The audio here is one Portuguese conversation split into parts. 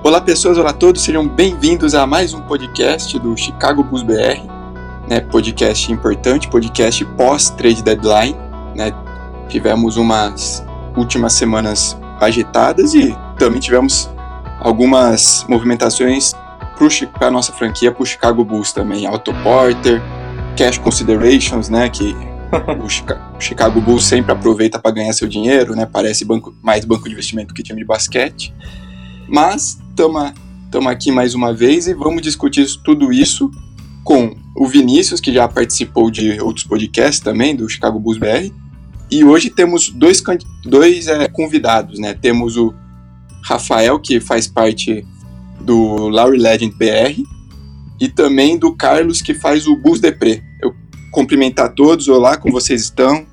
Olá pessoas, olá a todos, sejam bem-vindos a mais um podcast do Chicago Bulls BR, né? Podcast importante, podcast pós-trade deadline, né? Tivemos umas últimas semanas agitadas e também tivemos algumas movimentações para a nossa franquia, para o Chicago Bulls também, Otto Porter, cash considerations, né? Que o Chicago Bulls sempre aproveita para ganhar seu dinheiro, né? Parece mais banco de investimento que time de basquete. Mas estamos aqui mais uma vez e vamos discutir tudo isso com o Vinícius, que já participou de outros podcasts também, do Chicago Bulls BR. E hoje temos dois convidados, né? Temos o Rafael, que faz parte do Lowry Legend BR, e também do Carlos, que faz o Bulls Deprê. Eu cumprimentar a todos. Olá, como vocês estão?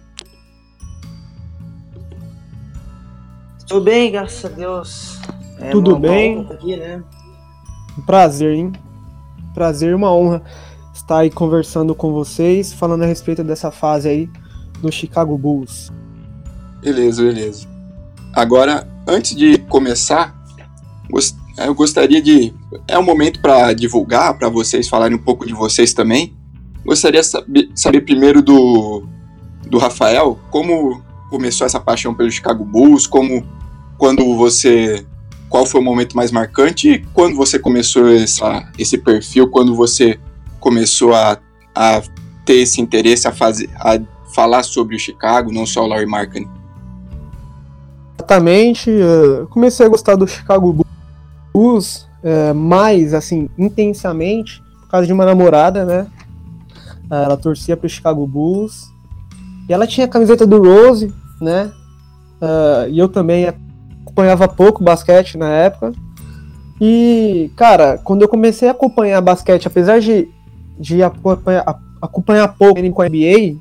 Tudo bem, graças a Deus. Tudo bem? Aqui, né? Um prazer, hein? Prazer e uma honra estar aí conversando com vocês, falando a respeito dessa fase aí do Chicago Bulls. Beleza. Agora, antes de começar, eu gostaria de... É um momento para divulgar, para vocês falarem um pouco de vocês também. Gostaria de saber primeiro do Rafael, como começou essa paixão pelo Chicago Bulls, qual foi o momento mais marcante e quando você começou esse perfil, quando você começou a ter esse interesse, a falar sobre o Chicago, não só o Lauri Markkanen? Exatamente, comecei a gostar do Chicago Bulls mais, assim, intensamente, por causa de uma namorada, né? Ela torcia pro Chicago Bulls e ela tinha a camiseta do Rose, né? E eu também acompanhava pouco basquete na época. E, cara, quando eu comecei a acompanhar basquete, apesar de acompanhar pouco com a NBA,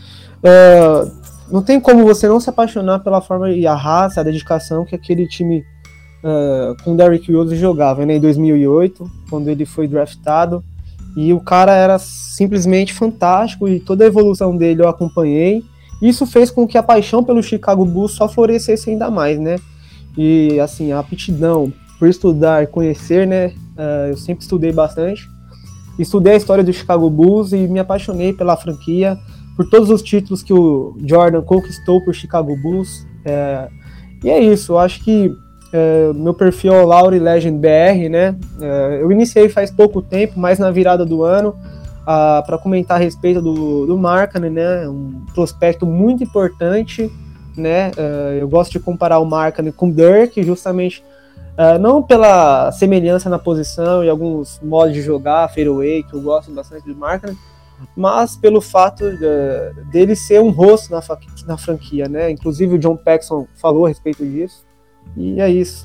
não tem como você não se apaixonar pela forma e a raça, a dedicação que aquele time com o Derrick Rose jogava, né, em 2008, quando ele foi draftado. E o cara era simplesmente fantástico e toda a evolução dele eu acompanhei. Isso fez com que a paixão pelo Chicago Bulls só florescesse ainda mais, né? E, assim, a aptidão por estudar e conhecer, né? Eu sempre estudei bastante. Estudei a história do Chicago Bulls e me apaixonei pela franquia, por todos os títulos que o Jordan conquistou por Chicago Bulls. E é isso, eu acho que meu perfil é o Lowry Legend BR, né? Eu iniciei faz pouco tempo, mas na virada do ano, para comentar a respeito do Markkanen, né? Um prospecto muito importante, né? Eu gosto de comparar o Markkanen com o Dirk, justamente não pela semelhança na posição e alguns modos de jogar, fadeaway, que eu gosto bastante do Markkanen, mas pelo fato dele ser um rosto na franquia, né? Inclusive o John Paxson falou a respeito disso, e é isso.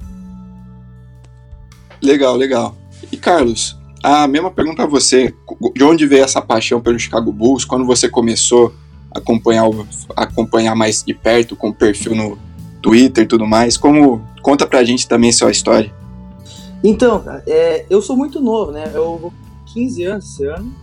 Legal. E Carlos, a mesma pergunta para você, de onde veio essa paixão pelo Chicago Bulls, quando você começou a acompanhar mais de perto, com o perfil no Twitter e tudo mais, conta pra gente também a sua história. Então, eu sou muito novo, né, eu vou 15 anos esse ano,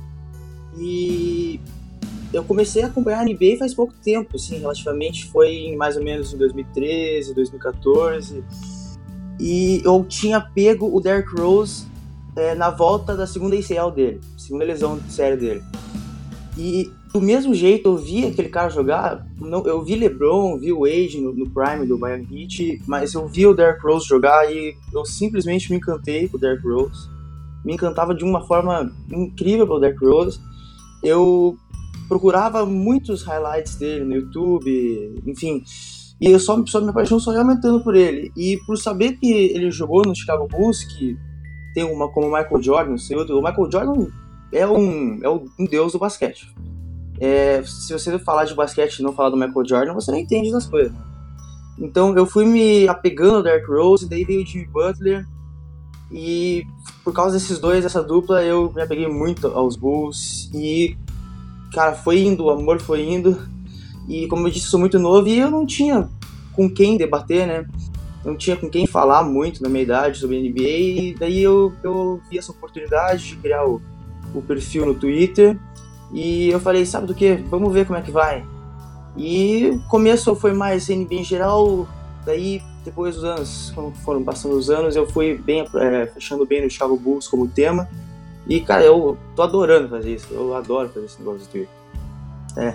e eu comecei a acompanhar a NBA faz pouco tempo, assim, relativamente, foi mais ou menos em 2013, 2014, e eu tinha pego o Derrick Rose na volta da segunda ACL dele, segunda lesão séria dele. E do mesmo jeito eu vi aquele cara jogar, eu vi LeBron, vi o Wade no prime do Miami Heat, mas eu vi o Derrick Rose jogar e eu simplesmente me encantei com o Derrick Rose. Me encantava de uma forma incrível pelo Derrick Rose. Eu procurava muitos highlights dele no YouTube, enfim, e eu minha paixão só ia aumentando por ele. E por saber que ele jogou no Chicago Bulls, que tem como o Michael Jordan, o Michael Jordan é um deus do basquete. Se você falar de basquete e não falar do Michael Jordan, você não entende das coisas. Então eu fui me apegando ao Derrick Rose, daí veio o Jimmy Butler, e por causa desses dois, essa dupla, eu me apeguei muito aos Bulls, e cara, foi indo, o amor foi indo, e como eu disse, eu sou muito novo, e eu não tinha com quem debater, né? Não tinha com quem falar muito na minha idade sobre NBA, e daí eu vi essa oportunidade de criar o perfil no Twitter, e eu falei, sabe do que? Vamos ver como é que vai. E o começo foi mais NBA em geral, daí depois dos anos, quando foram passando os anos, eu fui fechando bem no Chicago Bulls como tema. E, cara, eu tô adorando fazer isso. Eu adoro fazer esse negócio de Twitter.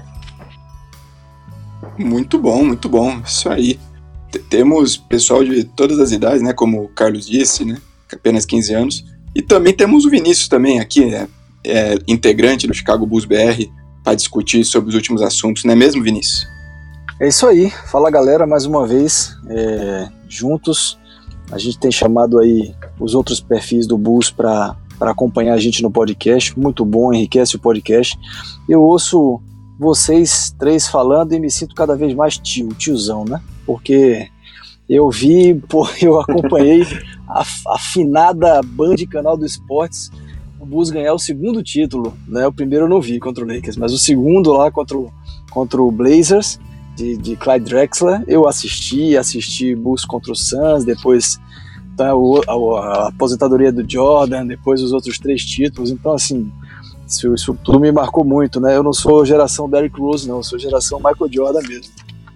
Muito bom, isso aí. Temos pessoal de todas as idades, né, como o Carlos disse, né, apenas 15 anos. E também temos o Vinícius também aqui, integrante do Chicago Bulls BR, para discutir sobre os últimos assuntos, não é mesmo, Vinícius? É isso aí, fala galera, mais uma vez, juntos, a gente tem chamado aí os outros perfis do Bulls para acompanhar a gente no podcast, muito bom, enriquece o podcast. Eu ouço vocês três falando e me sinto cada vez mais tiozão, né? Porque eu acompanhei a afinada Band Canal do Esportes, o Bulls ganhar o segundo título, né? O primeiro eu não vi contra o Lakers, mas o segundo lá contra o Blazers, de Clyde Drexler, eu assisti Bulls contra o Suns, depois a aposentadoria do Jordan, depois os outros 3 títulos, então assim, isso tudo me marcou muito, né? Eu não sou geração Derrick Rose, não, eu sou geração Michael Jordan mesmo.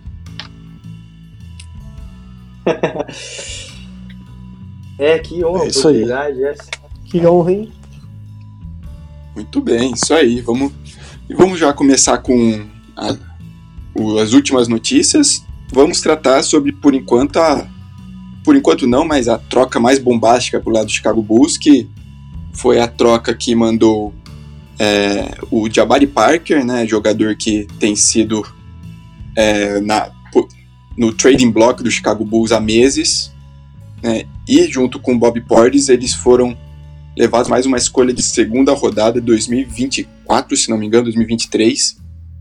Que honra, isso aí. Que honra, hein? Muito bem, isso aí. Vamos já começar com as últimas notícias. Vamos tratar sobre, por enquanto não, mas a troca mais bombástica pro lado do Chicago Bulls, que foi a troca que mandou o Jabari Parker, né, jogador que tem sido no trading block do Chicago Bulls há meses, né, e junto com o Bobby Portis eles foram levados mais uma escolha de segunda rodada de 2024, se não me engano, 2023,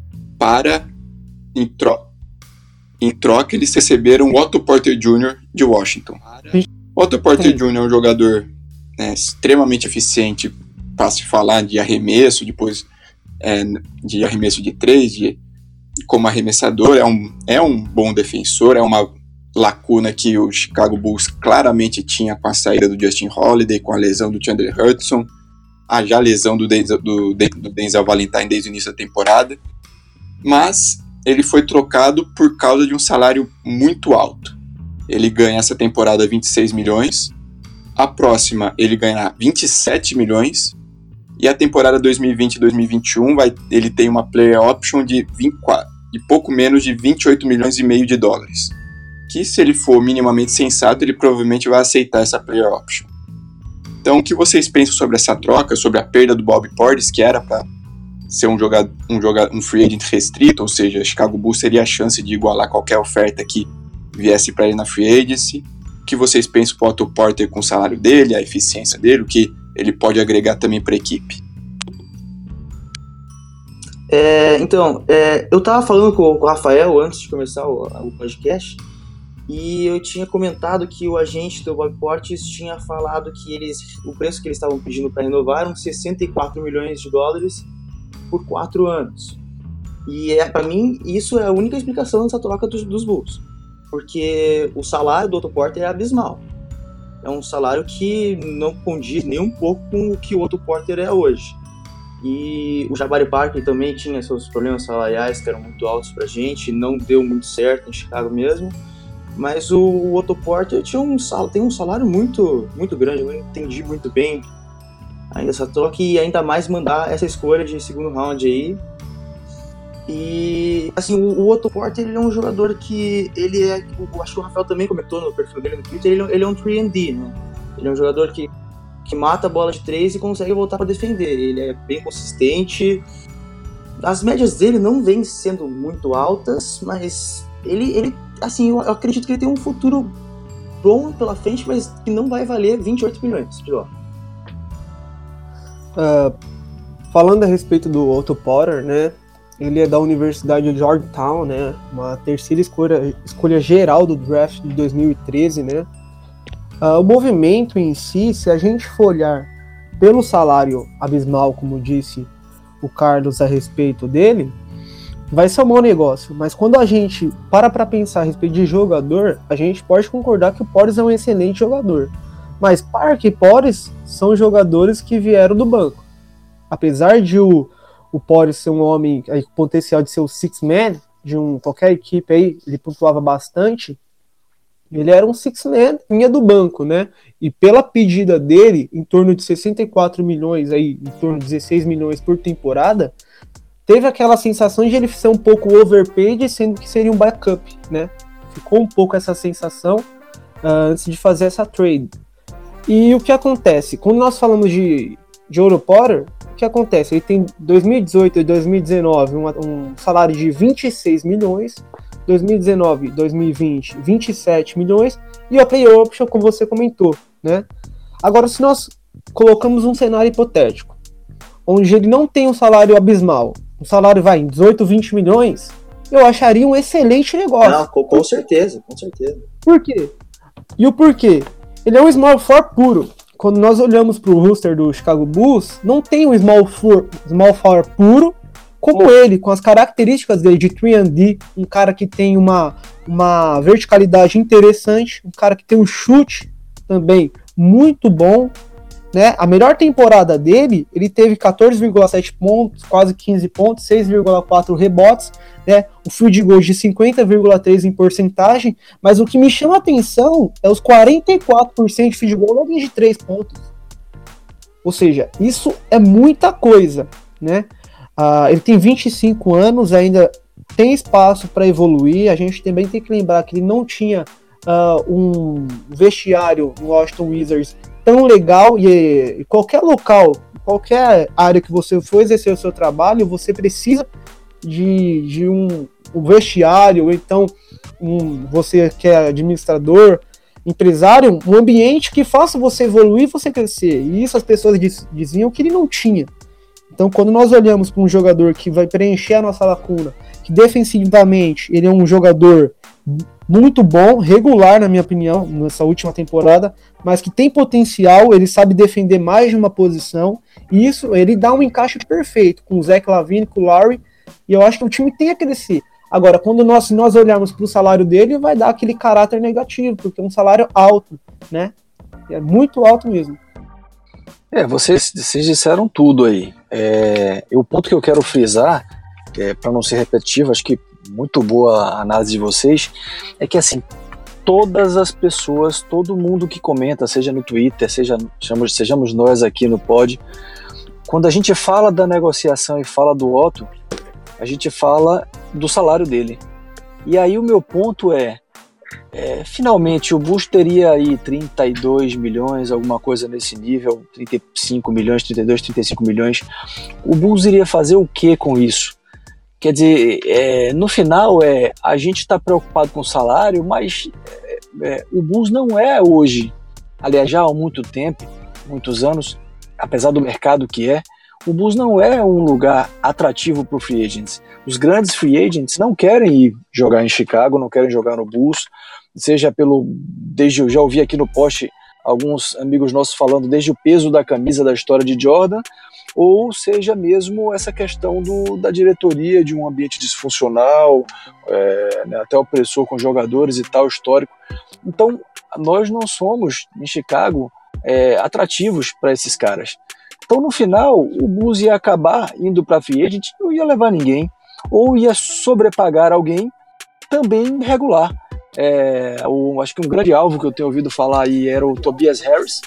em troca eles receberam o Otto Porter Jr. de Washington. O Otto Porter Jr. é um jogador, né, extremamente eficiente para se falar de arremesso, depois de arremesso de 3, como arremessador, é um bom defensor, é uma lacuna que o Chicago Bulls claramente tinha com a saída do Justin Holiday, com a lesão do Chandler Hudson, já a lesão do Denzel Valentine desde o início da temporada, mas ele foi trocado por causa de um salário muito alto. Ele ganha essa temporada 26 milhões, a próxima ele ganhará 27 milhões, e a temporada 2020-2021 ele tem uma player option de pouco menos de 28 milhões e meio de dólares. Que se ele for minimamente sensato, ele provavelmente vai aceitar essa player option. Então, o que vocês pensam sobre essa troca, sobre a perda do Bobby Portis, que era para ser um free agent restrito, ou seja, Chicago Bulls teria a chance de igualar qualquer oferta que viesse para ele na free agency? O que vocês pensam do Otto Porter com o salário dele, a eficiência dele, o que ele pode agregar também para a equipe? Eu tava falando com o Rafael antes de começar o podcast, e eu tinha comentado que o agente do Bobby Portis tinha falado que o preço que eles estavam pedindo para renovar eram 64 milhões de dólares por 4 anos. E para mim, isso é a única explicação dessa troca dos Bulls. Porque o salário do Otto Porter é abismal. É um salário que não condiz nem um pouco com o que o Otto Porter é hoje. E o Jabari Parker também tinha seus problemas salariais que eram muito altos pra gente, não deu muito certo em Chicago mesmo. Mas o Otto Porter tem um salário muito, muito grande, eu não entendi muito bem ainda essa troca, e ainda mais mandar essa escolha de segundo round aí. E assim, o Otto Porter, ele é um jogador que acho que o Rafael também comentou no perfil dele no Twitter, ele é um 3&D, né? Ele é um jogador que mata a bola de 3 e consegue voltar para defender. Ele é bem consistente. As médias dele não vêm sendo muito altas, mas ele assim, eu acredito que ele tem um futuro bom pela frente, mas que não vai valer 28 milhões de dólares. Falando a respeito do Otto Porter, né? Ele é da Universidade de Georgetown, né? Uma terceira escolha geral do draft de 2013, né? O movimento em si, se a gente for olhar pelo salário abismal, como disse o Carlos a respeito dele, vai ser um bom negócio. Mas quando a gente para pensar a respeito de jogador, a gente pode concordar que o Portis é um excelente jogador. Mas Parker e Portis são jogadores que vieram do banco. Apesar de o Portis ser um homem aí, com potencial de ser o six man de qualquer equipe aí, ele pontuava bastante. Ele era um six-man, vinha do banco, né? E pela pedida dele, em torno de 64 milhões, aí, em torno de 16 milhões por temporada, teve aquela sensação de ele ser um pouco overpaid, sendo que seria um backup, né? Ficou um pouco essa sensação antes de fazer essa trade. E o que acontece? Quando nós falamos de Otto Porter, o que acontece? Ele tem 2018 e 2019 um salário de 26 milhões, 2019 e 2020 27 milhões, e a player option, como você comentou, né? Agora, se nós colocamos um cenário hipotético, onde ele não tem um salário abismal, o salário vai em 18, 20 milhões, eu acharia um excelente negócio. Não, com certeza, com certeza. Por quê? E o porquê? Ele é um small forward puro. Quando nós olhamos para o roster do Chicago Bulls, não tem um small forward puro como ele, com as características dele de 3&D, um cara que tem uma verticalidade interessante, um cara que tem um chute também muito bom, né? A melhor temporada dele, ele teve 14,7 pontos, quase 15 pontos, 6,4 rebotes, né? O field goal de 50,3 em porcentagem, mas o que me chama a atenção é os 44% de field goal na linha de 3 pontos. Ou seja, isso é muita coisa, né? Ele tem 25 anos, ainda tem espaço para evoluir. A gente também tem que lembrar que ele não tinha um vestiário no Washington Wizards tão legal, e qualquer local, qualquer área que você for exercer o seu trabalho, você precisa de um vestiário, ou então você que é administrador, empresário, um ambiente que faça você evoluir e você crescer. E isso as pessoas diziam que ele não tinha. Então, quando nós olhamos para um jogador que vai preencher a nossa lacuna, que defensivamente ele é um jogador muito bom, regular na minha opinião, nessa última temporada, mas que tem potencial, ele sabe defender mais de uma posição, e isso, ele dá um encaixe perfeito com o Zach LaVine, com o Lowry, e eu acho que o time tem a crescer. Agora, quando nós olharmos para o salário dele, vai dar aquele caráter negativo, porque é um salário alto, né? É muito alto mesmo. Vocês disseram tudo aí. O ponto que eu quero frisar, para não ser repetitivo, acho que muito boa a análise de vocês, é que assim, todas as pessoas, todo mundo que comenta, seja no Twitter, sejamos nós aqui no pod, quando a gente fala da negociação e fala do Otto, a gente fala do salário dele. E aí o meu ponto finalmente o Bulls teria aí 32 milhões, alguma coisa nesse nível, 35 milhões, 32, 35 milhões. O Bulls iria fazer o que com isso? Quer dizer, no final a gente está preocupado com o salário, mas o Bulls não é hoje, aliás já há muito tempo, muitos anos, apesar do mercado que o Bulls não é um lugar atrativo para o free agents. Os grandes free agents não querem ir jogar em Chicago, não querem jogar no Bulls, seja desde eu já ouvi aqui no post alguns amigos nossos falando desde o peso da camisa da história de Jordan, ou seja mesmo essa questão da diretoria, de um ambiente disfuncional, até opressor com jogadores e tal, histórico. Então, nós não somos, em Chicago, atrativos para esses caras. Então, no final, o Bulls ia acabar indo para free agent, não ia levar ninguém, ou ia sobrepagar alguém também regular. Acho que um grande alvo que eu tenho ouvido falar aí era o Tobias Harris.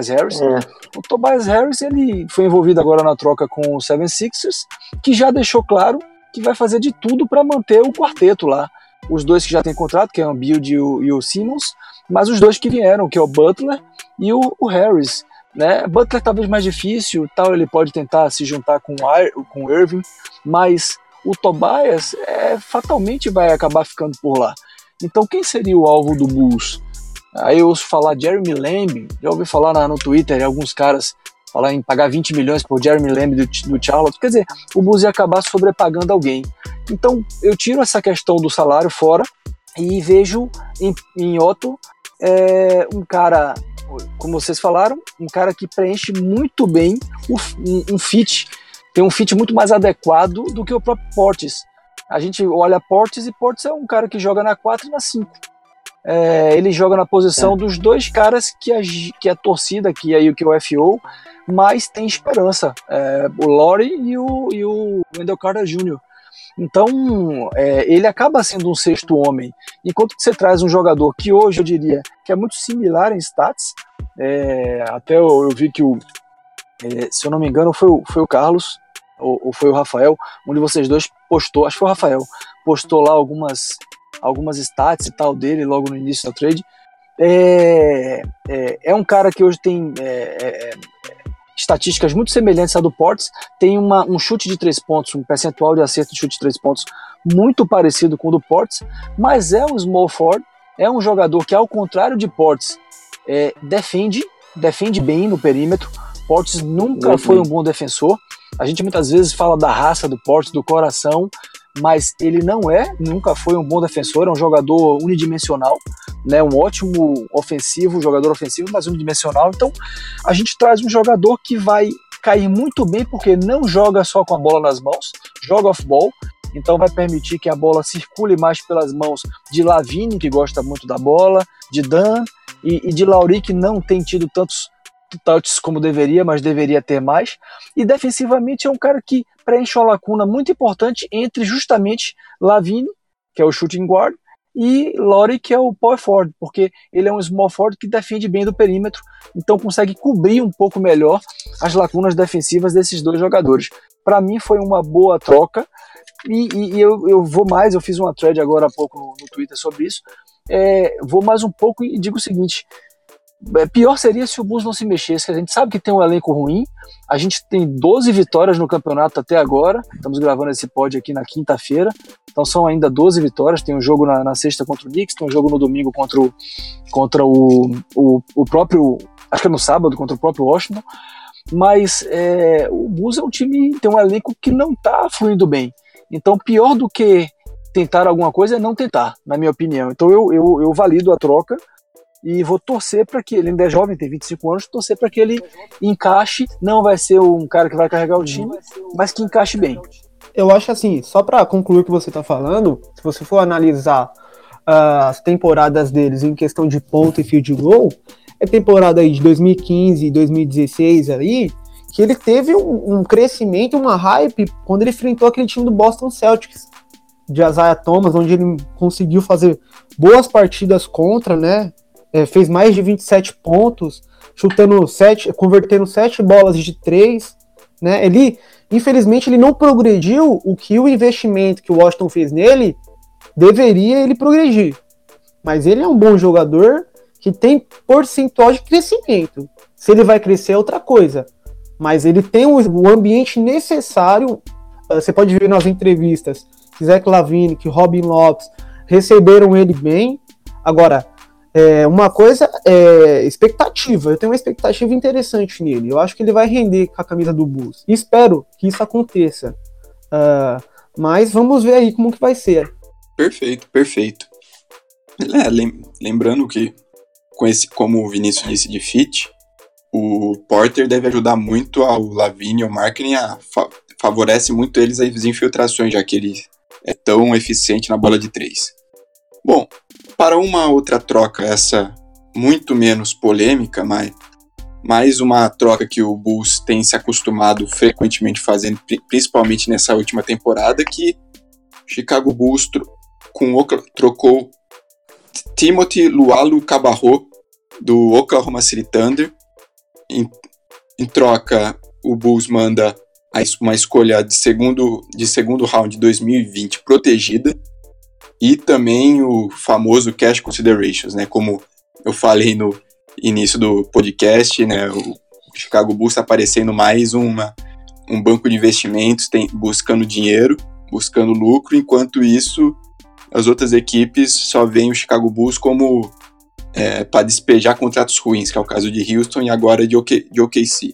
O Tobias Harris, ele foi envolvido agora na troca com o 76ers, que já deixou claro que vai fazer de tudo para manter o quarteto lá. Os dois que já têm contrato, que é o Embiid e o Simmons, mas os dois que vieram, que é o Butler e o Harris, né? Butler talvez mais difícil, tal, ele pode tentar se juntar com o Irving, mas o Tobias fatalmente vai acabar ficando por lá. Então quem seria o alvo do Bulls? Aí eu ouço falar Jeremy Lamb, já ouvi falar no Twitter, alguns caras falar em pagar 20 milhões por Jeremy Lamb do Charlotte, quer dizer, o Bulls ia acabar sobrepagando alguém. Então eu tiro essa questão do salário fora e vejo em Otto um cara, como vocês falaram, um cara que preenche muito bem um fit, tem um fit muito mais adequado do que o próprio Portis. A gente olha Portis e Portis é um cara que joga na 4 e na 5. Ele joga na posição dos dois caras que a torcida, que o FO, mais tem esperança, o Lowry e o Wendell Carter Jr. Então, ele acaba sendo um sexto homem. Enquanto que você traz um jogador que hoje eu diria que é muito similar em stats, até eu vi que se eu não me engano foi o Carlos ou foi o Rafael, um de vocês dois postou, acho que foi o Rafael, postou lá algumas stats e tal dele logo no início da trade. É um cara que hoje tem estatísticas muito semelhantes à do Portis, tem um chute de 3 pontos, um percentual de acerto de chute de 3 pontos muito parecido com o do Portis, mas é um small forward, é um jogador que, ao contrário de Portis, defende bem no perímetro. Portis nunca foi um bom defensor. A gente muitas vezes fala da raça do Portis, do coração, mas ele nunca foi um bom defensor, é um jogador unidimensional, né, um ótimo jogador ofensivo, mas unidimensional. Então a gente traz um jogador que vai cair muito bem, porque não joga só com a bola nas mãos, joga off-ball, então vai permitir que a bola circule mais pelas mãos de Lavine, que gosta muito da bola, de Dan e de Lauri, que não tem tido tantos touches como deveria, mas deveria ter mais. E defensivamente é um cara que preenche uma lacuna muito importante entre justamente Lavine, que é o shooting guard, e Lauri, que é o power forward, porque ele é um small forward que defende bem do perímetro, então consegue cobrir um pouco melhor as lacunas defensivas desses dois jogadores. Para mim foi uma boa troca, e eu vou mais, eu fiz uma thread agora há pouco no Twitter sobre isso, vou mais um pouco e digo o seguinte: pior seria se o Bulls não se mexesse, que a gente sabe que tem um elenco ruim, a gente tem 12 vitórias no campeonato até agora, estamos gravando esse pod aqui na quinta-feira, então são ainda 12 vitórias, tem um jogo na sexta contra o Knicks, tem um jogo no domingo contra o próprio, acho que é no sábado, contra o próprio Washington, mas o Bulls é um time, tem um elenco que não está fluindo bem, então pior do que tentar alguma coisa é não tentar, na minha opinião. Então eu valido a troca, e vou torcer para que ele ainda é jovem, tem 25 anos, torcer para que ele encaixe, não vai ser um cara que vai carregar o time, mas que encaixe bem. Eu acho assim, só para concluir o que você está falando, se você for analisar as temporadas deles em questão de ponto e field goal, temporada aí de 2015 e 2016 aí, que ele teve um crescimento, uma hype, quando ele enfrentou aquele time do Boston Celtics, de Isaiah Thomas, onde ele conseguiu fazer boas partidas contra, né? Fez mais de 27 pontos, convertendo 7 bolas de 3, né? Infelizmente, ele não progrediu o que o investimento que o Washington fez nele deveria ele progredir. Mas ele é um bom jogador que tem percentual de crescimento. Se ele vai crescer é outra coisa. Mas ele tem o ambiente necessário. Você pode ver nas entrevistas que Zach LaVine, que Robin Lopes receberam ele bem. Agora, uma coisa é expectativa. Eu tenho uma expectativa interessante nele. Eu acho que ele vai render com a camisa do Bulls. E espero que isso aconteça. Mas vamos ver aí como que vai ser. Perfeito. Lembrando que, como o Vinícius disse de fit, o Porter deve ajudar muito ao Lavine e ao Markkanen, favorece muito eles as infiltrações, já que ele é tão eficiente na bola de 3. Bom, para uma outra troca, essa muito menos polêmica, mas mais uma troca que o Bulls tem se acostumado frequentemente fazendo, principalmente nessa última temporada, que Chicago Bulls trocou Timothy Luwawu-Cabarrot do Oklahoma City Thunder. Em troca, o Bulls manda uma escolha de segundo round de 2020 protegida, e também o famoso cash considerations, né? Como eu falei no início do podcast, né? O Chicago Bulls está parecendo mais um banco de investimentos, buscando dinheiro, buscando lucro, enquanto isso as outras equipes só veem o Chicago Bulls como para despejar contratos ruins, que é o caso de Houston e agora de OKC.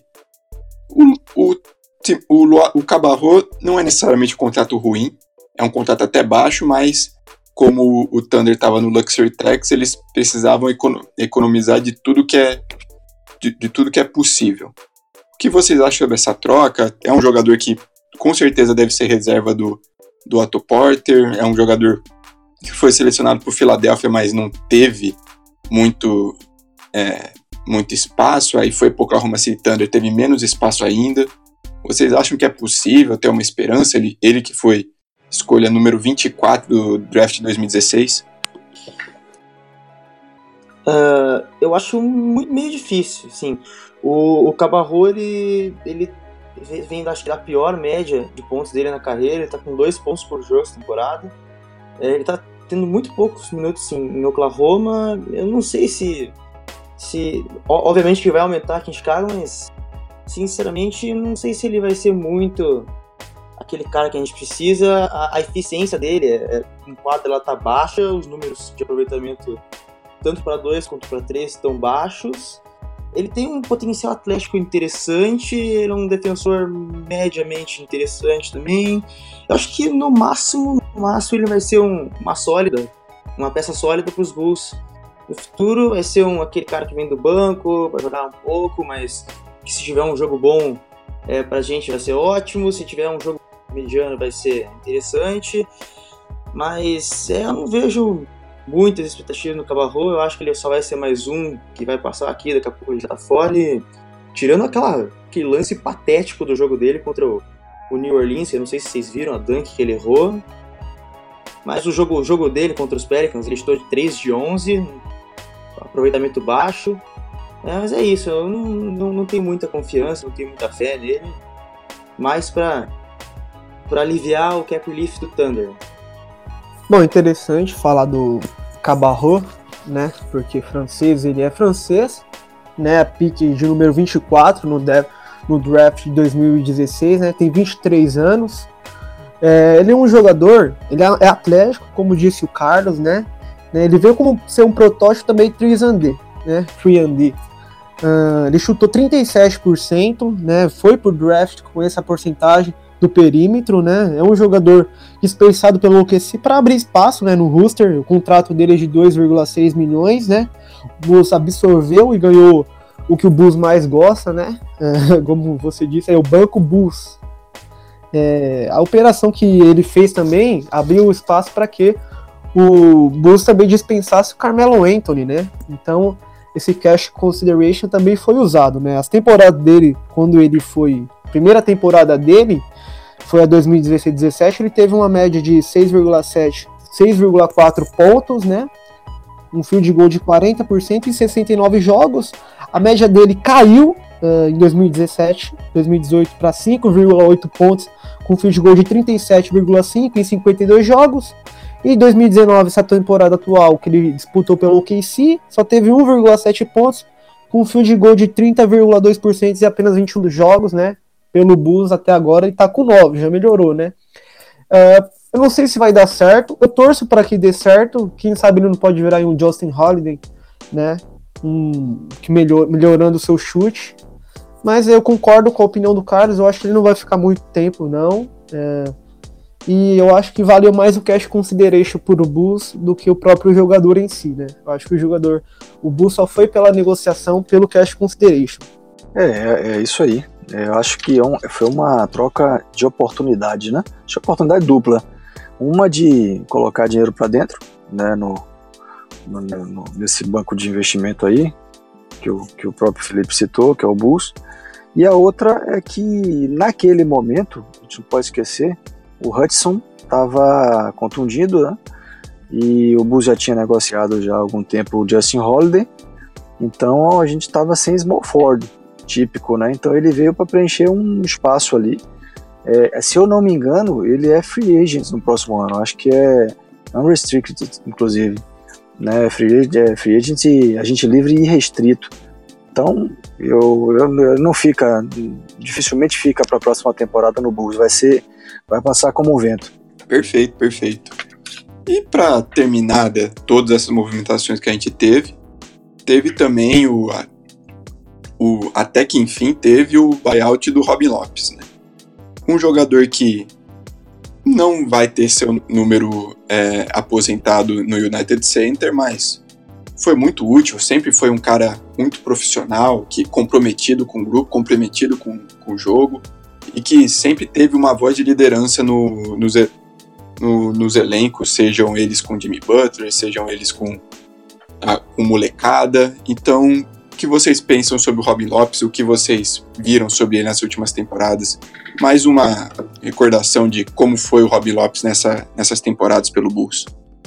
O Cabarrot não é necessariamente um contrato ruim, é um contrato até baixo, mas como o Thunder estava no Luxury Tax, eles precisavam economizar de tudo que é possível. O que vocês acham sobre essa troca? É um jogador que com certeza deve ser reserva do Otto Porter, é um jogador que foi selecionado por Filadélfia, mas não teve muito espaço, aí foi para o Oklahoma City Thunder, teve menos espaço ainda. Vocês acham que é possível ter uma esperança? Ele que foi escolha número 24 do draft de 2016? Eu acho meio difícil, sim. O Cabarro, ele vem, acho que, da pior média de pontos dele na carreira. Ele tá com 2 pontos por jogo essa temporada. Ele tá tendo muito poucos minutos em Oklahoma. Eu não sei se obviamente que vai aumentar aqui em Chicago, mas sinceramente não sei se ele vai ser muito aquele cara que a gente precisa. A eficiência dele em quadra, ela tá baixa, os números de aproveitamento tanto para 2 quanto para 3 estão baixos. Ele tem um potencial atlético interessante, ele é um defensor mediamente interessante também. Eu acho que no máximo ele vai ser uma peça sólida para os Bulls. No futuro vai ser aquele cara que vem do banco, vai jogar um pouco, mas que se tiver um jogo bom pra gente vai ser ótimo, se tiver um jogo mediano vai ser interessante. Mas eu não vejo muitas expectativas no Cabarro. Eu acho que ele só vai ser mais um que vai passar aqui, daqui a pouco ele já tá fora. E, tirando aquele lance patético do jogo dele contra o New Orleans, eu não sei se vocês viram a dunk que ele errou, mas o jogo dele contra os Pelicans, ele estou de 3 de 11, aproveitamento baixo. Mas é isso, eu não tenho muita confiança, não tenho muita fé nele, mais para aliviar o cap relief do Thunder. Bom, interessante falar do Cabarro, né? Porque francês, ele é francês, né? A pick de número 24 no draft de 2016, né? Tem 23 anos. Ele é um jogador, ele é atlético, como disse o Carlos, né? Ele veio como ser um protótipo também 3&D, né? 3&D. Ele chutou 37%, né? Foi pro draft com essa porcentagem do perímetro, né? É um jogador dispensado pelo OKC para abrir espaço, né, no roster. O contrato dele é de 2,6 milhões, né? O Bulls absorveu e ganhou o que o Bulls mais gosta, né? Como você disse, é o banco Bulls. A operação que ele fez também abriu espaço para que o Bulls também dispensasse o Carmelo Anthony, né? Então esse cash consideration também foi usado, né? As temporadas dele, quando ele foi, primeira temporada dele foi a 2016-17, ele teve uma média de 6,4 pontos, né? Um field goal de 40% em 69 jogos. A média dele caiu em 2018 para 5,8 pontos, com field goal de 37,5 em 52 jogos. E em 2019, essa temporada atual que ele disputou pelo OKC, só teve 1,7 pontos, com field goal de 30,2% em apenas 21 jogos, né? Pelo Bulls até agora, ele tá com 9, já melhorou, né? Eu não sei se vai dar certo, eu torço para que dê certo, quem sabe ele não pode virar um Justin Holiday, né? Melhorando o seu chute, mas eu concordo com a opinião do Carlos, eu acho que ele não vai ficar muito tempo, não. E eu acho que valeu mais o cash consideration por o Bulls do que o próprio jogador em si, né? Eu acho que o Bulls só foi pela negociação, pelo cash consideration. É isso aí. Eu acho que foi uma troca de oportunidade, né? De oportunidade dupla. Uma de colocar dinheiro para dentro, né? Nesse banco de investimento aí, que o próprio Felipe citou, que é o Bulls. E a outra é que, naquele momento, a gente não pode esquecer, o Hudson estava contundido, né? E o Bulls já tinha negociado já há algum tempo o Justin Holiday. Então a gente estava sem small forward, típico, né? Então ele veio para preencher um espaço ali. Se eu não me engano, ele é free agent no próximo ano. Acho que é unrestricted, inclusive, né? Free agent, agente livre e restrito. Então, não fica, dificilmente fica para a próxima temporada no Bulls. Vai passar como um vento. Perfeito. E para terminar todas essas movimentações que a gente teve também até que enfim teve o buyout do Robin Lopes, né? Um jogador que não vai ter seu número aposentado no United Center, mas foi muito útil, sempre foi um cara muito profissional, que comprometido com o grupo, comprometido com o jogo, e que sempre teve uma voz de liderança nos elencos, sejam eles com Jimmy Butler, sejam eles com molecada. Então que vocês pensam sobre o Robin Lopes, o que vocês viram sobre ele nas últimas temporadas. Mais uma recordação de como foi o Robin Lopes nessas temporadas pelo Bulls.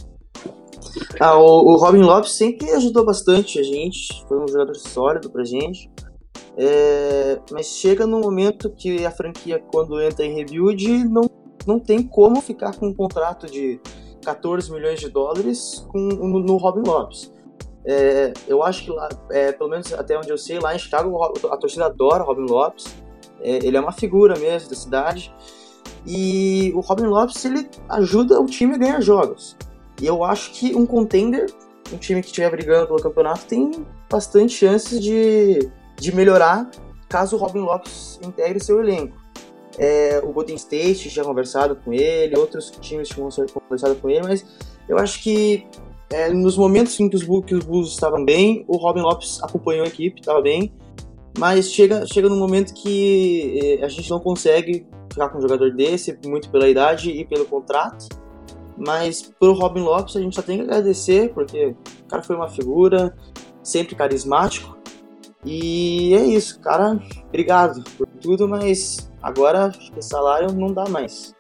O Robin Lopes sempre ajudou bastante a gente, foi um jogador sólido pra gente. Mas chega num momento que a franquia, quando entra em rebuild, não tem como ficar com um contrato de 14 milhões de dólares no Robin Lopes. Eu acho que lá, pelo menos até onde eu sei, lá em Chicago a torcida adora o Robin Lopes. Ele é uma figura mesmo da cidade. E o Robin Lopes, ele ajuda o time a ganhar jogos. E eu acho que um contender, um time que estiver brigando pelo campeonato, tem bastante chances de melhorar caso o Robin Lopes integre seu elenco. O Golden State tinha conversado com ele, outros times tinham conversado com ele, mas eu acho que nos momentos em que os Bulls estavam bem, o Robin Lopes acompanhou a equipe, estava bem, mas chega num momento que a gente não consegue ficar com um jogador desse, muito pela idade e pelo contrato, mas pro Robin Lopes a gente só tem que agradecer, porque o cara foi uma figura, sempre carismático, e é isso, cara, obrigado por tudo, mas agora acho que salário não dá mais.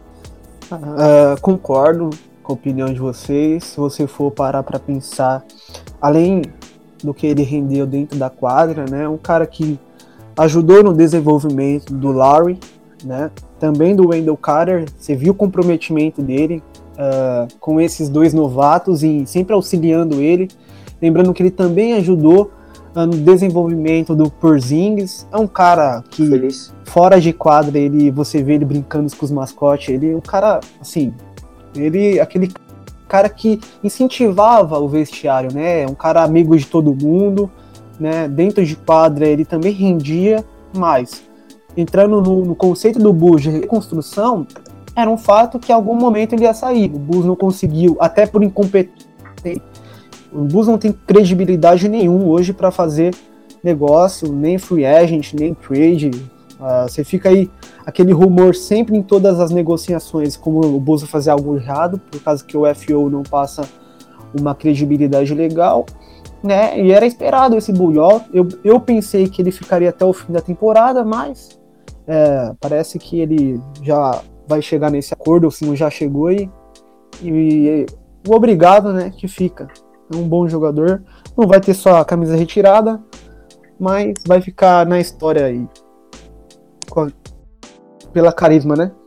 Concordo com a opinião de vocês. Se você for parar para pensar, além do que ele rendeu dentro da quadra, né, um cara que ajudou no desenvolvimento do Lowry, né, também do Wendell Carter, você viu o comprometimento dele com esses dois novatos e sempre auxiliando ele, lembrando que ele também ajudou no desenvolvimento do Porzingis. É um cara que, feliz, fora de quadra, você vê ele brincando com os mascotes, ele é um cara, assim, aquele cara que incentivava o vestiário, né, um cara amigo de todo mundo, né, dentro de quadra ele também rendia, mas entrando no conceito do Bulls de reconstrução, era um fato que em algum momento ele ia sair. O Bulls não conseguiu, até por incompetência. O Bulls não tem credibilidade nenhuma hoje para fazer negócio, nem free agent, nem trade. Você fica aí, aquele rumor sempre em todas as negociações, como o Bulls vai fazer algo errado, por causa que o FO não passa uma credibilidade legal, né? E era esperado esse Bulls. Eu pensei que ele ficaria até o fim da temporada, mas parece que ele já vai chegar nesse acordo, ou se não já chegou, e o obrigado, né, que fica. É um bom jogador, não vai ter só a camisa retirada, mas vai ficar na história aí, pela carisma, né?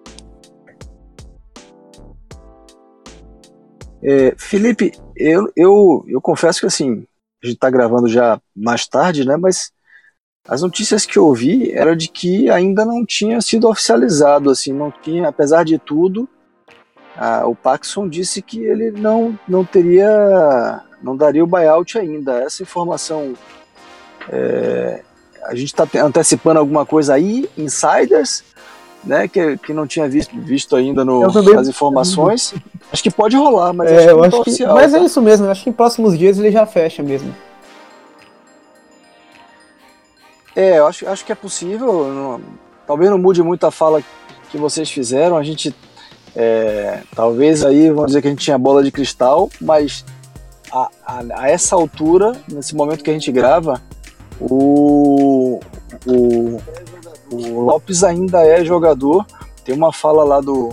Felipe, eu confesso que assim, a gente tá gravando já mais tarde, né, mas as notícias que eu ouvi eram de que ainda não tinha sido oficializado, assim, não tinha, apesar de tudo, o Paxson disse que ele não daria o buyout ainda. Essa informação, a gente está antecipando alguma coisa aí, insiders, né, que não tinha visto ainda nas informações. Acho que pode rolar, mas acho que não tá oficial. Mas é isso mesmo, acho que em próximos dias ele já fecha mesmo. Eu acho que é possível. Talvez não mude muito a fala que vocês fizeram. A gente, talvez aí, vamos dizer que a gente tinha bola de cristal, mas a essa altura, nesse momento que a gente grava, o Lopes ainda é jogador. Tem uma fala lá do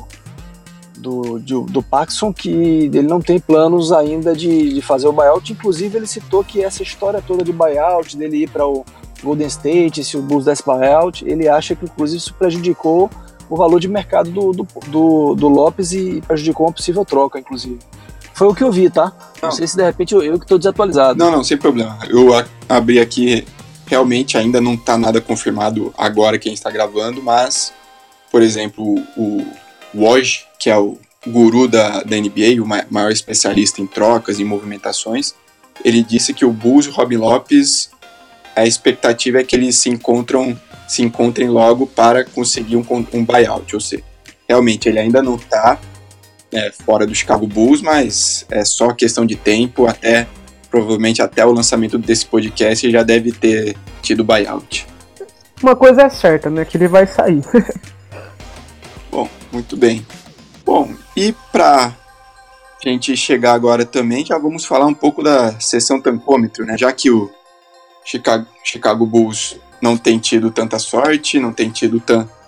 Paxson que ele não tem planos ainda de fazer o buyout. Inclusive ele citou que essa história toda de buyout, dele ir para o Golden State, se o Bulls desse buyout, ele acha que inclusive isso prejudicou o valor de mercado do Lopes e prejudicou uma possível troca, inclusive. Foi o que eu vi, tá? Não sei se de repente eu que tô desatualizado. Não, sem problema. Eu abri aqui, realmente ainda não tá nada confirmado agora que a gente tá gravando, mas, por exemplo, o Woj, que é o guru da NBA, o maior especialista em trocas e movimentações, ele disse que o Bulls e o Robin Lopes, a expectativa é que eles se encontrem logo para conseguir um buyout, ou seja, realmente ele ainda não está fora do Chicago Bulls, mas é só questão de tempo, provavelmente até o lançamento desse podcast já deve ter tido buyout. Uma coisa é certa, né, que ele vai sair. Bom, muito bem. Bom, e para a gente chegar agora também, já vamos falar um pouco da sessão tampômetro, né, já que o Chicago Bulls não tem tido tanta sorte, não tem tido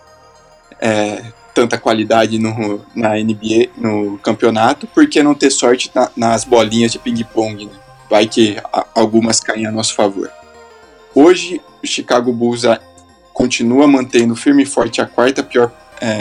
tanta qualidade na NBA, no campeonato, por que não ter sorte nas bolinhas de ping-pong, né? Vai que algumas caem a nosso favor. Hoje, o Chicago Bulls continua mantendo firme e forte a quarta pior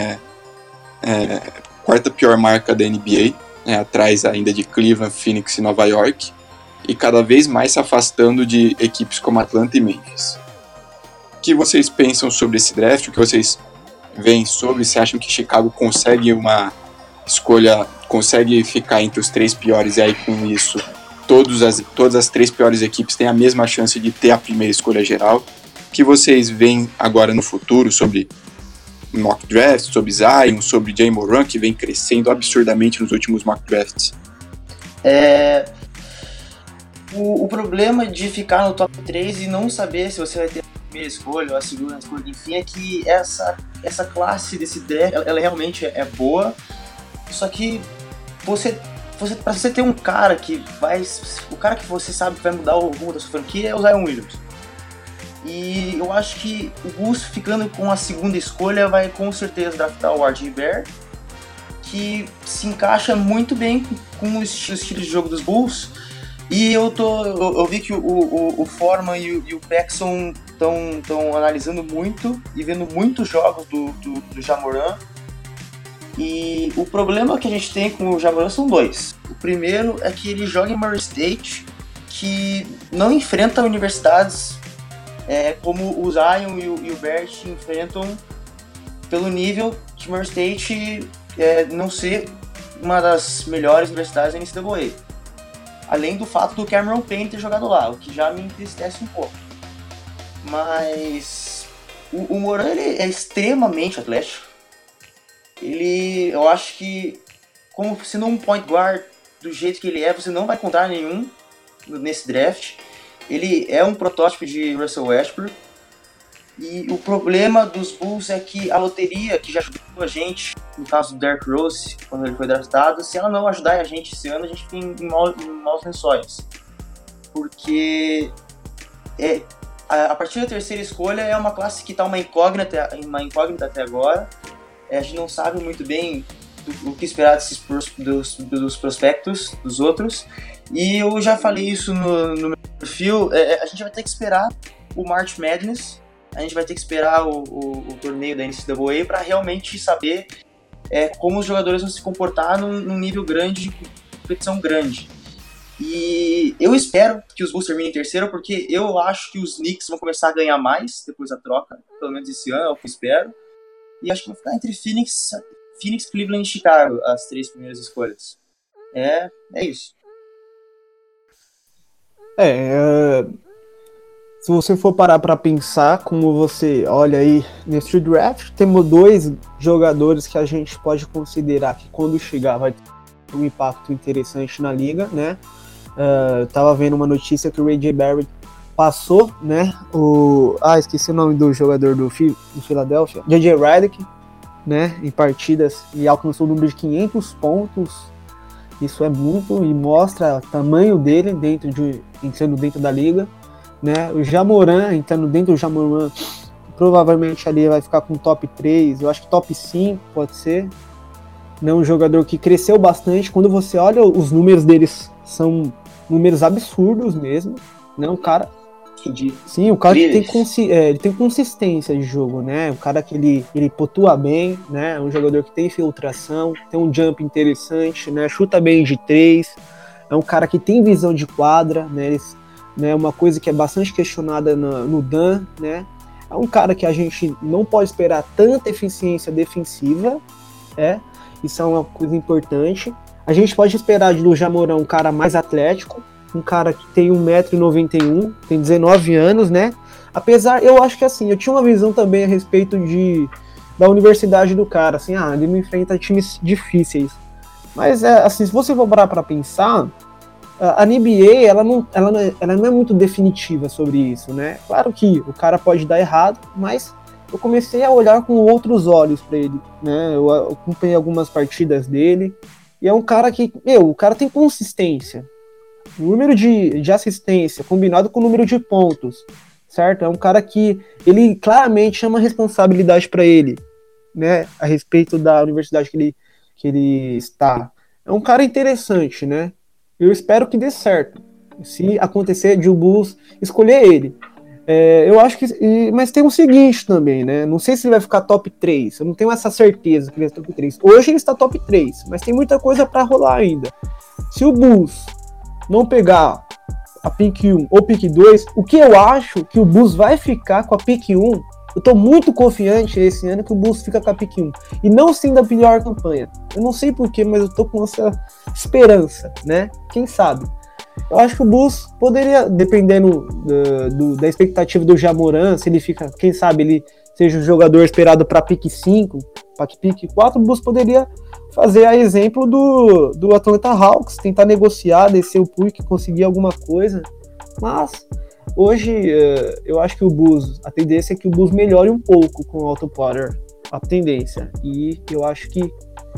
marca da NBA, atrás ainda de Cleveland, Phoenix e Nova York, e cada vez mais se afastando de equipes como Atlanta e Memphis. O que vocês pensam sobre esse draft? O que vocês veem sobre? Você acham que Chicago consegue uma escolha, consegue ficar entre os 3 piores, e aí com isso todas as 3 piores equipes têm a mesma chance de ter a primeira escolha geral? O que vocês veem agora no futuro sobre mock drafts, sobre Zion, sobre Ja Morant, que vem crescendo absurdamente nos últimos mock drafts? O problema de ficar no top 3 e não saber se você vai ter a primeira escolha ou a segunda escolha, enfim, é que essa classe desse draft, ela realmente é boa, só que pra você ter um cara que você sabe que vai mudar o rumo da sua franquia é o Zion Williams. E eu acho que o Bulls, ficando com a segunda escolha, vai com certeza draftar o RJ Barrett, que se encaixa muito bem com o estilo de jogo dos Bulls. E eu vi que o Foreman e o Paxson estão analisando muito e vendo muitos jogos do Ja Morant. E o problema que a gente tem com o Ja Morant são 2. O primeiro é que ele joga em Murray State, que não enfrenta universidades como o Zion e o Barrett enfrentam, pelo nível de Murray State não ser uma das melhores universidades da NCAA. Além do fato do Cameron Payne ter jogado lá, o que já me entristece um pouco. Mas o Morant, ele é extremamente atlético. Eu acho que, como sendo um point guard do jeito que ele é, você não vai encontrar nenhum nesse draft. Ele é um protótipo de Russell Westbrook. E o problema dos Bulls é que a loteria, que já ajudou a gente, no caso do Derrick Rose, quando ele foi draftado, se ela não ajudar a gente esse ano, a gente fica em maus lençóis. Porque a partir da terceira escolha é uma classe que está uma incógnita até agora. A gente não sabe muito bem o que esperar dos prospectos dos outros. E eu já falei isso no meu perfil. A gente vai ter que esperar o March Madness. A gente vai ter que esperar o torneio da NCAA para realmente saber como os jogadores vão se comportar num nível grande, de competição grande. E eu espero que os Bulls terminem em terceiro, porque eu acho que os Knicks vão começar a ganhar mais depois da troca, pelo menos esse ano, é o que eu espero. E acho que vai ficar entre Phoenix, Cleveland e Chicago, as 3 primeiras escolhas. É isso. Se você for parar para pensar, como você olha aí nesse draft, temos 2 jogadores que a gente pode considerar que quando chegar vai ter um impacto interessante na liga, né? Tava vendo uma notícia que o RJ Barrett passou, né? Esqueci o nome do jogador do Philadelphia, JJ Redick, né? Em partidas, e alcançou o número de 500 pontos. Isso é muito e mostra o tamanho dele sendo dentro da liga. Né? O Ja Morant, entrando dentro do Ja Morant, provavelmente ali vai ficar com top 3, eu acho que top 5 pode ser. Né? Um jogador que cresceu bastante. Quando você olha, os números deles são números absurdos mesmo. Né? Um cara. Sim, o cara que ele tem consistência de jogo, né? O cara que ele pontua bem, né? Um jogador que tem filtração, tem um jump interessante, né? Chuta bem de 3. É um cara que tem visão de quadra, né? Uma coisa que é bastante questionada no Dan, né? É um cara que a gente não pode esperar tanta eficiência defensiva, isso é uma coisa importante. A gente pode esperar do Ja Morant um cara mais atlético, um cara que tem 1,91 m, tem 19 anos, né? Apesar, eu acho que assim, eu tinha uma visão também a respeito da universidade do cara, assim, ele não enfrenta times difíceis. Mas, assim, se você for parar pra pensar, a NBA, ela não é muito definitiva sobre isso, né? Claro que o cara pode dar errado, mas eu comecei a olhar com outros olhos pra ele, né? Eu acompanhei algumas partidas dele, e é um cara que, o cara tem consistência. O número de assistência combinado com o número de pontos, certo? É um cara que ele claramente chama responsabilidade para ele, né? A respeito da universidade que ele está. É um cara interessante, né? Eu espero que dê certo. Se acontecer de o Bulls escolher ele. Eu acho que. Mas tem o seguinte também, né? Não sei se ele vai ficar top 3. Eu não tenho essa certeza que ele vai top 3. Hoje ele está top 3, mas tem muita coisa para rolar ainda. Se o Bulls não pegar a pick 1 ou pick 2, o que eu acho que o Bulls vai ficar com a pick 1, eu tô muito confiante esse ano que o Bulls fica com a pick 1. E não sim da pior campanha. Eu não sei porquê, mas eu tô com essa esperança, né? Quem sabe? Eu acho que o Bulls poderia, dependendo da expectativa do Ja Morant, se ele fica, quem sabe, ele seja o jogador esperado para pick 5, para pick 4, o Bulls poderia fazer a exemplo do Atlanta Hawks, tentar negociar, descer o pick, conseguir alguma coisa. Mas hoje eu acho que o Bulls, a tendência é que o Bulls melhore um pouco com o Otto Porter, a tendência. E eu acho que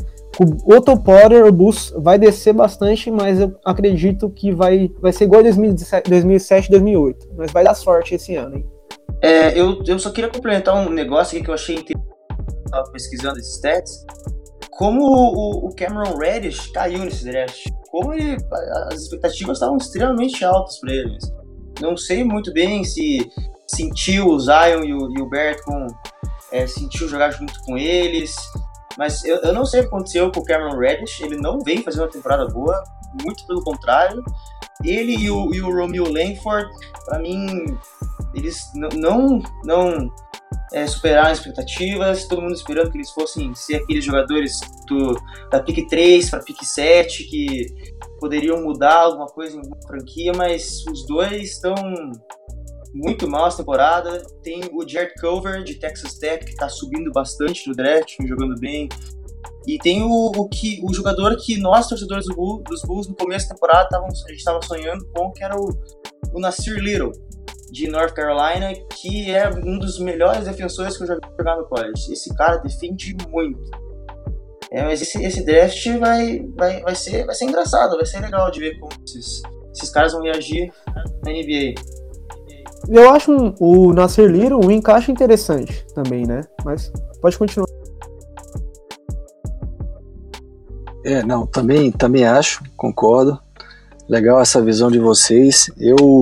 o Otto Porter, o Bulls vai descer bastante, mas eu acredito que vai ser igual a 2007, 2008. Mas vai dar sorte esse ano, hein? Eu só queria complementar um negócio aqui que eu achei interessante. Eu estava pesquisando esses stats. Como o Cameron Reddish caiu nesse draft. Como as expectativas estavam extremamente altas para ele. Não sei muito bem se sentiu o Zion e o Bertcom sentiu jogar junto com eles. Mas eu não sei o que aconteceu com o Cameron Reddish. Ele não veio fazer uma temporada boa. Muito pelo contrário. Ele e o Romeo Langford, para mim, eles não superaram as expectativas. Todo mundo esperando que eles fossem ser aqueles jogadores da pick 3 para pick 7 que poderiam mudar alguma coisa em alguma franquia, mas os dois estão muito mal essa temporada. Tem o Jarrett Culver de Texas Tech, que está subindo bastante no draft, jogando bem. E tem o jogador que nós, torcedores dos Bulls, no começo da temporada, a gente estava sonhando com, que era o Nasir Little, de North Carolina, que é um dos melhores defensores que eu já vi jogar no college. Esse cara defende muito. Mas esse draft vai ser engraçado, vai ser legal de ver como esses caras vão reagir na NBA. Eu acho o Nasir Little um encaixe interessante também, né? Mas pode continuar. Não, também acho, concordo. Legal essa visão de vocês.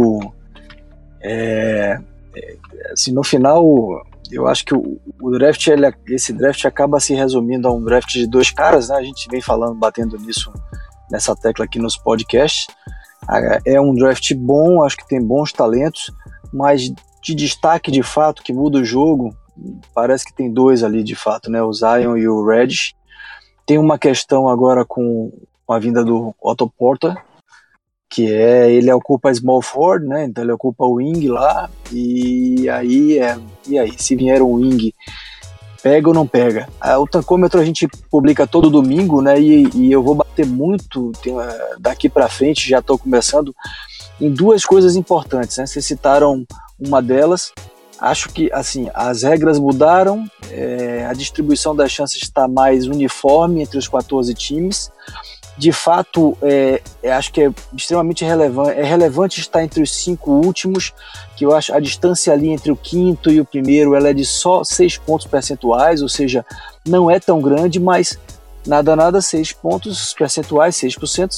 Assim, no final, eu acho que o draft, esse draft acaba se resumindo a um draft de dois caras, né? A gente vem batendo nessa tecla aqui nos podcasts. É um draft bom, acho que tem bons talentos, mas de destaque de fato, que muda o jogo, parece que tem dois ali de fato, né? O Zion e o Reddish. Tem uma questão agora com a vinda do Otto Porter, que ele ocupa small forward, né? Então ele ocupa o wing lá, e aí, se vier um wing, pega ou não pega? O tancômetro a gente publica todo domingo, né? E eu vou bater muito daqui para frente, já estou começando, em duas coisas importantes, né? Vocês citaram uma delas. Acho que assim, as regras mudaram, a distribuição das chances está mais uniforme entre os 14 times. De fato, acho que é extremamente relevante. É relevante estar entre os 5 últimos, que eu acho a distância ali entre o quinto e o primeiro ela é de só 6 pontos percentuais, ou seja, não é tão grande, mas nada, 6 pontos percentuais, 6%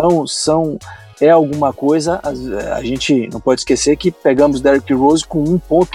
é alguma coisa. A gente não pode esquecer que pegamos Derrick Rose com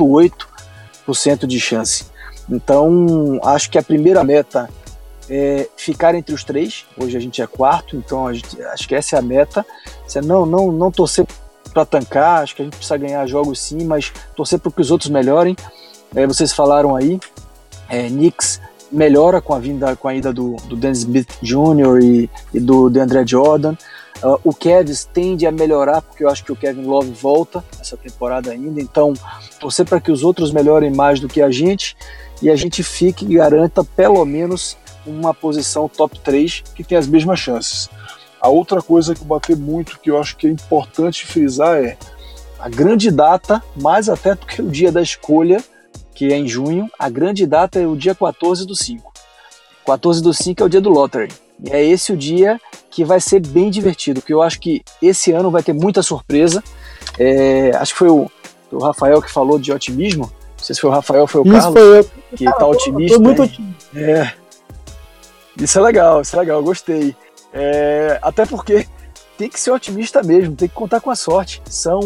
1,8% de chance. Então, acho que a primeira meta é ficar entre os 3. Hoje a gente é quarto, então acho que essa é a meta. Não torcer para tancar, acho que a gente precisa ganhar jogos sim, mas torcer para que os outros melhorem. Vocês falaram aí, Knicks melhora com a ida do Dennis Smith Jr. e do DeAndre Jordan. O Cavs tende a melhorar, porque eu acho que o Kevin Love volta essa temporada ainda, então torcer para que os outros melhorem mais do que a gente, e a gente fique e garanta pelo menos uma posição top 3 que tem as mesmas chances. A outra coisa que eu bati muito, que eu acho que é importante frisar, é a grande data, mais até do que o dia da escolha, que é em junho. A grande data é o dia 14/5. 14/5 é o dia do lottery, e é esse o dia que vai ser bem divertido, porque eu acho que esse ano vai ter muita surpresa. Acho que foi o Rafael que falou de otimismo. Não sei se foi o Rafael ou foi o Carlos, foi eu. que tá otimista. Tô muito otimista. Isso é legal, eu gostei. Até porque tem que ser otimista mesmo, tem que contar com a sorte.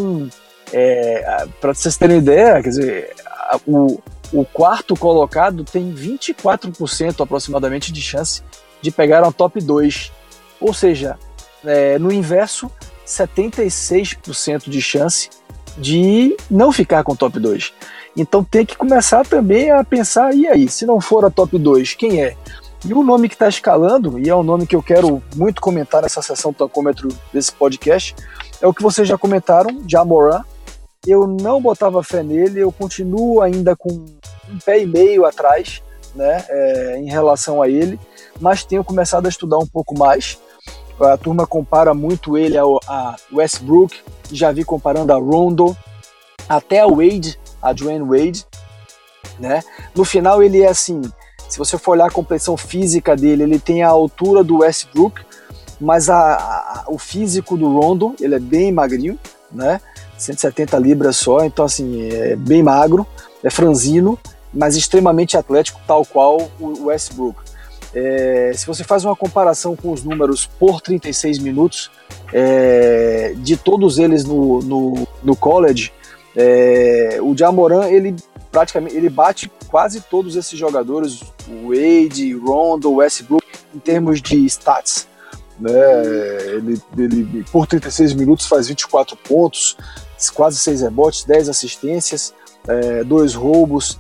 Para vocês terem ideia, quer dizer, o quarto colocado tem 24% aproximadamente de chance de pegar um top 2. Ou seja, no inverso, 76% de chance de não ficar com o top 2. Então tem que começar também a pensar, e aí, se não for a top 2, quem é? E o nome que está escalando, e é um nome que eu quero muito comentar nessa sessão tancômetro desse podcast, é o que vocês já comentaram, Ja Morant. Eu não botava fé nele, eu continuo ainda com um pé e meio atrás, né, em relação a ele, mas tenho começado a estudar um pouco mais. A turma compara muito ele a Westbrook, já vi comparando a Rondo, até a Wade, a Dwayne Wade, né? No final ele é assim, se você for olhar a complexão física dele, ele tem a altura do Westbrook, mas o físico do Rondo, ele é bem magrinho, né? 170 libras só, então assim, é bem magro, é franzino, mas extremamente atlético, tal qual o Westbrook. Se você faz uma comparação com os números por 36 minutos, de todos eles no college, o Ja Morant, ele bate quase todos esses jogadores, o Wade, Rondo, Westbrook, em termos de stats, né? Ele por 36 minutos faz 24 pontos, quase 6 rebotes, 10 assistências, 2 roubos,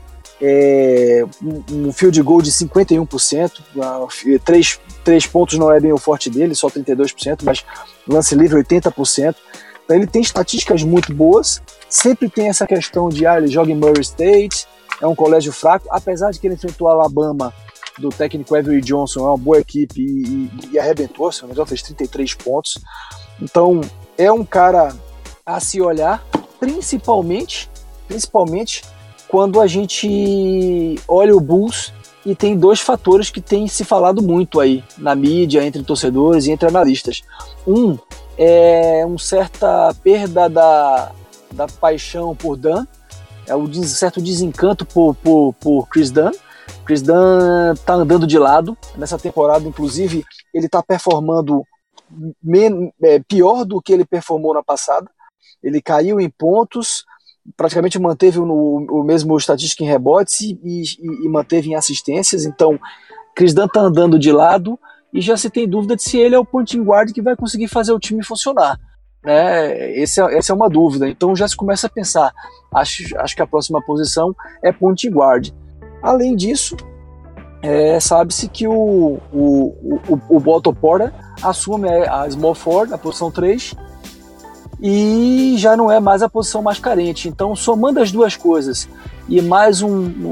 um field goal de 51%, 3 pontos não é bem o forte dele, só 32%, mas lance livre 80%. Então ele tem estatísticas muito boas, sempre tem essa questão de ele joga em Murray State, é um colégio fraco, apesar de que ele enfrentou a Alabama do técnico Avery Johnson, é uma boa equipe e arrebentou, se não me engano, fez 33 pontos. Então é um cara a se olhar, principalmente quando a gente olha o Bulls e tem 2 fatores que tem se falado muito aí na mídia, entre torcedores e entre analistas. Um é uma certa perda da paixão por Dunn, um certo desencanto por Chris Dunn. Chris Dunn tá andando de lado nessa temporada, inclusive ele tá performando pior do que ele performou na passada. Ele caiu em pontos, praticamente manteve o mesmo estatística em rebotes e manteve em assistências. Então, Chris Dunn tá andando de lado e já se tem dúvida de se ele é o point guard que vai conseguir fazer o time funcionar, né? Essa é uma dúvida. Então já se começa a pensar, acho que a próxima posição é point guard. Além disso, sabe-se que o Otto Porter assume a small forward, a posição 3, e já não é mais a posição mais carente. Então, somando as duas coisas e mais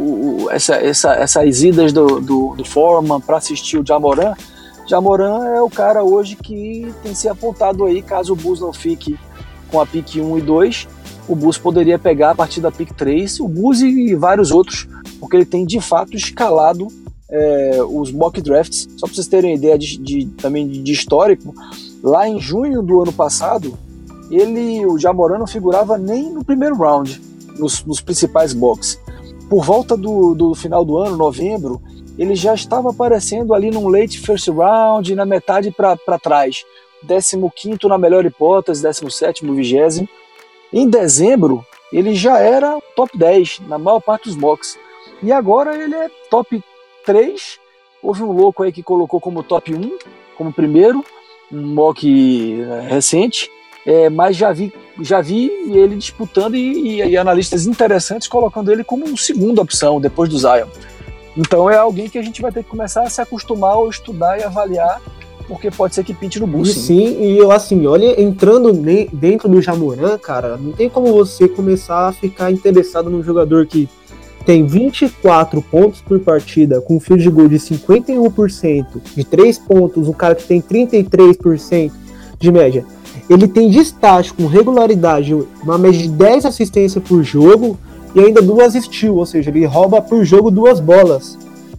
essas idas do Foreman para assistir o Ja Morant é o cara hoje que tem se apontado aí, caso o Bulls não fique com a pick 1 e 2, o Bulls poderia pegar a partir da pick 3, o Bulls e vários outros, porque ele tem de fato escalado os mock drafts. Só para vocês terem ideia também de histórico, lá em junho do ano passado, o Ja Morant não figurava nem no primeiro round, nos principais box. Por volta do final do ano, novembro, ele já estava aparecendo ali num late first round, na metade para trás. 15º na melhor hipótese, 17º, 20º. Em dezembro, ele já era top 10 na maior parte dos mocks. E agora ele é top 3. Houve um louco aí que colocou como top 1, como primeiro, um mock recente. Mas já vi ele disputando e analistas interessantes colocando ele como segunda opção depois do Zion. Então é alguém que a gente vai ter que começar a se acostumar ou estudar e avaliar, porque pode ser que pinte no Bulls. Sim, e eu assim, olha, entrando dentro do Ja Morant, cara, não tem como você começar a ficar interessado num jogador que tem 24 pontos por partida, com field goal de 51%, de 3 pontos, um cara que tem 33% de média. Ele tem destaque com regularidade, uma média de 10 assistências por jogo e ainda 2 steals, ou seja, ele rouba por jogo 2 bolas.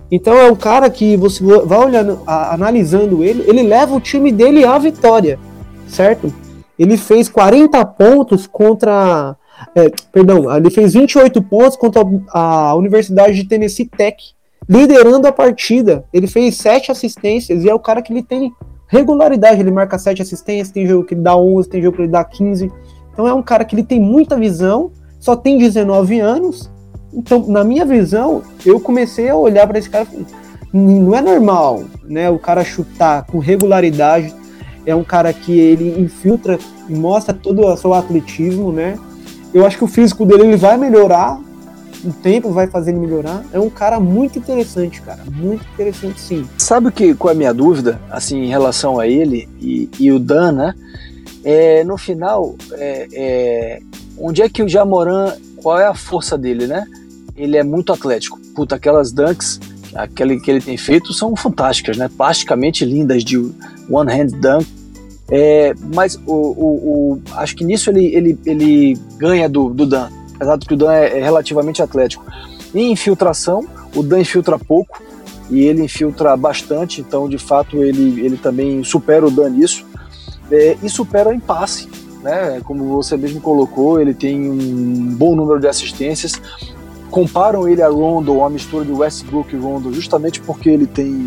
Então é um cara que você vai olhando, analisando ele leva o time dele à vitória, certo? Ele fez 40 pontos contra... ele fez 28 pontos contra a Universidade de Tennessee Tech, liderando a partida. Ele fez 7 assistências e é o cara que ele tem regularidade. Ele marca 7 assistências, tem jogo que ele dá 11, tem jogo que ele dá 15. Então é um cara que ele tem muita visão, só tem 19 anos. Então, na minha visão, eu comecei a olhar para esse cara e falei, não é normal, né, o cara chutar com regularidade. É um cara que ele infiltra e mostra todo o seu atletismo, né? Eu acho que o físico dele ele vai melhorar, o tempo vai fazer ele melhorar. É um cara muito interessante, cara. Muito interessante, sim. Sabe qual é a minha dúvida, assim, em relação a ele e o Dan, né? No final, onde é que o Ja Morant, qual é a força dele, né? Ele é muito atlético. Puta, aquelas dunks que ele tem feito são fantásticas, né? Plasticamente lindas, de one-hand dunk. Mas acho que nisso ele ganha do Dan, apesar de que o Dan é relativamente atlético. Em infiltração, o Dan infiltra pouco e ele infiltra bastante, então de fato ele também supera o Dan nisso, e supera em passe, né? Como você mesmo colocou, ele tem um bom número de assistências. Comparam ele a Rondo, uma mistura de Westbrook e Rondo, justamente porque ele tem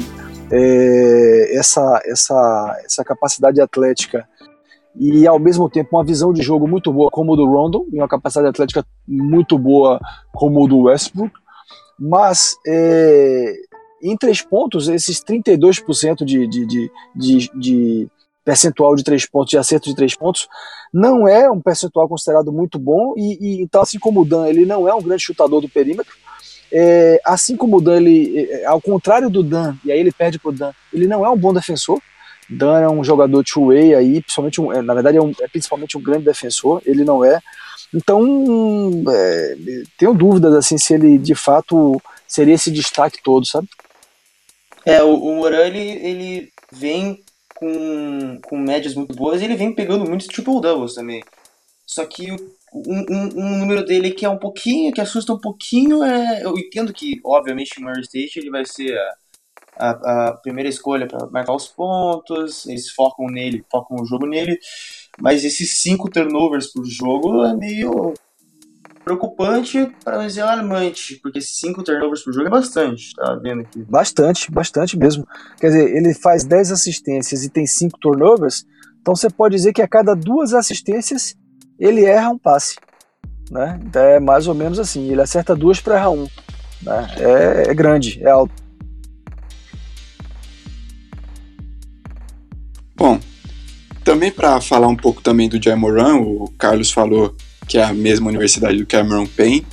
essa capacidade atlética e ao mesmo tempo uma visão de jogo muito boa como o do Rondo e uma capacidade atlética muito boa como o do Westbrook, mas em 3 pontos, esses 32% de percentual de 3 pontos, de acerto de 3 pontos, não é um percentual considerado muito bom, e então, assim como o Dan, ele não é um grande chutador do perímetro, assim como o Dan, ao contrário do Dan, e aí ele perde pro Dan, ele não é um bom defensor. Dan é um jogador two-way aí, principalmente na verdade é principalmente um grande defensor, ele não é. Então, tenho dúvidas assim se ele de fato seria esse destaque todo, sabe? O Moran, ele vem com médias muito boas e ele vem pegando muitos triple-doubles também. Só que um número dele que é um pouquinho, que assusta um pouquinho, eu entendo que, obviamente, o Murray State ele vai ser a primeira escolha para marcar os pontos, eles focam o jogo nele, mas esses 5 turnovers por jogo é meio preocupante, para não dizer alarmante, porque 5 turnovers por jogo é bastante, tá vendo aqui? Bastante mesmo. Quer dizer, ele faz 10 assistências e tem 5 turnovers, então você pode dizer que a cada 2 assistências ele erra um passe, né? Então é mais ou menos assim, ele acerta 2 para errar 1, né? É grande, é alto. Bom, também para falar um pouco também do Ja Morant, o Carlos falou que é a mesma universidade do Cameron Payne.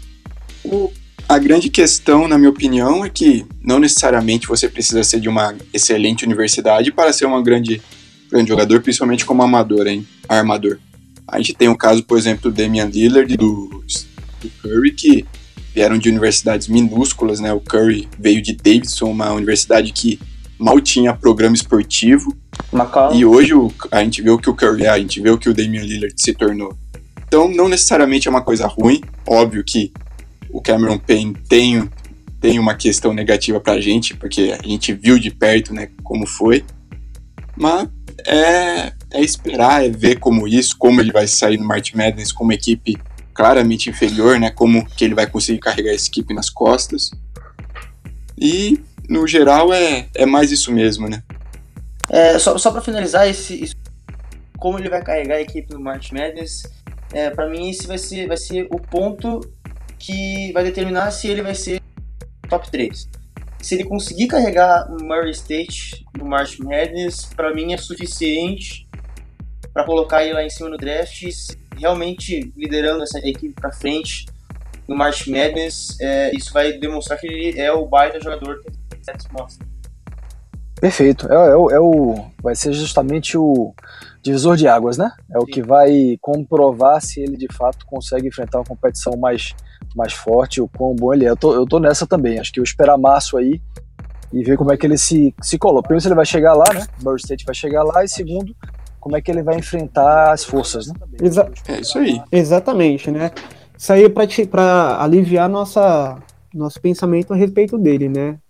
A grande questão, na minha opinião, é que não necessariamente você precisa ser de uma excelente universidade para ser um grande jogador, principalmente como armador. A gente tem um caso, por exemplo, do Damian Lillard e do Curry, que vieram de universidades minúsculas, né? O Curry veio de Davidson, uma universidade que mal tinha programa esportivo. E hoje a gente vê o que o Curry a gente vê o que o Damian Lillard se tornou. Então, não necessariamente é uma coisa ruim. Óbvio que o Cameron Payne tem uma questão negativa pra gente, porque a gente viu de perto, né, como foi. Mas é esperar, é ver como ele vai sair no March Madness com uma equipe claramente inferior, né, como que ele vai conseguir carregar essa equipe nas costas. E, no geral, é mais isso mesmo, né. Só pra finalizar, como ele vai carregar a equipe no March Madness, pra mim esse vai ser o ponto que vai determinar se ele vai ser top 3. Se ele conseguir carregar o Murray State no March Madness, pra mim é suficiente pra colocar ele lá em cima no draft, realmente liderando essa equipe pra frente no March Madness. Isso vai demonstrar que ele é o baita jogador que o Stats mostra. Perfeito, vai ser justamente o divisor de águas, né? É o que vai comprovar se ele de fato consegue enfrentar uma competição mais forte, o quão bom ele é. Eu tô nessa também, acho que eu esperar março aí e ver como é que ele se coloca. Primeiro, se ele vai chegar lá, né? O Murray State vai chegar lá, e segundo, como é que ele vai enfrentar as forças, né? É isso aí. Exatamente, né? Isso aí é pra aliviar nosso pensamento a respeito dele, né?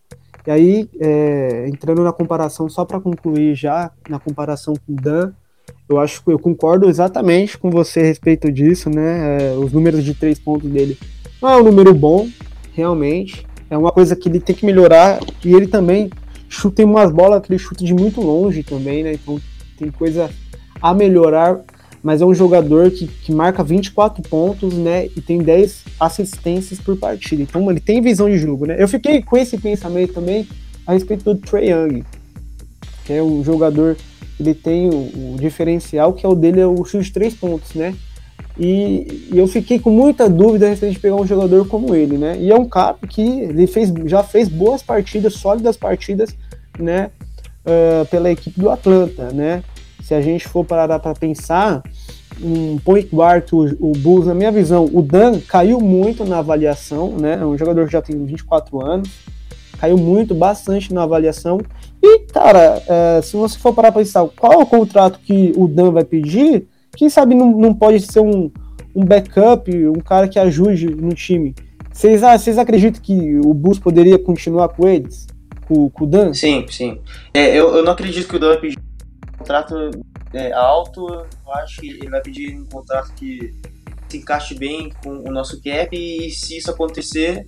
E aí, entrando na comparação, só para concluir já, na comparação com o Dan, eu concordo exatamente com você a respeito disso, né? Os números de 3 pontos dele não é um número bom, realmente. É uma coisa que ele tem que melhorar, e ele também tem umas bolas que ele chuta de muito longe também, né? Então tem coisa a melhorar, mas é um jogador que marca 24 pontos, né? E tem 10 assistências por partida. Então, ele tem visão de jogo, né? Eu fiquei com esse pensamento também a respeito do Trae Young, que é um jogador, ele tem o diferencial, que é o dele, é o chute de 3 pontos, né? E eu fiquei com muita dúvida a respeito de pegar um jogador como ele, né? E é um cara que ele já fez boas partidas, sólidas partidas, né? Pela equipe do Atlanta, né? Se a gente for parar para pensar, um point guard, o Bulls, na minha visão, o Dan caiu muito na avaliação, né? É um jogador que já tem 24 anos, caiu bastante na avaliação. E, cara, se você for parar para pensar qual é o contrato que o Dan vai pedir, quem sabe não pode ser um backup, um cara que ajude no time. Vocês acreditam que o Bulls poderia continuar com eles? Com o Dan? Sim. Eu não acredito que o Dan vai pedir um contrato alto. Eu acho que ele vai pedir um contrato que se encaixe bem com o nosso cap, e se isso acontecer,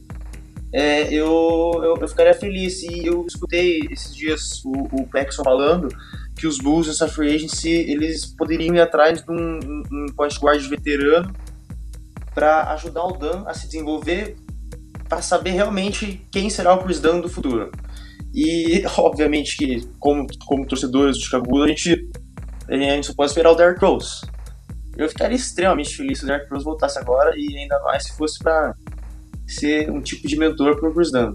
eu ficaria feliz. E eu escutei esses dias o Paxson falando que os Bulls nessa free agency, eles poderiam ir atrás de um point guard veterano para ajudar o Dan a se desenvolver, para saber realmente quem será o Chris Dunn do futuro. E obviamente que como torcedores do Chicago Bulls, a gente só pode esperar o Derrick Rose. Eu ficaria extremamente feliz se o Derrick Rose voltasse agora, e ainda mais se fosse para ser um tipo de mentor para o Chris Dunn.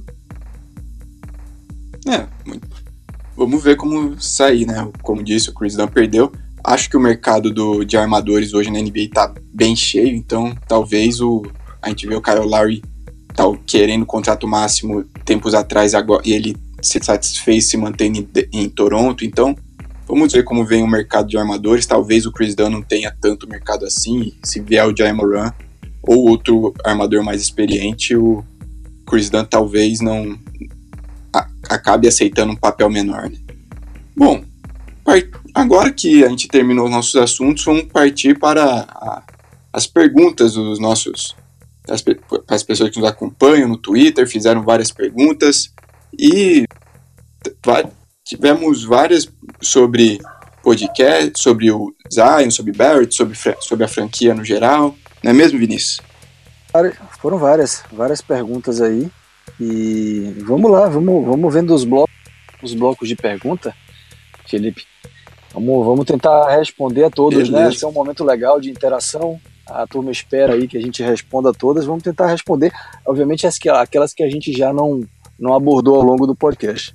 Vamos ver como sair, né? Como disse, o Chris Dunn perdeu. Acho que o mercado de armadores hoje na NBA tá bem cheio, então talvez a gente vê o Kyle Lowry querendo o contrato máximo tempos atrás, agora, e ele se satisfez se mantendo em Toronto. Então vamos ver como vem o mercado de armadores. Talvez o Chris Dunn não tenha tanto mercado assim. Se vier o Ja Morant ou outro armador mais experiente, o Chris Dunn talvez não acabe aceitando um papel menor, né? Bom, agora que a gente terminou os nossos assuntos, vamos partir para as perguntas dos para as pessoas que nos acompanham no Twitter. Fizeram várias perguntas e tivemos várias sobre podcast, sobre o Zion, sobre Barrett, sobre a franquia no geral. Não é mesmo, Vinícius? Foram várias perguntas aí. E vamos lá, vamos vendo os blocos de pergunta, Felipe. Vamos tentar responder a todos, beleza, né? Acho que é um momento legal de interação. A turma espera aí que a gente responda a todas. Vamos tentar responder, obviamente, aquelas que a gente já não abordou ao longo do podcast.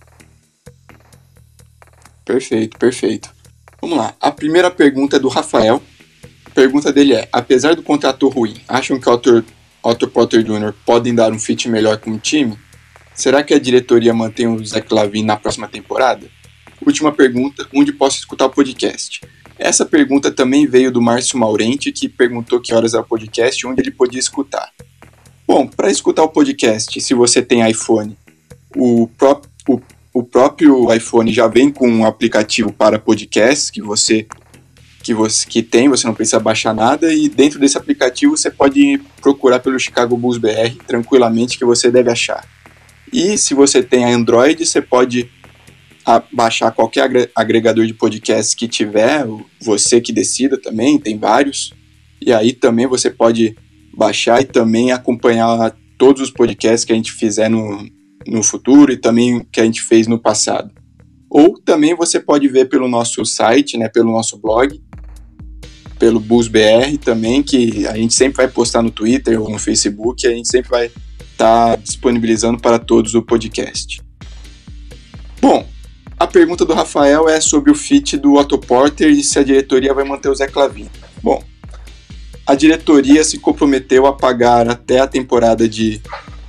Perfeito. Vamos lá. A primeira pergunta é do Rafael. A pergunta dele é: apesar do contrato ruim, acham que o Otto Porter Jr. podem dar um fit melhor com o time? Será que a diretoria mantém o Zach LaVine na próxima temporada? Última pergunta: onde posso escutar o podcast? Essa pergunta também veio do Márcio Maurenti, que perguntou que horas é o podcast e onde ele podia escutar. Bom, para escutar o podcast, se você tem iPhone, o próprio iPhone já vem com um aplicativo para podcasts que você não precisa baixar nada, e dentro desse aplicativo você pode procurar pelo Chicago Bulls BR tranquilamente, que você deve achar. E se você tem Android, você pode baixar qualquer agregador de podcast que tiver, você que decida também, tem vários, e aí também você pode baixar e também acompanhar todos os podcasts que a gente fizer no futuro e também que a gente fez no passado. Ou também você pode ver pelo nosso site, né, pelo nosso blog, pelo Bulls BR também, que a gente sempre vai postar no Twitter ou no Facebook, e a gente sempre vai estar disponibilizando para todos o podcast. Bom, a pergunta do Rafael é sobre o fit do Otto Porter e se a diretoria vai manter o Zach LaVine. Bom, a diretoria se comprometeu a pagar até a temporada de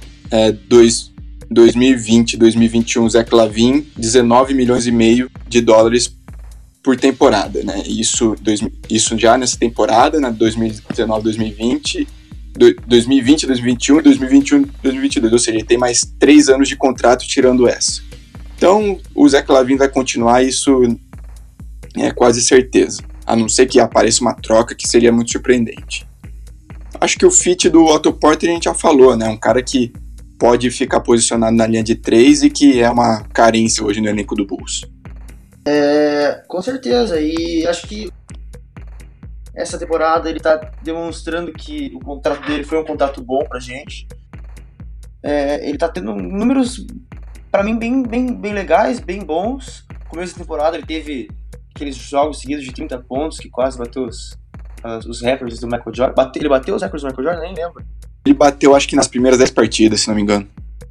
2020-2021 Zach LaVine $19,5 milhões por temporada, né? Isso já nessa temporada, né, 2019-2020, 2020, 2021, 2021, 2022, ou seja, ele tem mais 3 anos de contrato tirando essa. Então, o Zach LaVine vai continuar, isso é quase certeza, a não ser que apareça uma troca, que seria muito surpreendente. Acho que o fit do Otto Porter a gente já falou, né? Um cara que pode ficar posicionado na linha de 3 e que é uma carência hoje no elenco do Bulls. Com certeza, e acho que essa temporada ele tá demonstrando que o contrato dele foi um contrato bom pra gente. Ele tá tendo números, pra mim, bem legais, bem bons. No começo da temporada ele teve aqueles jogos seguidos de 30 pontos, que quase bateu os recordes do Michael Jordan. Ele bateu os recordes do Michael Jordan? Nem lembro. Ele bateu, acho que nas primeiras 10 partidas, se não me engano.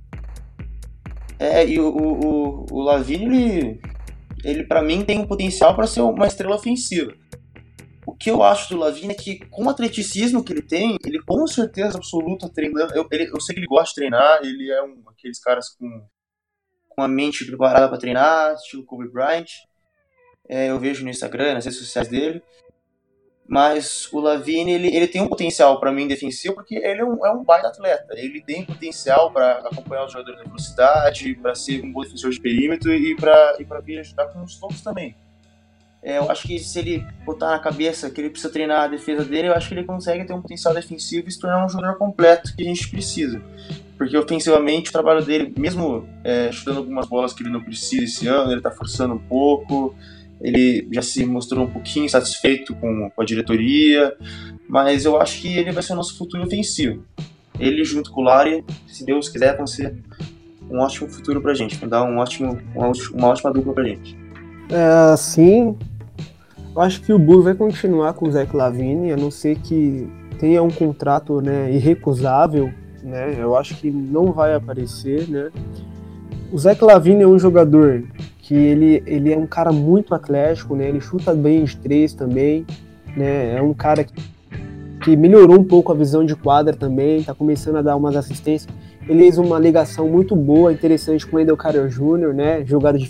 E o LaVine, ele pra mim tem um potencial para ser uma estrela ofensiva. O que eu acho do LaVine é que, com o atleticismo que ele tem, ele com certeza absoluta treinando. Eu sei que ele gosta de treinar, ele é aqueles caras com a mente preparada para treinar, estilo Kobe Bryant. Eu vejo no Instagram, nas redes sociais dele. Mas o LaVine, ele tem um potencial para mim defensivo, porque ele é um baita atleta. Ele tem potencial para acompanhar os jogadores da velocidade, para ser um bom defensor de perímetro e para vir ajudar com os tocos também. Eu acho que se ele botar na cabeça que ele precisa treinar a defesa dele, eu acho que ele consegue ter um potencial defensivo e se tornar um jogador completo que a gente precisa. Porque ofensivamente o trabalho dele, mesmo chutando algumas bolas que ele não precisa esse ano, ele está forçando um pouco, ele já se mostrou um pouquinho insatisfeito com a diretoria, mas eu acho que ele vai ser o nosso futuro ofensivo. Ele junto com o Larry, se Deus quiser, vão ser um ótimo futuro pra gente, vai dar uma ótima dupla pra gente. Sim, eu acho que o Bulls vai continuar com o Zach LaVine, a não ser que tenha um contrato, né, irrecusável, né, eu acho que não vai aparecer, né. O Zach LaVine é um jogador que ele é um cara muito atlético, né, ele chuta bem de 3 também, né, é um cara que melhorou um pouco a visão de quadra também, tá começando a dar umas assistências, ele fez uma ligação muito boa, interessante com o Wendell Carter Jr., né, jogada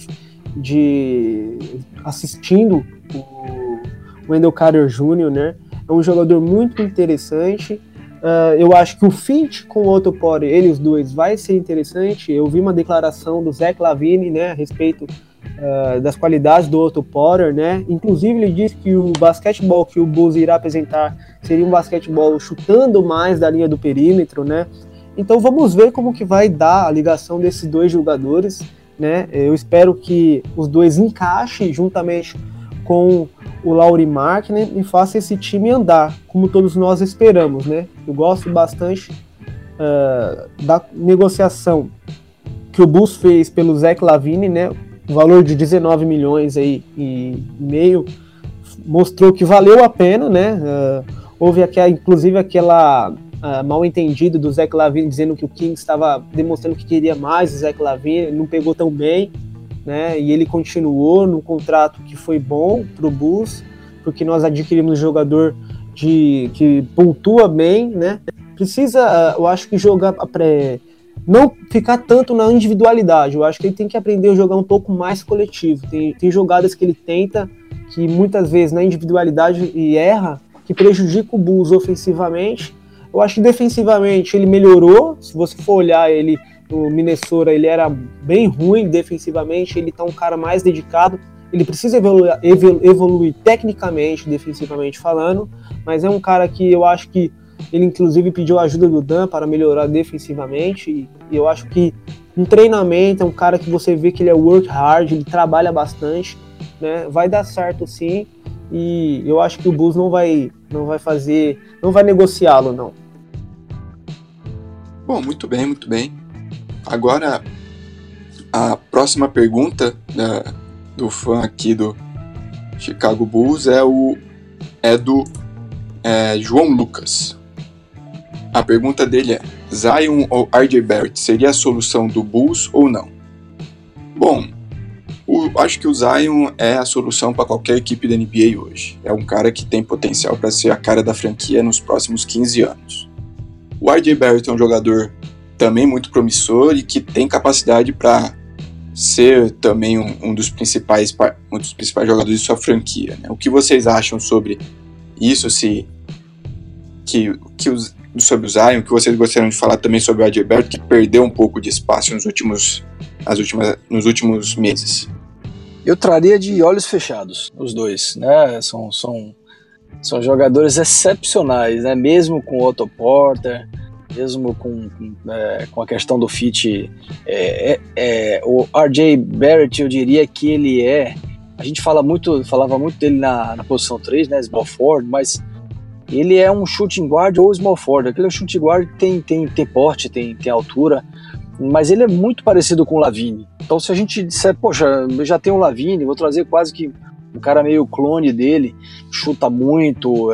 assistindo o Wendell Carter Jr., né? É um jogador muito interessante. Eu acho que o fit com o Otto Porter, ele os dois, vai ser interessante. Eu vi uma declaração do Zach LaVine, né, a respeito das qualidades do Otto Porter, né? Inclusive ele disse que o basquetebol que o Bulls irá apresentar seria um basquetebol chutando mais da linha do perímetro, né? Então vamos ver como que vai dar a ligação desses dois jogadores, né? Eu espero que os dois encaixem juntamente com o Lauri Markkanen e façam esse time andar, como todos nós esperamos, né? Eu gosto bastante da negociação que o Bulls fez pelo Zach LaVine, né? O valor de 19 milhões aí e meio mostrou que valeu a pena, né? Houve inclusive aquela mal entendido do Zach LaVine dizendo que o Kings estava demonstrando que queria mais o Zach LaVine, não pegou tão bem, né? E ele continuou no contrato que foi bom pro Bulls, porque nós adquirimos um jogador que pontua bem, né? Precisa, eu acho que jogar não ficar tanto na individualidade, eu acho que ele tem que aprender a jogar um pouco mais coletivo. Tem jogadas que ele tenta, que muitas vezes na individualidade e erra, que prejudica o Bulls ofensivamente. Eu acho que defensivamente ele melhorou. Se você for olhar ele no Minnesota, ele era bem ruim defensivamente, ele tá um cara mais dedicado. Ele precisa evoluir tecnicamente, defensivamente falando, mas é um cara que eu acho que ele inclusive pediu a ajuda do Dan para melhorar defensivamente, e eu acho que no treinamento é um cara que você vê que ele é work hard, ele trabalha bastante, né? Vai dar certo sim, e eu acho que o Bulls não vai negociá-lo, não. Bom, muito bem, muito bem. Agora, a próxima pergunta do fã aqui do Chicago Bulls é do João Lucas. A pergunta dele é: Zion ou RJ Barrett seria a solução do Bulls ou não? Bom, acho que o Zion é a solução para qualquer equipe da NBA hoje. É um cara que tem potencial para ser a cara da franquia nos próximos 15 anos. O RJ Barrett é um jogador também muito promissor e que tem capacidade para ser também um dos principais jogadores de sua franquia, né? O que vocês acham sobre isso? Que o sobre o Zion, que vocês gostariam de falar também sobre o R.J. Barrett, que perdeu um pouco de espaço nos últimos meses? Eu traria de olhos fechados os dois, né? São jogadores excepcionais, né? Mesmo com o Otto Porter, mesmo com a questão do fit. O R.J. Barrett, eu diria que ele a gente falava muito dele na posição 3, né? Small forward, mas ele é um shooting guard ou small forward. Aquele shooting guard tem porte, tem altura, mas ele é muito parecido com o LaVine. Então, se a gente disser, poxa, eu já tenho o LaVine, vou trazer quase que um cara meio clone dele, chuta muito,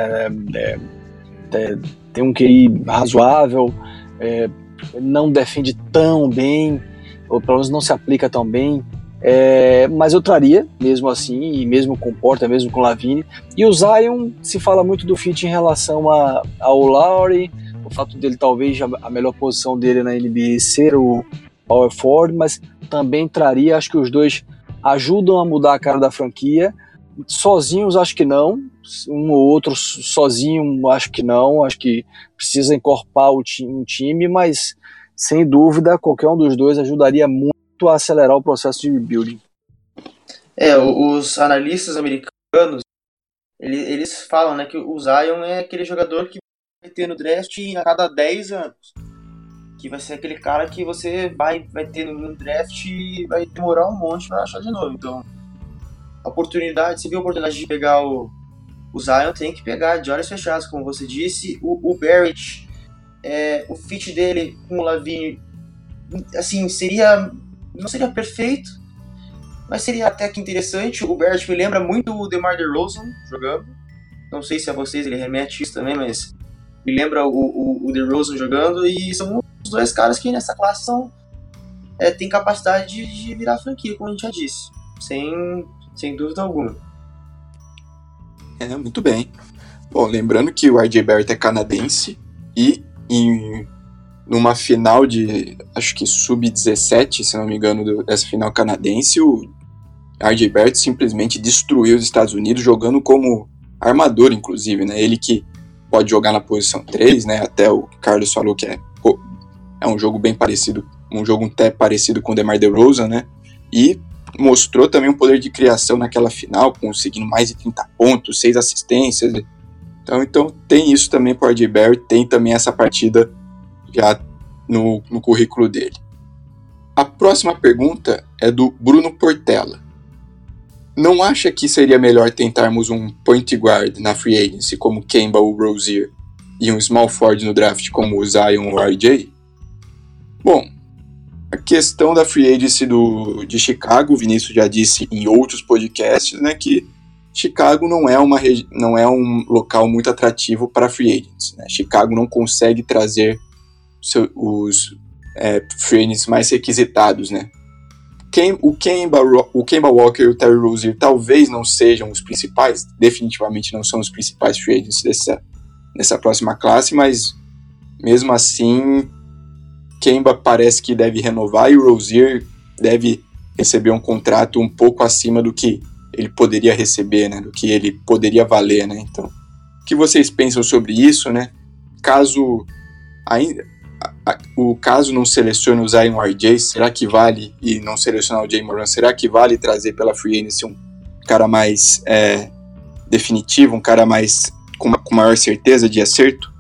tem um QI razoável, não defende tão bem, ou pelo menos não se aplica tão bem, mas eu traria, mesmo assim, e mesmo com Porter, mesmo com LaVine. E o Zion, se fala muito do fit em relação ao Lowry, o fato dele talvez a melhor posição dele na NBA ser o power forward, mas também traria, acho que os dois ajudam a mudar a cara da franquia. Sozinhos acho que não, um ou outro sozinho acho que não, acho que precisa encorpar um time, mas sem dúvida qualquer um dos dois ajudaria muito a acelerar o processo de rebuilding. Os analistas americanos, eles falam, né, que o Zion é aquele jogador que vai ter no draft a cada 10 anos. Que vai ser aquele cara que você vai ter no draft e vai demorar um monte para achar de novo. Então, você viu a oportunidade de pegar o Zion, tem que pegar de olhos fechados, como você disse. O Barrett, o fit dele com o LaVine, assim, não seria perfeito, mas seria até que interessante. O Barrett me lembra muito o DeMar DeRozan jogando. Não sei se a vocês ele remete isso também, mas me lembra o DeRozan jogando, e são os dois caras que nessa classe têm capacidade de virar franquia, como a gente já disse, sem dúvida alguma. Muito bem. Bom, lembrando que o R.J. Barrett é canadense e numa final de, acho que sub-17, se não me engano, dessa final canadense, o R.J. Barrett simplesmente destruiu os Estados Unidos, jogando como armador, inclusive, né? Ele que pode jogar na posição 3, né? Até o Carlos falou que é um jogo bem parecido, um jogo até parecido com o DeMar DeRozan, né? E mostrou também um poder de criação naquela final, conseguindo mais de 30 pontos, 6 assistências. Então tem isso também para o R.J. Barrett, tem também essa partida já no currículo dele. A próxima pergunta é do Bruno Portela. Não acha que seria melhor tentarmos um point guard na free agency como Kemba ou Rozier e um small forward no draft como o Zion ou o RJ? Bom, a questão da free agency de Chicago, o Vinícius já disse em outros podcasts, né, que Chicago não é um local muito atrativo para free agents, né? Chicago não consegue trazer os free agents mais requisitados, né? O Kemba Walker e o Terry Rozier talvez não sejam os principais, definitivamente não são os principais free agents dessa próxima classe, mas mesmo assim Kemba parece que deve renovar e o Rozier deve receber um contrato um pouco acima do que ele poderia receber, né? Do que ele poderia valer, né? Então, o que vocês pensam sobre isso, né? Caso não selecione o Zion RJ, será que vale, e não selecionar o Jay Moran, será que vale trazer pela free agency um cara mais definitivo, um cara mais com maior certeza de acerto?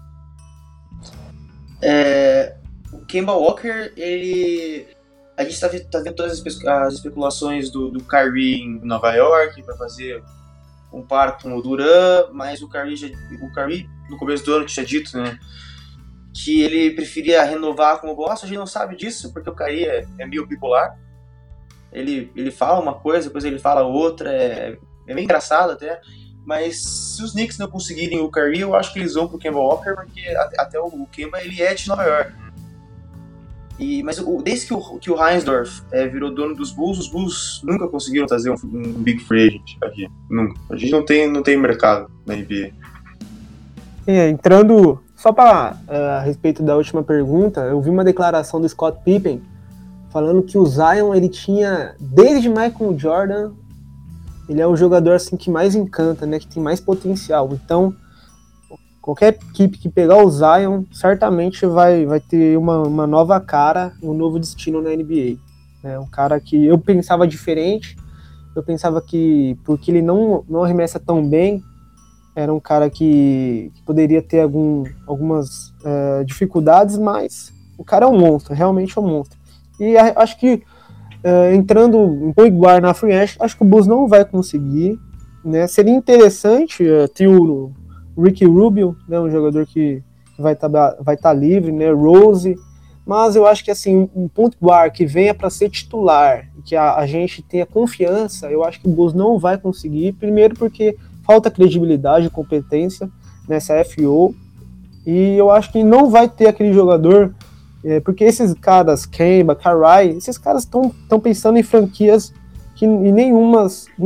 O Kemba Walker, a gente tá vendo todas as especulações do Kyrie em Nova York para fazer um par com o Durant, mas o Kyrie no começo do ano tinha dito, né, que ele preferia renovar com o Boston. A gente não sabe disso, porque o Kyrie é meio bipolar. Ele fala uma coisa, depois ele fala outra, é bem engraçado até. Mas se os Knicks não conseguirem o Kyrie, eu acho que eles vão pro Kemba Walker, porque até o Kemba ele é de Nova York. Mas desde que o Reinsdorf virou dono dos Bulls, os Bulls nunca conseguiram trazer um big free agent aqui. Nunca. A gente não tem mercado na NBA. Entrando só para a respeito da última pergunta, eu vi uma declaração do Scott Pippen falando que o Zion, ele tinha, desde Michael Jordan, ele é o jogador assim que mais encanta, né, que tem mais potencial. Então, qualquer equipe que pegar o Zion certamente vai ter uma nova cara, um novo destino na NBA. É um cara que eu pensava diferente, eu pensava que, porque ele não arremessa tão bem, era um cara que poderia ter algumas dificuldades, mas o cara é um monstro, realmente é um monstro. E acho que entrando em point guard na free agent, acho que o Bulls não vai conseguir, né? Seria interessante ter o Ricky Rubio, né, um jogador que vai estar livre, né, Rose, mas eu acho que assim, um point guard que venha para ser titular, que a gente tenha confiança, eu acho que o Bulls não vai conseguir, primeiro porque falta credibilidade e competência nessa FO, e eu acho que não vai ter aquele jogador, porque esses caras, Kemba, Kawhi, esses caras estão pensando em franquias que nenhuma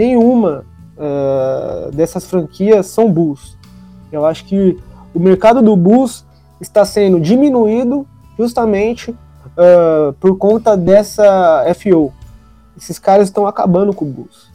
dessas franquias são Bulls. Eu acho que o mercado do Bulls está sendo diminuído justamente por conta dessa FO. Esses caras estão acabando com o Bulls.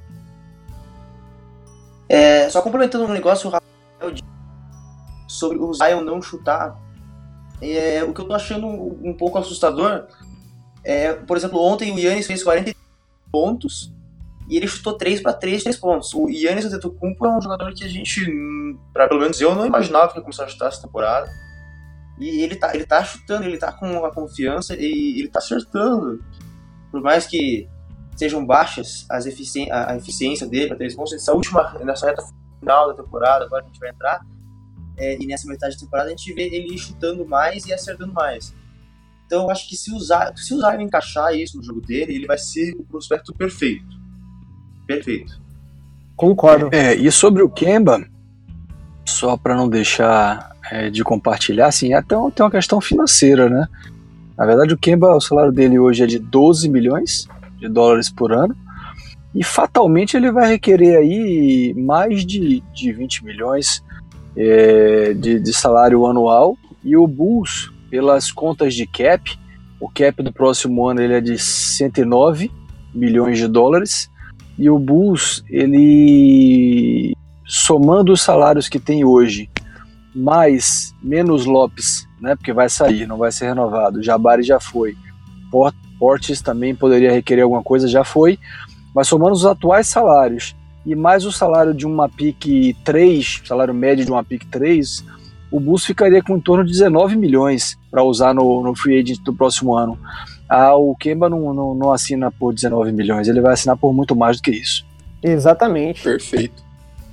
Só complementando um negócio, o Rafael disse sobre o Zion não chutar. O que eu tô achando um pouco assustador por exemplo, ontem o Giannis fez 40 pontos e ele chutou 3 pontos. O Giannis Antetokounmpo é um jogador que a gente, pelo menos eu, não imaginava que ia começar a chutar essa temporada. E ele tá chutando, ele tá com a confiança e ele tá acertando. Por mais que sejam baixas a eficiência dele para 3 pontos, nessa reta final da temporada, agora a gente vai entrar, e nessa metade da temporada a gente vê ele chutando mais e acertando mais. Então eu acho que se o Zion encaixar isso no jogo dele, ele vai ser o prospecto perfeito. Perfeito. Concordo. E sobre o Kemba, só para não deixar de compartilhar, assim, até tem uma questão financeira, né? Na verdade, o Kemba, o salário dele hoje é de 12 milhões de dólares por ano, e fatalmente ele vai requerer aí mais de 20 milhões de salário anual, e o Bulls, pelas contas de cap, o cap do próximo ano ele é de 109 milhões de dólares, e o Bulls, ele, somando os salários que tem hoje, menos Lopes, né, porque vai sair, não vai ser renovado, Jabari já foi, Portis também poderia requerer alguma coisa, já foi, mas somando os atuais salários e mais o salário de uma pick 3, salário médio de uma pick 3, o Bulls ficaria com em torno de 19 milhões para usar no free agent do próximo ano. O Kemba não assina por 19 milhões, ele vai assinar por muito mais do que isso. Exatamente. Perfeito,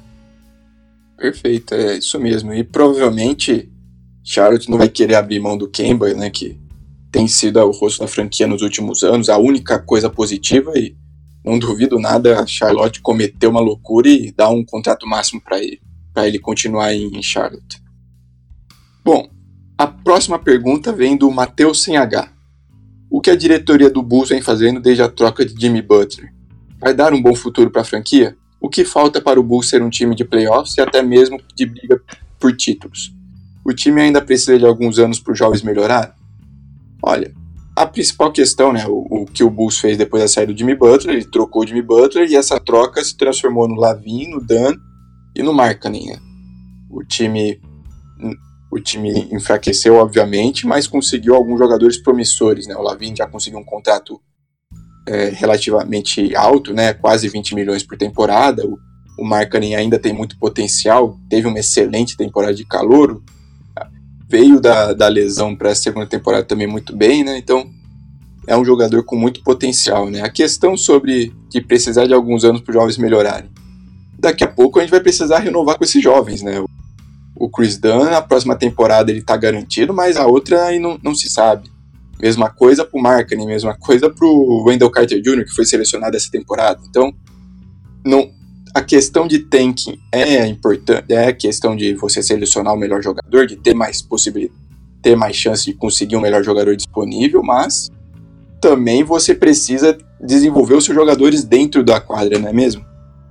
é isso mesmo. E provavelmente Charlotte não vai querer abrir mão do Kemba, né, que tem sido o rosto da franquia nos últimos anos, a única coisa positiva, e não duvido nada a Charlotte cometer uma loucura e dar um contrato máximo para ele continuar em Charlotte. Bom, a próxima pergunta vem do Matheus sem H. O que a diretoria do Bulls vem fazendo desde a troca de Jimmy Butler? Vai dar um bom futuro para a franquia? O que falta para o Bulls ser um time de playoffs e até mesmo de briga por títulos? O time ainda precisa de alguns anos para os jovens melhorar? Olha, a principal questão, né, o que o Bulls fez depois da saída do Jimmy Butler, ele trocou o Jimmy Butler e essa troca se transformou no Lavin, no Dan e no Markkanen, né? O time enfraqueceu, obviamente, mas conseguiu alguns jogadores promissores, né? O Lavin já conseguiu um contrato relativamente alto, né? Quase 20 milhões por temporada. O Markkanen ainda tem muito potencial, teve uma excelente temporada de calouro, veio da lesão para a segunda temporada também muito bem, né? Então é um jogador com muito potencial, né? A questão sobre de precisar de alguns anos para os jovens melhorarem. Daqui a pouco a gente vai precisar renovar com esses jovens, né? O Chris Dunn, na próxima temporada ele está garantido, mas a outra aí não se sabe. Mesma coisa para o Markkanen, mesma coisa para o Wendell Carter Jr., que foi selecionado essa temporada. Então, a questão de tanking é importante, é a questão de você selecionar o melhor jogador, de ter mais possibilidade, ter mais chance de conseguir um melhor jogador disponível, mas também você precisa desenvolver os seus jogadores dentro da quadra, não é mesmo?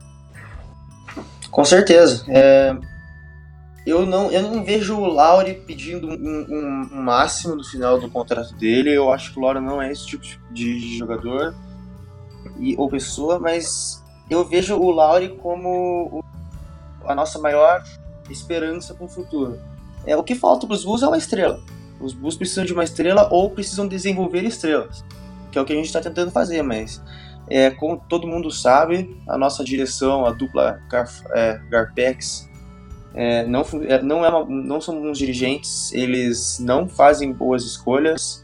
Com certeza. Eu não vejo o Lauri pedindo um máximo no final do contrato dele. Eu acho que o Lauri não é esse tipo de jogador ou pessoa, mas eu vejo o Lauri como a nossa maior esperança para o futuro. O que falta para os Bulls é uma estrela. Os Bulls precisam de uma estrela ou precisam desenvolver estrelas, que é o que a gente está tentando fazer, mas como todo mundo sabe, a nossa direção, a dupla Garpex, não são bons dirigentes, eles não fazem boas escolhas.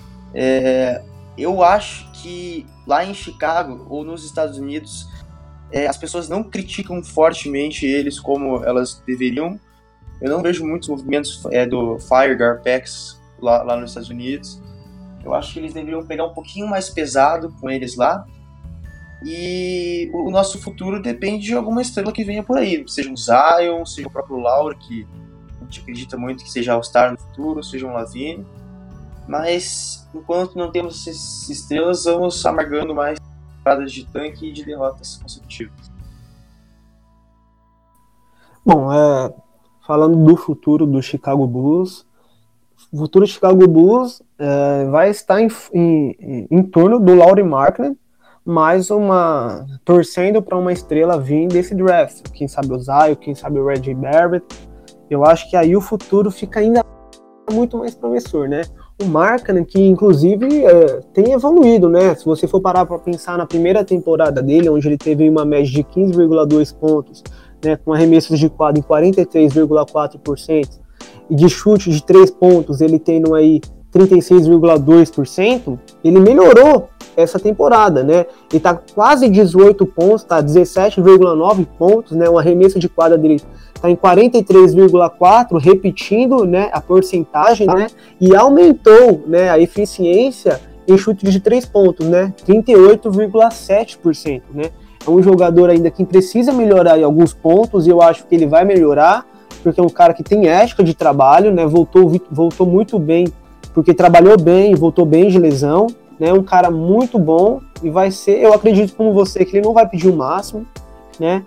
Eu acho que lá em Chicago ou nos Estados Unidos, as pessoas não criticam fortemente eles como elas deveriam. Eu não vejo muitos movimentos do Fire Garpex lá nos Estados Unidos. Eu acho que eles deveriam pegar um pouquinho mais pesado com eles lá. E o nosso futuro depende de alguma estrela que venha por aí. Seja um Zion, seja o próprio Lauri, que a gente acredita muito que seja All-Star no futuro, seja um Lavine. Mas enquanto não temos essas estrelas, vamos amargando mais temporadas de tanque e de derrotas consecutivas. Bom, falando do futuro do Chicago Bulls, o futuro do Chicago Bulls vai estar em torno do Lauri Markkanen, mais torcendo para uma estrela vir desse draft. Quem sabe o Zion, quem sabe o RJ Barrett. Eu acho que aí o futuro fica ainda muito mais promissor, né? O Markkanen, que inclusive tem evoluído, né? Se você for parar para pensar na primeira temporada dele, onde ele teve uma média de 15,2 pontos, né, com arremessos de quadra em 43,4%, e de chute de 3 pontos ele tendo aí 36,2%, ele melhorou essa temporada, né? Ele tá quase 18 pontos, tá 17,9 pontos, né? O arremesso de quadra dele tá em 43,4, repetindo, né, a porcentagem, né? E aumentou, né, a eficiência em chute de 3 pontos, né? 38,7%, né? É um jogador ainda que precisa melhorar em alguns pontos, e eu acho que ele vai melhorar, porque é um cara que tem ética de trabalho, né? Voltou muito bem, porque trabalhou bem, voltou bem de lesão, né? Um cara muito bom, e vai ser, eu acredito como você, que ele não vai pedir o máximo, né?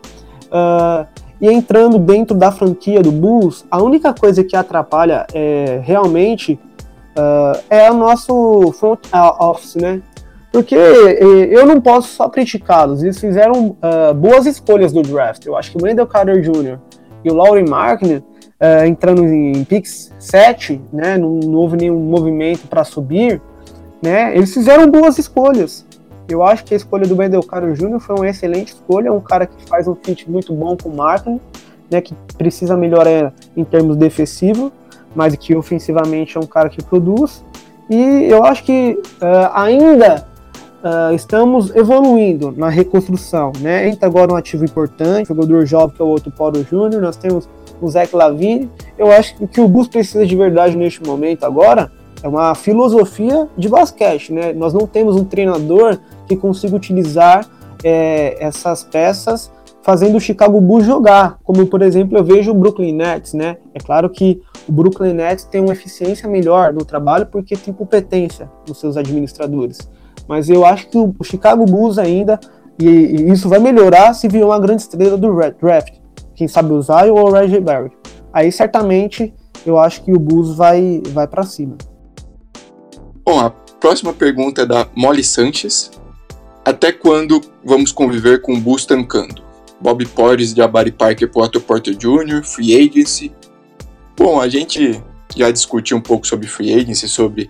E entrando dentro da franquia do Bulls, a única coisa que atrapalha realmente é o nosso front office, né? Porque eu não posso só criticá-los, eles fizeram boas escolhas no draft. Eu acho que o Wendell Carter Jr. e o Lauri Markkanen, entrando em picks 7, né, não houve nenhum movimento para subir, né, eles fizeram boas escolhas. Eu acho que a escolha do Wendell Carter Jr. foi uma excelente escolha, um cara que faz um fit muito bom com o Markkanen, né, que precisa melhorar em termos defensivos, mas que ofensivamente é um cara que produz. E eu acho que ainda estamos evoluindo na reconstrução, né? Entra agora um ativo importante, jogador jovem que é o Otto Porter Jr., nós temos o Zach LaVine. Eu acho que o que o Bulls precisa de verdade neste momento agora é uma filosofia de basquete, né? Nós não temos um treinador que consiga utilizar essas peças fazendo o Chicago Bulls jogar, como por exemplo eu vejo o Brooklyn Nets, né? É claro que o Brooklyn Nets tem uma eficiência melhor no trabalho porque tem competência nos seus administradores, mas eu acho que o Chicago Bulls ainda, e isso vai melhorar se vier uma grande estrela do draft, quem sabe o Zion ou o RJ Barrett. Aí certamente eu acho que o Bulls vai para cima. Bom, a próxima pergunta é da Molly Sanches. Até quando vamos conviver com o Bulls tancando? Bob Porres, Jabari Parker pro Otto Porter Jr., Free Agency. Bom, a gente já discutiu um pouco sobre Free Agency, sobre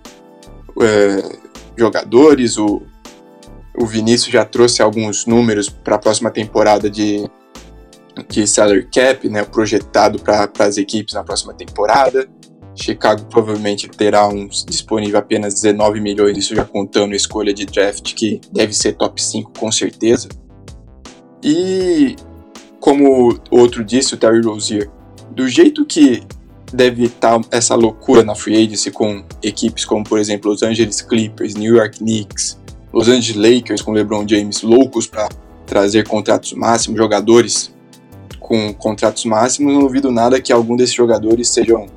jogadores. O Vinícius já trouxe alguns números para a próxima temporada de salary cap, né, projetado para as equipes na próxima temporada. Chicago provavelmente terá disponível apenas 19 milhões, isso já contando a escolha de draft, que deve ser top 5 com certeza. E, como o outro disse, o Terry Rozier, do jeito que deve estar essa loucura na Free Agency com equipes como, por exemplo, Los Angeles Clippers, New York Knicks, Los Angeles Lakers com LeBron James loucos para trazer contratos máximos, jogadores com contratos máximos, não duvido nada que algum desses jogadores sejam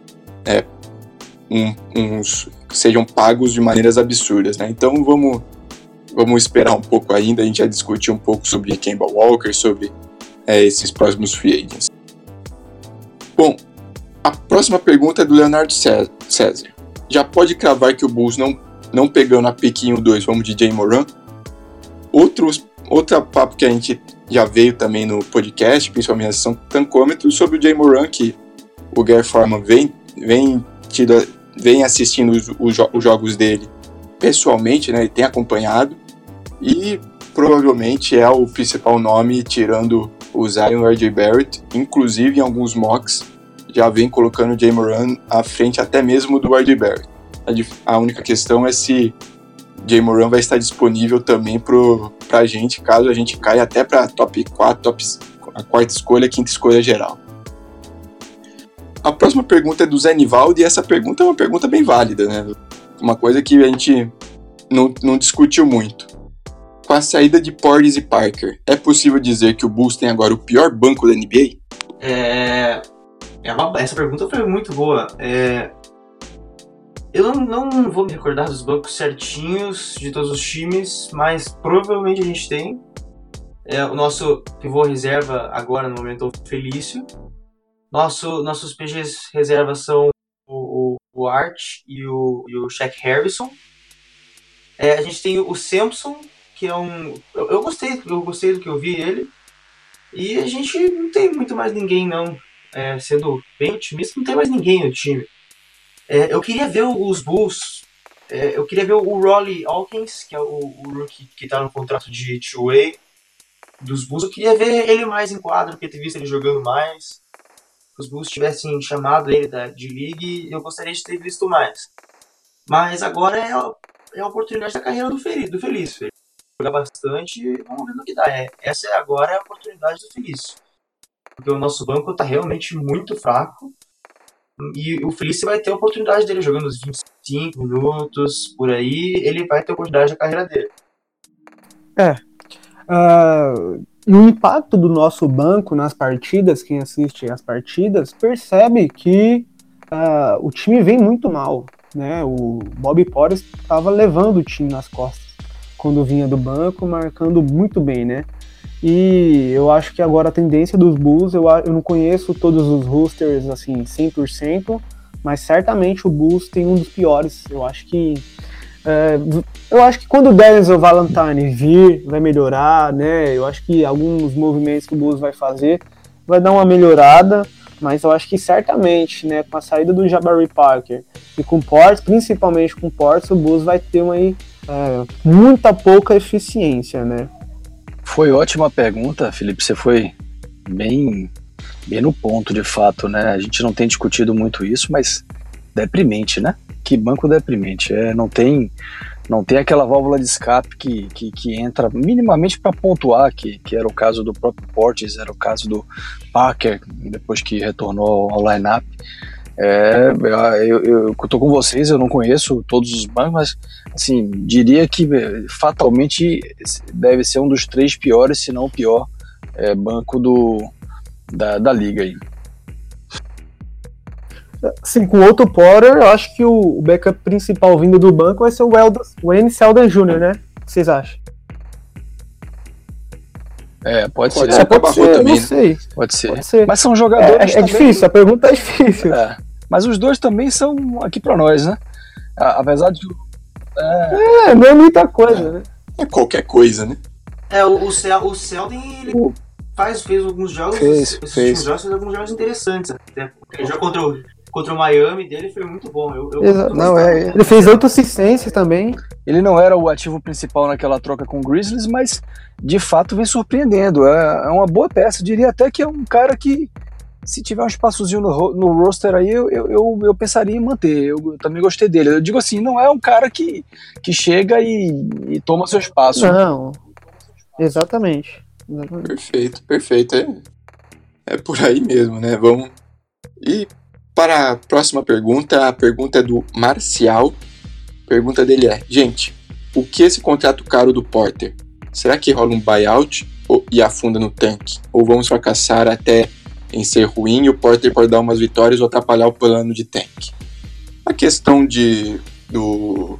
sejam pagos de maneiras absurdas, né? Então vamos esperar um pouco ainda. A gente já discutiu um pouco sobre Kemba Walker, sobre esses próximos free agents. Bom, a próxima pergunta é do Leonardo César. Já pode cravar que o Bulls não pegando a pick 1 ou 2, vamos de Jay Moran? Outro papo que a gente já veio também no podcast, principalmente na sessão Tancômetro, sobre o Jay Moran, que o Gary Foreman vem assistindo os jogos dele pessoalmente, né? Ele tem acompanhado e provavelmente é o principal nome, tirando o Zion e o R.J. Barrett, inclusive em alguns mocks já vem colocando o Jay Moran à frente até mesmo do R.J. Barrett. A única questão é se Jay Moran vai estar disponível também pra gente, caso a gente caia até pra top 4, a quarta escolha, a quinta escolha geral. A próxima pergunta é do Zé Nivaldo, e essa pergunta é uma pergunta bem válida, né? Uma coisa que a gente não discutiu muito. Com a saída de Portis e Parker, é possível dizer que o Bulls tem agora o pior banco da NBA? Essa pergunta foi muito boa. Eu não vou me recordar dos bancos certinhos de todos os times, mas provavelmente a gente tem. O nosso pivô reserva agora no momento é o Felício. Nossos PGs reservas são o Art e o Shaq Harrison. A gente tem o Sampson, que é eu gostei do que eu vi ele. E a gente não tem muito mais ninguém, não. Sendo bem otimista, não tem mais ninguém no time. Eu queria ver os Bulls. Eu queria ver o Rollie Hawkins, que é o rookie que tá no contrato de two-way dos Bulls. Eu queria ver ele mais em quadro, porque ter visto ele jogando mais. Se os Bulls tivessem chamado ele de league, eu gostaria de ter visto mais. Mas agora é a oportunidade da carreira do Felício. Ele joga bastante e vamos ver no que dá. Essa agora é a oportunidade do Felício. Porque o nosso banco tá realmente muito fraco. E o Felício vai ter a oportunidade dele jogando uns 25 minutos, por aí, ele vai ter a oportunidade da carreira dele. E o impacto do nosso banco nas partidas, quem assiste as partidas, percebe que o time vem muito mal, né? O Bobby Portis estava levando o time nas costas quando vinha do banco, marcando muito bem, né? E eu acho que agora a tendência dos Bulls, eu não conheço todos os rosters assim 100%, mas certamente o Bulls tem um dos piores. Eu acho que quando o Denzel Valentine vir, vai melhorar, né? Eu acho que alguns movimentos que o Bulls vai fazer vai dar uma melhorada, mas eu acho que certamente, né, com a saída do Jabari Parker e com o Portis, principalmente com o Portis, o Bulls vai ter muita pouca eficiência, né? Foi ótima pergunta, Felipe. Você foi bem no ponto, de fato, né? A gente não tem discutido muito isso, mas deprimente, né? Que banco deprimente. Não tem aquela válvula de escape que entra minimamente para pontuar, que era o caso do próprio Portis, era o caso do Parker, depois que retornou ao line-up. Eu tô com vocês, eu não conheço todos os bancos, mas assim, diria que fatalmente deve ser um dos 3 piores, se não o pior banco da liga aí. Assim, com o Otto Porter, eu acho que o backup principal vindo do banco vai ser o Wayne Selden Jr., né? O que vocês acham? Pode ser. Pode ser, também, não sei. Pode ser. Mas são jogadores também... difícil, a pergunta é difícil. Mas os dois também são aqui pra nós, né? Apesar de... não é muita coisa, né? É qualquer coisa, né? O Selden, ele fez alguns jogos, fez alguns jogos interessantes. Ele já contra o Miami dele foi muito bom. Ele fez 8 assistências também. Ele não era o ativo principal naquela troca com o Grizzlies, mas de fato vem surpreendendo. É uma boa peça. Eu diria até que é um cara que, se tiver um espaçozinho no roster aí, eu pensaria em manter. Eu também gostei dele. Eu digo assim, não é um cara que chega e toma seu espaço. Não, exatamente. Perfeito. É por aí mesmo, né? Vamos. E para a próxima pergunta, a pergunta é do Marcial. A pergunta dele é: gente, o que esse contrato caro do Porter? Será que rola um buyout e afunda no tanque? Ou vamos fracassar até em ser ruim e o Porter pode dar umas vitórias ou atrapalhar o plano de tanque? A questão do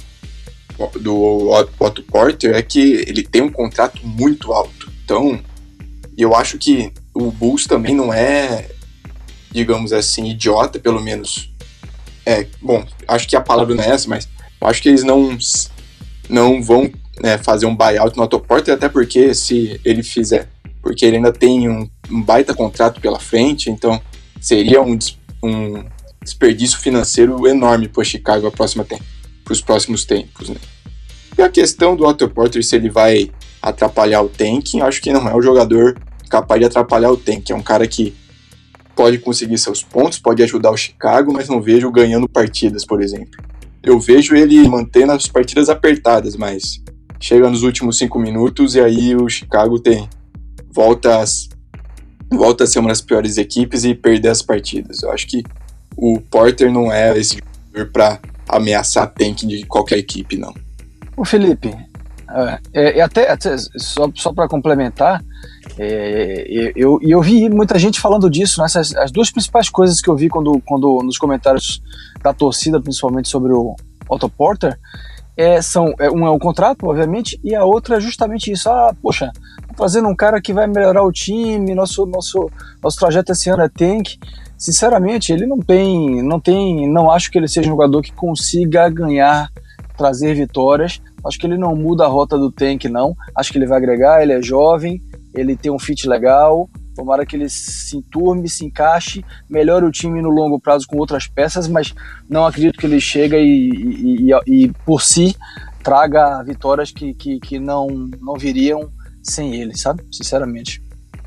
Otto Porter é que ele tem um contrato muito alto. Então, eu acho que o Bulls também não é, digamos assim, idiota, pelo menos. Bom, acho que a palavra não é essa, mas eu acho que eles não vão fazer um buyout no Otto Porter, até porque se ele fizer porque ele ainda tem um baita contrato pela frente, então seria um desperdício financeiro enorme para o Chicago para os próximos tempos, né? E a questão do Otto Porter, se ele vai atrapalhar o tanking, acho que não é um jogador capaz de atrapalhar o tanking. É um cara que pode conseguir seus pontos, pode ajudar o Chicago, mas não vejo ganhando partidas, por exemplo. Eu vejo ele mantendo as partidas apertadas, mas chega nos últimos 5 minutos e aí o Chicago volta a ser uma das piores equipes e perder as partidas. Eu acho que o Porter não é esse jogador para ameaçar tanking de qualquer equipe, não. O Felipe, até só para complementar, eu vi muita gente falando disso, né? As duas principais coisas que eu vi quando nos comentários da torcida, principalmente sobre o Otto Porter, um é o contrato, obviamente, e a outra é justamente isso. Poxa, tá trazendo um cara que vai melhorar o time, nosso trajeto esse ano é tank. Sinceramente, ele não acho que ele seja um jogador que consiga ganhar, trazer vitórias. Acho que ele não muda a rota do tank, não. Acho que ele vai agregar, ele é jovem, ele tem um fit legal. Tomara que ele se enturme, se encaixe, melhore o time no longo prazo com outras peças, mas não acredito que ele chega e por si traga vitórias que não viriam sem ele, sabe? Sinceramente.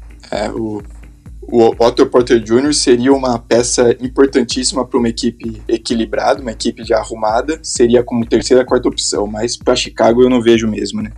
O Otto Porter Jr. seria uma peça importantíssima para uma equipe equilibrada, uma equipe já arrumada, seria como terceira, quarta opção, mas para Chicago eu não vejo mesmo, né?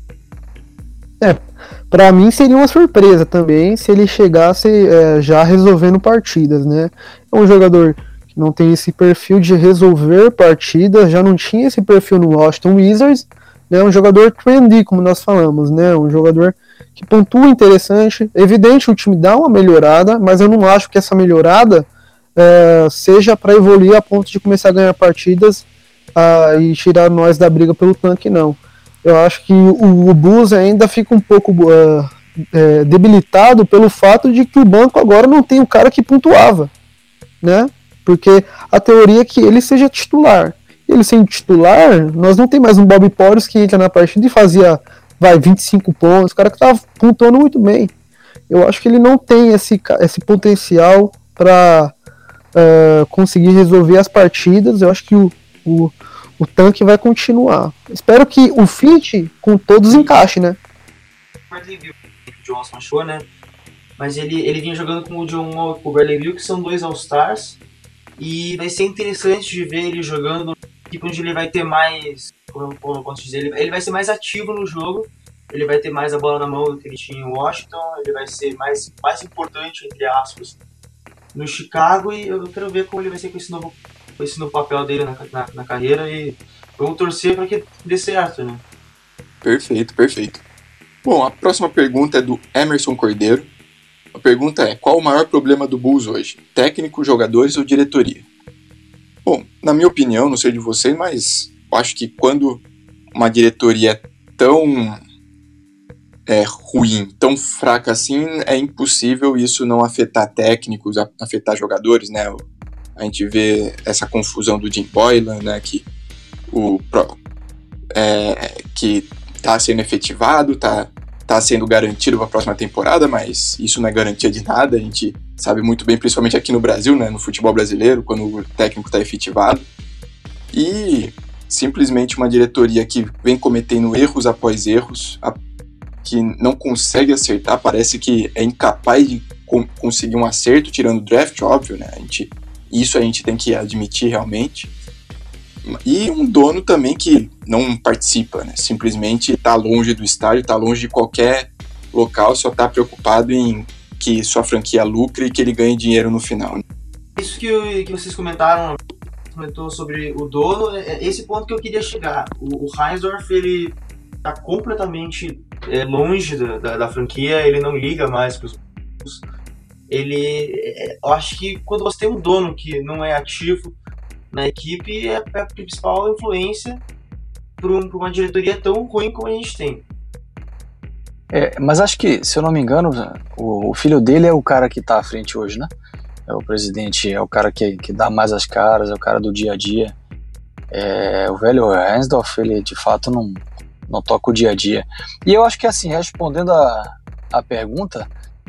Para mim seria uma surpresa também se ele chegasse já resolvendo partidas, né? É um jogador que não tem esse perfil de resolver partidas, já não tinha esse perfil no Washington Wizards, né? Um jogador trendy, como nós falamos, né? Um jogador que pontua interessante, evidente o time dá uma melhorada, mas eu não acho que essa melhorada seja para evoluir a ponto de começar a ganhar partidas e tirar nós da briga pelo tanque, não. Eu acho que o Bulls ainda fica um pouco debilitado pelo fato de que o banco agora não tem o cara que pontuava, né? Porque a teoria é que ele seja titular. Ele sendo titular, nós não tem mais um Bobby Portis que entra na partida e fazia 25 pontos, o cara que estava pontuando muito bem. Eu acho que ele não tem esse potencial para conseguir resolver as partidas. Eu acho que o tanque vai continuar. Espero que o fit com todos encaixe, né? O Johnson achou, né? Mas ele vinha jogando com o John Wall e com o Bradley Beal, que são 2 All-Stars. E vai ser interessante de ver ele jogando numa equipe onde ele vai ter mais... Como eu posso dizer? Ele vai ser mais ativo no jogo. Ele vai ter mais a bola na mão do que ele tinha em Washington. Ele vai ser mais importante, entre aspas, no Chicago. E eu quero ver como ele vai ser com esse novo papel dele na carreira, e vamos torcer para que dê certo, né? Perfeito. Bom, a próxima pergunta é do Emerson Cordeiro. A pergunta é: qual o maior problema do Bulls hoje? Técnico, jogadores ou diretoria? Bom, na minha opinião, não sei de vocês, mas eu acho que quando uma diretoria é tão ruim, tão fraca assim, é impossível isso não afetar técnicos, afetar jogadores, né? A gente vê essa confusão do Jim Boylan, né, que está sendo efetivado, está sendo garantido para a próxima temporada, mas isso não é garantia de nada. A gente sabe muito bem, principalmente aqui no Brasil, né, no futebol brasileiro, quando o técnico está efetivado. E simplesmente uma diretoria que vem cometendo erros após erros, que não consegue acertar, parece que é incapaz de conseguir um acerto, tirando o draft, óbvio, né? Isso a gente tem que admitir realmente. E um dono também que não participa, né? Simplesmente está longe do estádio, está longe de qualquer local, só está preocupado em que sua franquia lucre e que ele ganhe dinheiro no final. Isso que vocês comentou sobre o dono, é esse ponto que eu queria chegar. O Reinsdorf, ele está completamente longe da franquia, ele não liga mais para os... eu acho que quando você tem um dono que não é ativo na equipe, é a principal influência para uma diretoria tão ruim como a gente tem. Mas acho que, se eu não me engano, o filho dele é o cara que está à frente hoje, né? É o presidente, é o cara que dá mais as caras, é o cara do dia a dia. O velho Reinsdorf, ele de fato não toca o dia a dia. E eu acho que, assim, respondendo a pergunta,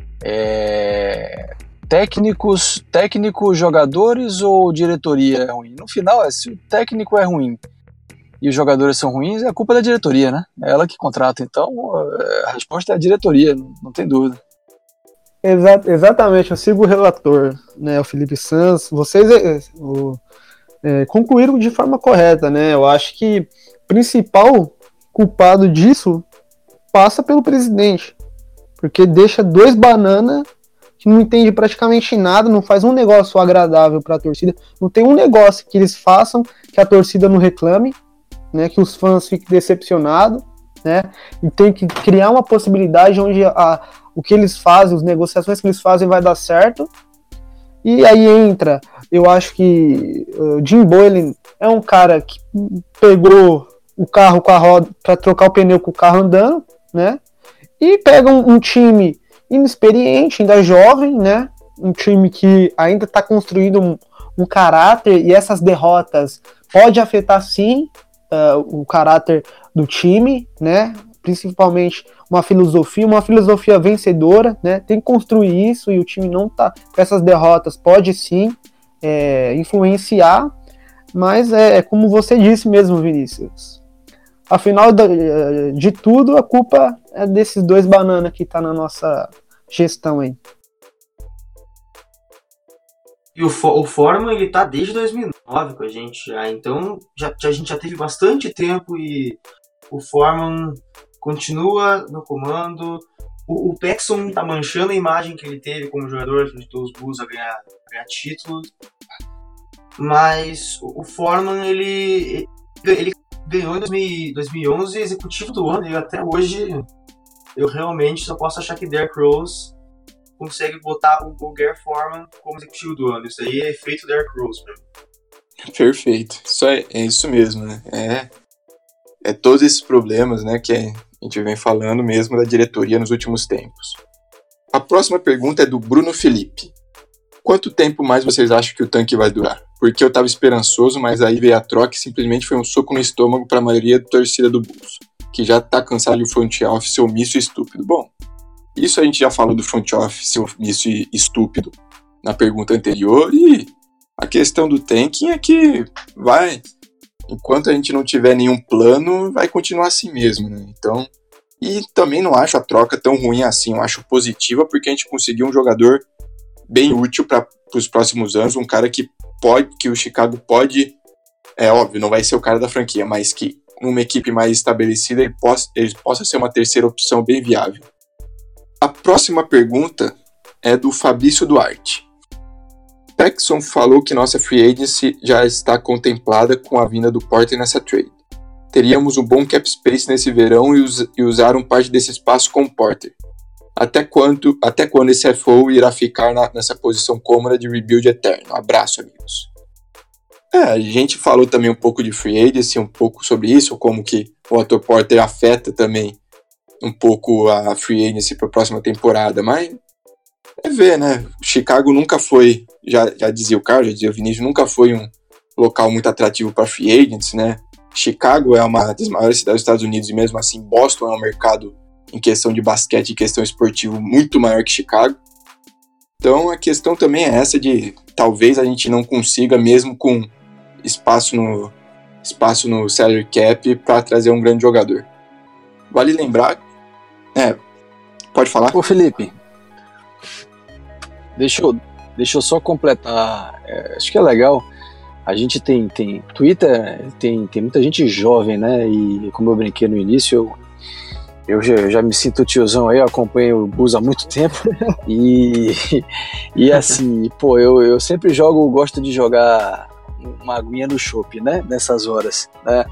técnicos, jogadores ou diretoria é ruim? No final, se o técnico é ruim e os jogadores são ruins, é a culpa da diretoria, né? É ela que contrata, então a resposta é a diretoria, não tem dúvida. Exatamente, eu sigo o relator, né, o Felipe Sanz. Vocês concluíram de forma correta, né? Eu acho que o principal culpado disso passa pelo presidente, porque deixa 2 bananas que não entende praticamente nada, não faz um negócio agradável para a torcida, não tem um negócio que eles façam que a torcida não reclame, né, que os fãs fiquem decepcionados, né, e tem que criar uma possibilidade onde o que eles fazem, as negociações que eles fazem vai dar certo. E aí entra, eu acho que o Jim Boylan é um cara que pegou o carro com a roda para trocar o pneu com o carro andando, né, e pega um time inexperiente, ainda jovem, né, um time que ainda está construindo um caráter, e essas derrotas pode afetar sim o caráter do time, né, principalmente uma filosofia vencedora, né, tem que construir isso, e o time não tá, essas derrotas pode sim influenciar, mas é como você disse mesmo, Vinícius, afinal de tudo, a culpa é desses 2 bananas que tá na nossa gestão aí. E o Foreman, ele tá desde 2009 com a gente já, então a gente já teve bastante tempo e o Foreman continua no comando. O Paxson tá manchando a imagem que ele teve como jogador, que ajudou os Bulls a ganhar títulos, mas o Foreman, ele ganhou em 2011 executivo do ano, e até hoje eu realmente só posso achar que Derrick Rose consegue botar o Gary Foreman como executivo do ano. Isso aí é efeito Derrick Rose pra mim. Perfeito. É isso mesmo, né? É todos esses problemas, né, que a gente vem falando mesmo da diretoria nos últimos tempos. A próxima pergunta é do Bruno Felipe. Quanto tempo mais vocês acham que o tanque vai durar? Porque eu tava esperançoso, mas aí veio a troca e simplesmente foi um soco no estômago para a maioria da torcida do Bulls, que já tá cansado de front office ser omisso e estúpido. Bom, isso a gente já falou do front office ser omisso e estúpido na pergunta anterior, e a questão do tanking é que enquanto a gente não tiver nenhum plano, vai continuar assim mesmo, né? Então, e também não acho a troca tão ruim assim, eu acho positiva, porque a gente conseguiu um jogador bem útil para os próximos anos, um cara que o Chicago pode, óbvio, não vai ser o cara da franquia, mas que numa equipe mais estabelecida ele possa ser uma terceira opção bem viável. A próxima pergunta é do Fabrício Duarte. Paxson falou que nossa free agency já está contemplada com a vinda do Porter nessa trade. Teríamos um bom cap space nesse verão e usar parte desse espaço com o Porter. Até quando esse FO irá ficar nessa posição cômoda de rebuild eterno? Abraço, amigos. A gente falou também um pouco de free agency, um pouco sobre isso, como que o Otto Porter afeta também um pouco a free agency para a próxima temporada, mas ver, né? Chicago nunca foi, já dizia o Carlos, já dizia o Vinícius, nunca foi um local muito atrativo para free agents, né? Chicago é uma das maiores cidades dos Estados Unidos e mesmo assim Boston é um mercado em questão de basquete e questão esportiva muito maior que Chicago. Então a questão também é essa de talvez a gente não consiga mesmo com espaço no salary cap para trazer um grande jogador. Vale lembrar, pode falar? Ô Felipe, deixa eu só completar, acho que é legal, a gente tem Twitter, tem muita gente jovem, né, e como eu brinquei no início, eu já me sinto tiozão aí, eu acompanho o Bulls há muito tempo, e assim, pô, eu sempre gosto de jogar uma aguinha no chopp, né, nessas horas, né,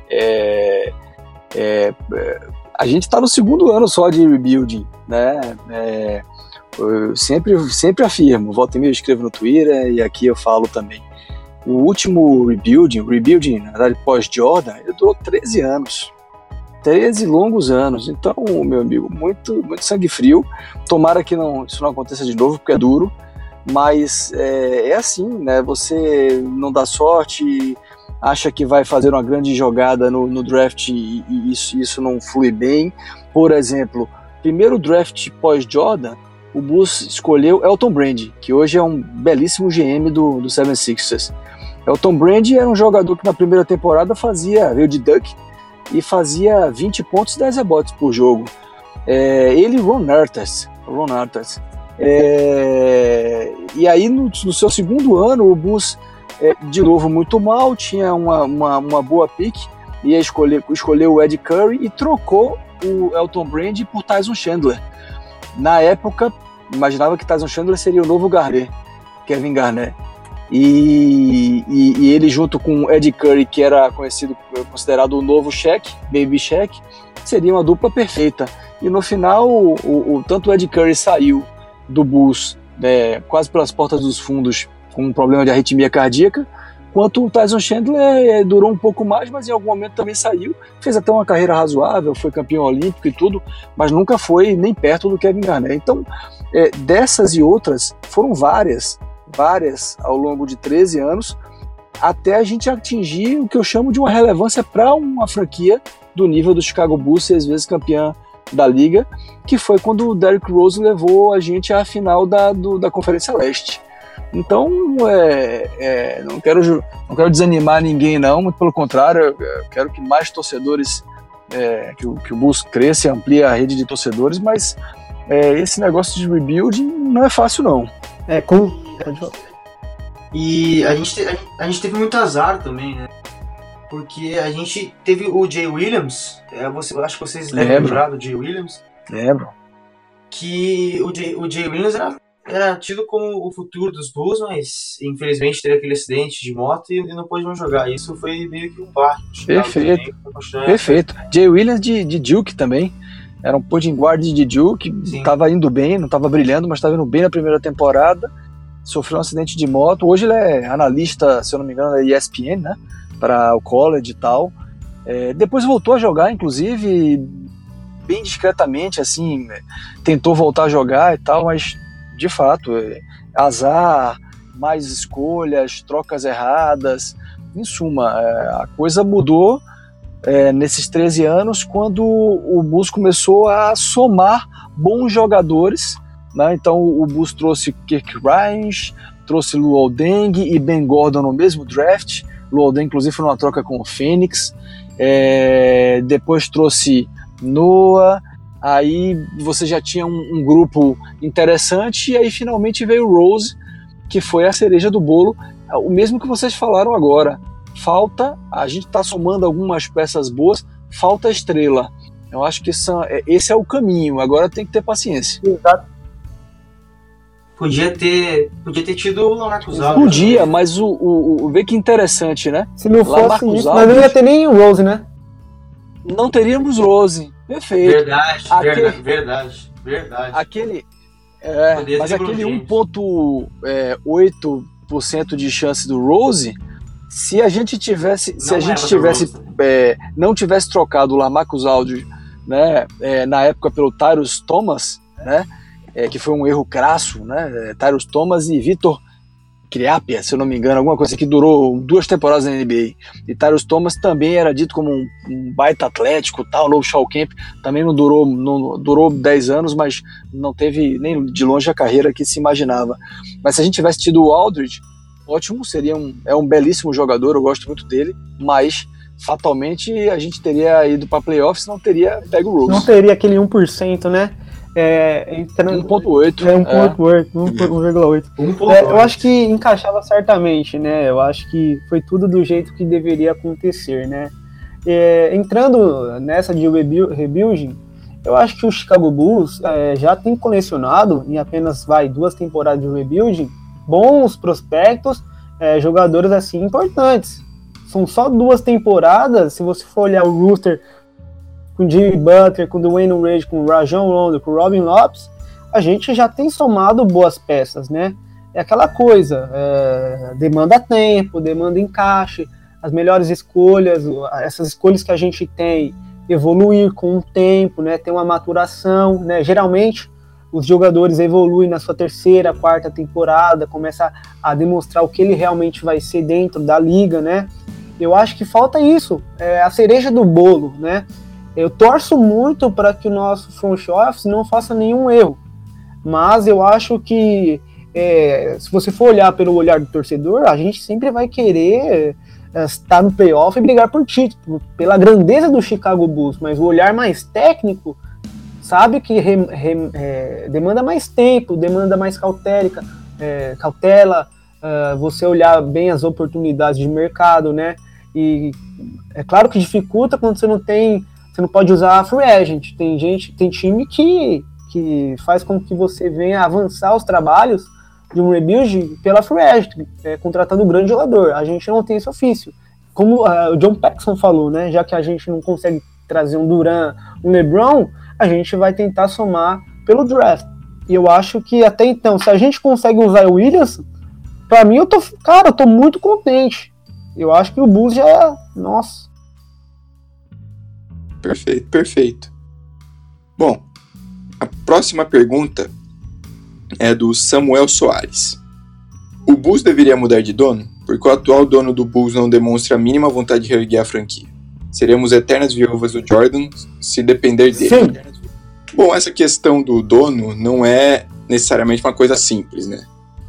a gente tá no segundo ano só de rebuilding, né, eu sempre afirmo, volta e meia eu escrevo no Twitter e aqui eu falo também. O último rebuilding, na verdade, pós-Jordan, ele durou 13 anos. 13 longos anos. Então, meu amigo, muito, muito sangue frio. Tomara que isso não aconteça de novo, porque é duro. Mas é assim, né? Você não dá sorte, acha que vai fazer uma grande jogada no draft e isso não flui bem. Por exemplo, primeiro draft pós-Jordan, o Bulls escolheu Elton Brand, que hoje é um belíssimo GM do 76ers. Elton Brand era um jogador que na primeira temporada veio de Duck e fazia 20 pontos e 10 rebotes por jogo. Ele e Ron Artest. E aí no seu segundo ano o Bulls de novo muito mal, tinha uma boa pick, ia escolher o Ed Curry e trocou o Elton Brand por Tyson Chandler. Na época imaginava que Tyson Chandler seria o novo Kevin Garnett, e ele junto com Ed Curry, que era considerado o novo Shaq, Baby Shaq, seria uma dupla perfeita. E no final tanto o Ed Curry saiu do Bulls quase pelas portas dos fundos com um problema de arritmia cardíaca, quanto o Tyson Chandler durou um pouco mais, mas em algum momento também saiu, fez até uma carreira razoável, foi campeão olímpico e tudo, mas nunca foi nem perto do Kevin Garnett. Então, dessas e outras, foram várias ao longo de 13 anos, até a gente atingir o que eu chamo de uma relevância para uma franquia do nível do Chicago Bulls, 6 vezes campeã da liga, que foi quando o Derrick Rose levou a gente à final da Conferência Leste. Então, não quero desanimar ninguém, não, muito pelo contrário, eu quero que mais torcedores, que o Bulls cresça e amplie a rede de torcedores, mas esse negócio de rebuild não é fácil, não. E a gente teve muito azar também, né? Porque a gente teve o Jay Williams, eu acho que vocês lembram já do Jay Williams? Lembro. Que o Jay Williams era tido como o futuro dos Bulls, mas infelizmente teve aquele acidente de moto e não pôde mais jogar. Isso foi meio que um barco. Perfeito. Jay Williams de Duke também. Era um point guard de Duke, estava indo bem, não estava brilhando, mas estava indo bem na primeira temporada. Sofreu um acidente de moto. Hoje ele é analista, se eu não me engano, da ESPN, né? Para o college e tal. Depois voltou a jogar, inclusive, bem discretamente, assim, tentou voltar a jogar e tal, mas de fato, azar, mais escolhas, trocas erradas, em suma, a coisa mudou nesses 13 anos quando o Bulls começou a somar bons jogadores, né? Então o Bulls trouxe Kirk Ryan, trouxe Luol Deng e Ben Gordon no mesmo draft. Luol Deng, inclusive, foi numa troca com o Phoenix. Depois trouxe Noah. Aí você já tinha um grupo interessante, e aí finalmente veio o Rose, que foi a cereja do bolo, o mesmo que vocês falaram agora. A gente está somando algumas peças boas, falta estrela. Eu acho que esse é o caminho, agora tem que ter paciência. Exato. Podia ter tido o Lamarcus Aldridge. Podia, mas vê que interessante, né? Se não fosse isso, nós não ia ter nem o Rose, né? Não teríamos Rose. Perfeito. Verdade. Mas aquele 1,8% de chance do Rose, se a gente não tivesse trocado o Lamarcus Aldridge, né, na época pelo Tyrus Thomas, né, que foi um erro crasso, né, Tyrus Thomas e Vitor Kriapia, se eu não me engano, alguma coisa que durou 2 temporadas na NBA. E Tyrus Thomas também era dito como um baita atlético, tal, novo Shaw Kemp, também não durou 10 anos, mas não teve nem de longe a carreira que se imaginava. Mas se a gente tivesse tido o Aldridge, ótimo, seria um belíssimo jogador, eu gosto muito dele, mas fatalmente a gente teria ido para playoffs, não teria pego o Rose. Não teria aquele 1%, né? 1,8. 1,8. Eu acho que encaixava certamente, né? Eu acho que foi tudo do jeito que deveria acontecer, né? Entrando nessa de rebuilding, eu acho que o Chicago Bulls já tem colecionado, em apenas 2 temporadas de rebuilding, bons prospectos, jogadores assim importantes. São só 2 temporadas, se você for olhar o roster com o Jimmy Butler, com o Dwayne Wade, com o Rajon Rondo, com o Robin Lopes, a gente já tem somado boas peças, né? É aquela coisa, demanda tempo, demanda encaixe, as melhores escolhas, essas escolhas que a gente tem, evoluir com o tempo, né? Ter uma maturação, né? Geralmente, os jogadores evoluem na sua 3ª, 4ª temporada, começa a demonstrar o que ele realmente vai ser dentro da liga, né? Eu acho que falta isso, a cereja do bolo, né? Eu torço muito para que o nosso front office não faça nenhum erro, mas eu acho que se você for olhar pelo olhar do torcedor, a gente sempre vai querer estar no playoff e brigar por título, pela grandeza do Chicago Bulls, mas o olhar mais técnico sabe que demanda mais tempo, demanda mais cautela, você olhar bem as oportunidades de mercado, né? E é claro que dificulta quando você não pode usar a free agent. Tem time que faz com que você venha avançar os trabalhos de um rebuild pela free agent, contratando um grande jogador. A gente não tem esse ofício. Como o John Paxson falou, né? Já que a gente não consegue trazer um Durant, um LeBron, a gente vai tentar somar pelo draft. E eu acho que até então, se a gente consegue usar o Williams, pra mim eu tô muito contente. Eu acho que o Bulls já... Nossa. Perfeito. Bom, a próxima pergunta é do Samuel Soares. O Bulls deveria mudar de dono? Porque o atual dono do Bulls não demonstra a mínima vontade de reerguer a franquia. Seremos eternas viúvas do Jordan se depender dele. Sim. Bom, essa questão do dono não é necessariamente uma coisa simples, né?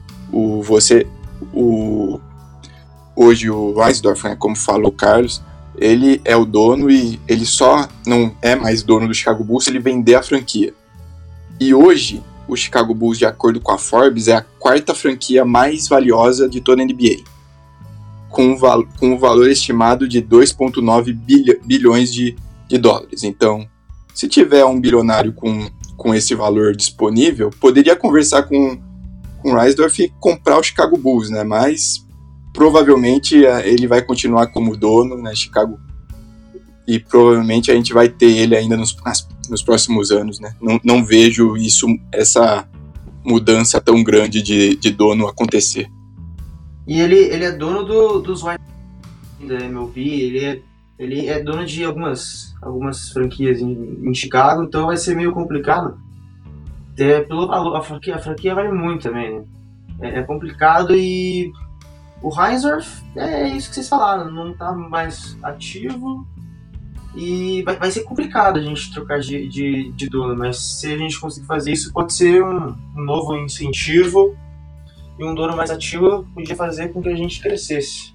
Hoje o Reinsdorf, né, como falou o Carlos, ele é o dono e ele só não é mais dono do Chicago Bulls se ele vender a franquia. E hoje, o Chicago Bulls, de acordo com a Forbes, é a quarta franquia mais valiosa de toda a NBA, com um valor estimado de 2,9 bilhões de dólares. Então, se tiver um bilionário com esse valor disponível, poderia conversar com o Reinsdorf e comprar o Chicago Bulls, né? Mas provavelmente ele vai continuar como dono, né, Chicago, e provavelmente a gente vai ter ele ainda nos próximos anos, né? Não vejo essa mudança tão grande de dono acontecer. E ele é dono dos White da MLB, ele é dono de algumas franquias em Chicago, então vai ser meio complicado. Pelo valor, a franquia vale muito também, né? É complicado e o Reinsdorf é isso que vocês falaram, não tá mais ativo e vai ser complicado a gente trocar de dono, mas se a gente conseguir fazer isso, pode ser um novo incentivo e um dono mais ativo podia fazer com que a gente crescesse.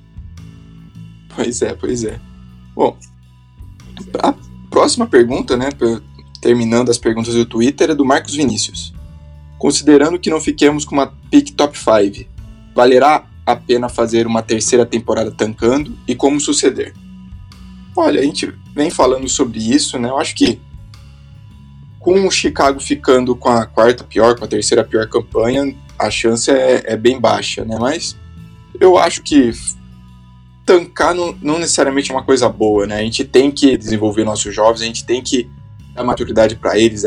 Pois é. Bom, a próxima pergunta, né, terminando as perguntas do Twitter, é do Marcos Vinícius. Considerando que não fiquemos com uma pick top 5, valerá a pena fazer uma terceira temporada tancando e como suceder? Olha, a gente vem falando sobre isso, né? Eu acho que com o Chicago ficando com a com a terceira pior campanha, a chance é bem baixa, né? Mas eu acho que tancar não necessariamente é uma coisa boa, né? A gente tem que desenvolver nossos jovens, a gente tem que dar maturidade para eles.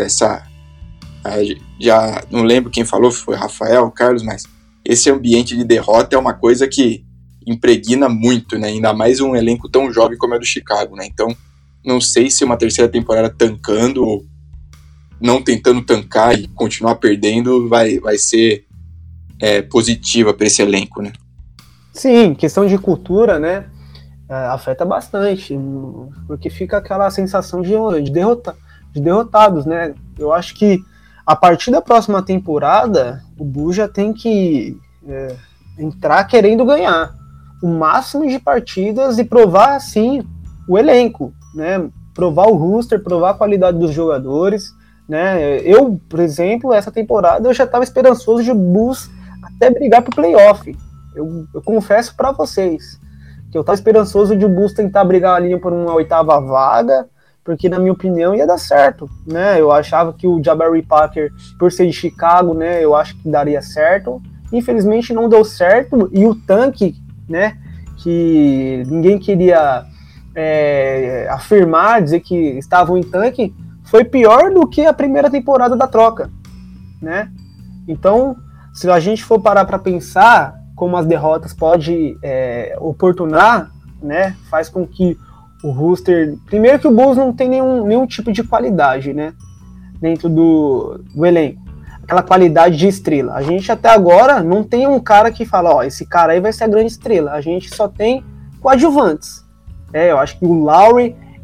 Já não lembro quem falou, foi Rafael, Carlos, mas esse ambiente de derrota é uma coisa que impregna muito, né? Ainda mais um elenco tão jovem como é do Chicago, né? Então, não sei se uma terceira temporada tancando ou não tentando tancar e continuar perdendo vai ser positiva para esse elenco, né? Sim, questão de cultura, né? Afeta bastante, porque fica aquela sensação de derrotados, né? Eu acho que a partir da próxima temporada, o Bulls já tem que entrar querendo ganhar o máximo de partidas e provar, assim, o elenco, né? Provar o roster, provar a qualidade dos jogadores, né? Eu, por exemplo, essa temporada eu já estava esperançoso de o Bulls até brigar pro playoff. Eu confesso para vocês que eu estava esperançoso de o Bulls tentar brigar ali por uma 8ª vaga, porque na minha opinião ia dar certo, né? Eu achava que o Jabari Parker, por ser de Chicago, né, eu acho que daria certo. Infelizmente não deu certo, e o tanque, né, que ninguém queria afirmar, dizer que estavam em tanque, foi pior do que a primeira temporada da troca, né? Então, se a gente for parar para pensar como as derrotas podem oportunar, né, faz com que o roster... Primeiro que o Bulls não tem nenhum tipo de qualidade, né, dentro do elenco. Aquela qualidade de estrela. A gente até agora não tem um cara que fala, ó, esse cara aí vai ser a grande estrela. A gente só tem coadjuvantes. Eu acho que o Lowry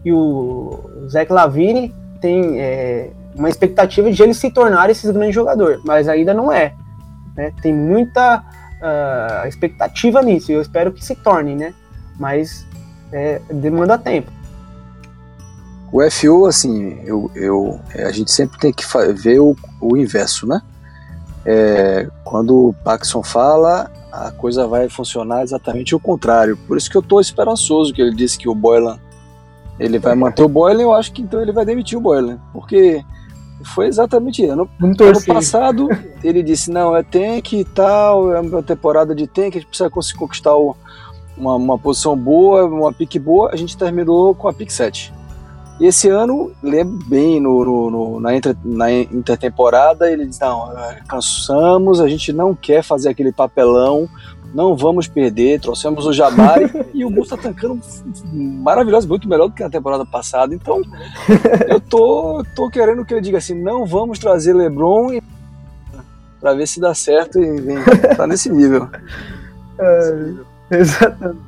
e o Zach LaVine tem uma expectativa de ele se tornar esse grande jogador, mas ainda não é, né? Tem muita expectativa nisso, e eu espero que se torne, né? Mas demanda tempo. O FO, assim, a gente sempre tem que ver o inverso, né? Quando o Paxson fala, a coisa vai funcionar exatamente o contrário. Por isso que eu estou esperançoso que ele disse que o Boylan, ele vai manter o Boylan. Eu acho que então ele vai demitir o Boylan, porque foi exatamente isso. Ano passado ele disse, não, tank e tal, é uma temporada de tank, a gente precisa conquistar uma posição boa, uma pick boa. A gente terminou com a pick 7. E esse ano, lembro bem, na intertemporada, ele diz, não, cansamos, a gente não quer fazer aquele papelão, não vamos perder, trouxemos o Jabari, e o Bulls tá tancando maravilhoso, muito melhor do que na temporada passada. Então, eu tô querendo que ele diga assim, não vamos trazer LeBron pra ver se dá certo e vem, tá nesse nível. Exatamente.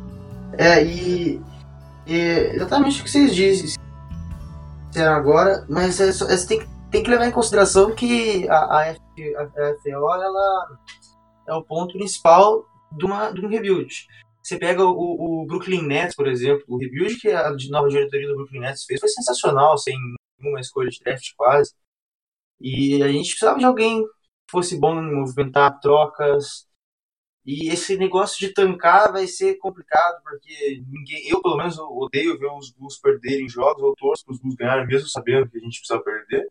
Exatamente o que vocês dizem agora, mas você tem que levar em consideração que a FO ela é o ponto principal de um rebuild. Você pega o Brooklyn Nets, por exemplo, o rebuild que a nova diretoria do Brooklyn Nets fez foi sensacional, sem nenhuma escolha de draft quase. E a gente precisava de alguém que fosse bom em movimentar trocas. E esse negócio de tancar vai ser complicado, porque eu pelo menos odeio ver os Bulls perderem jogos, ou torço para os Bulls ganharem, mesmo sabendo que a gente precisa perder.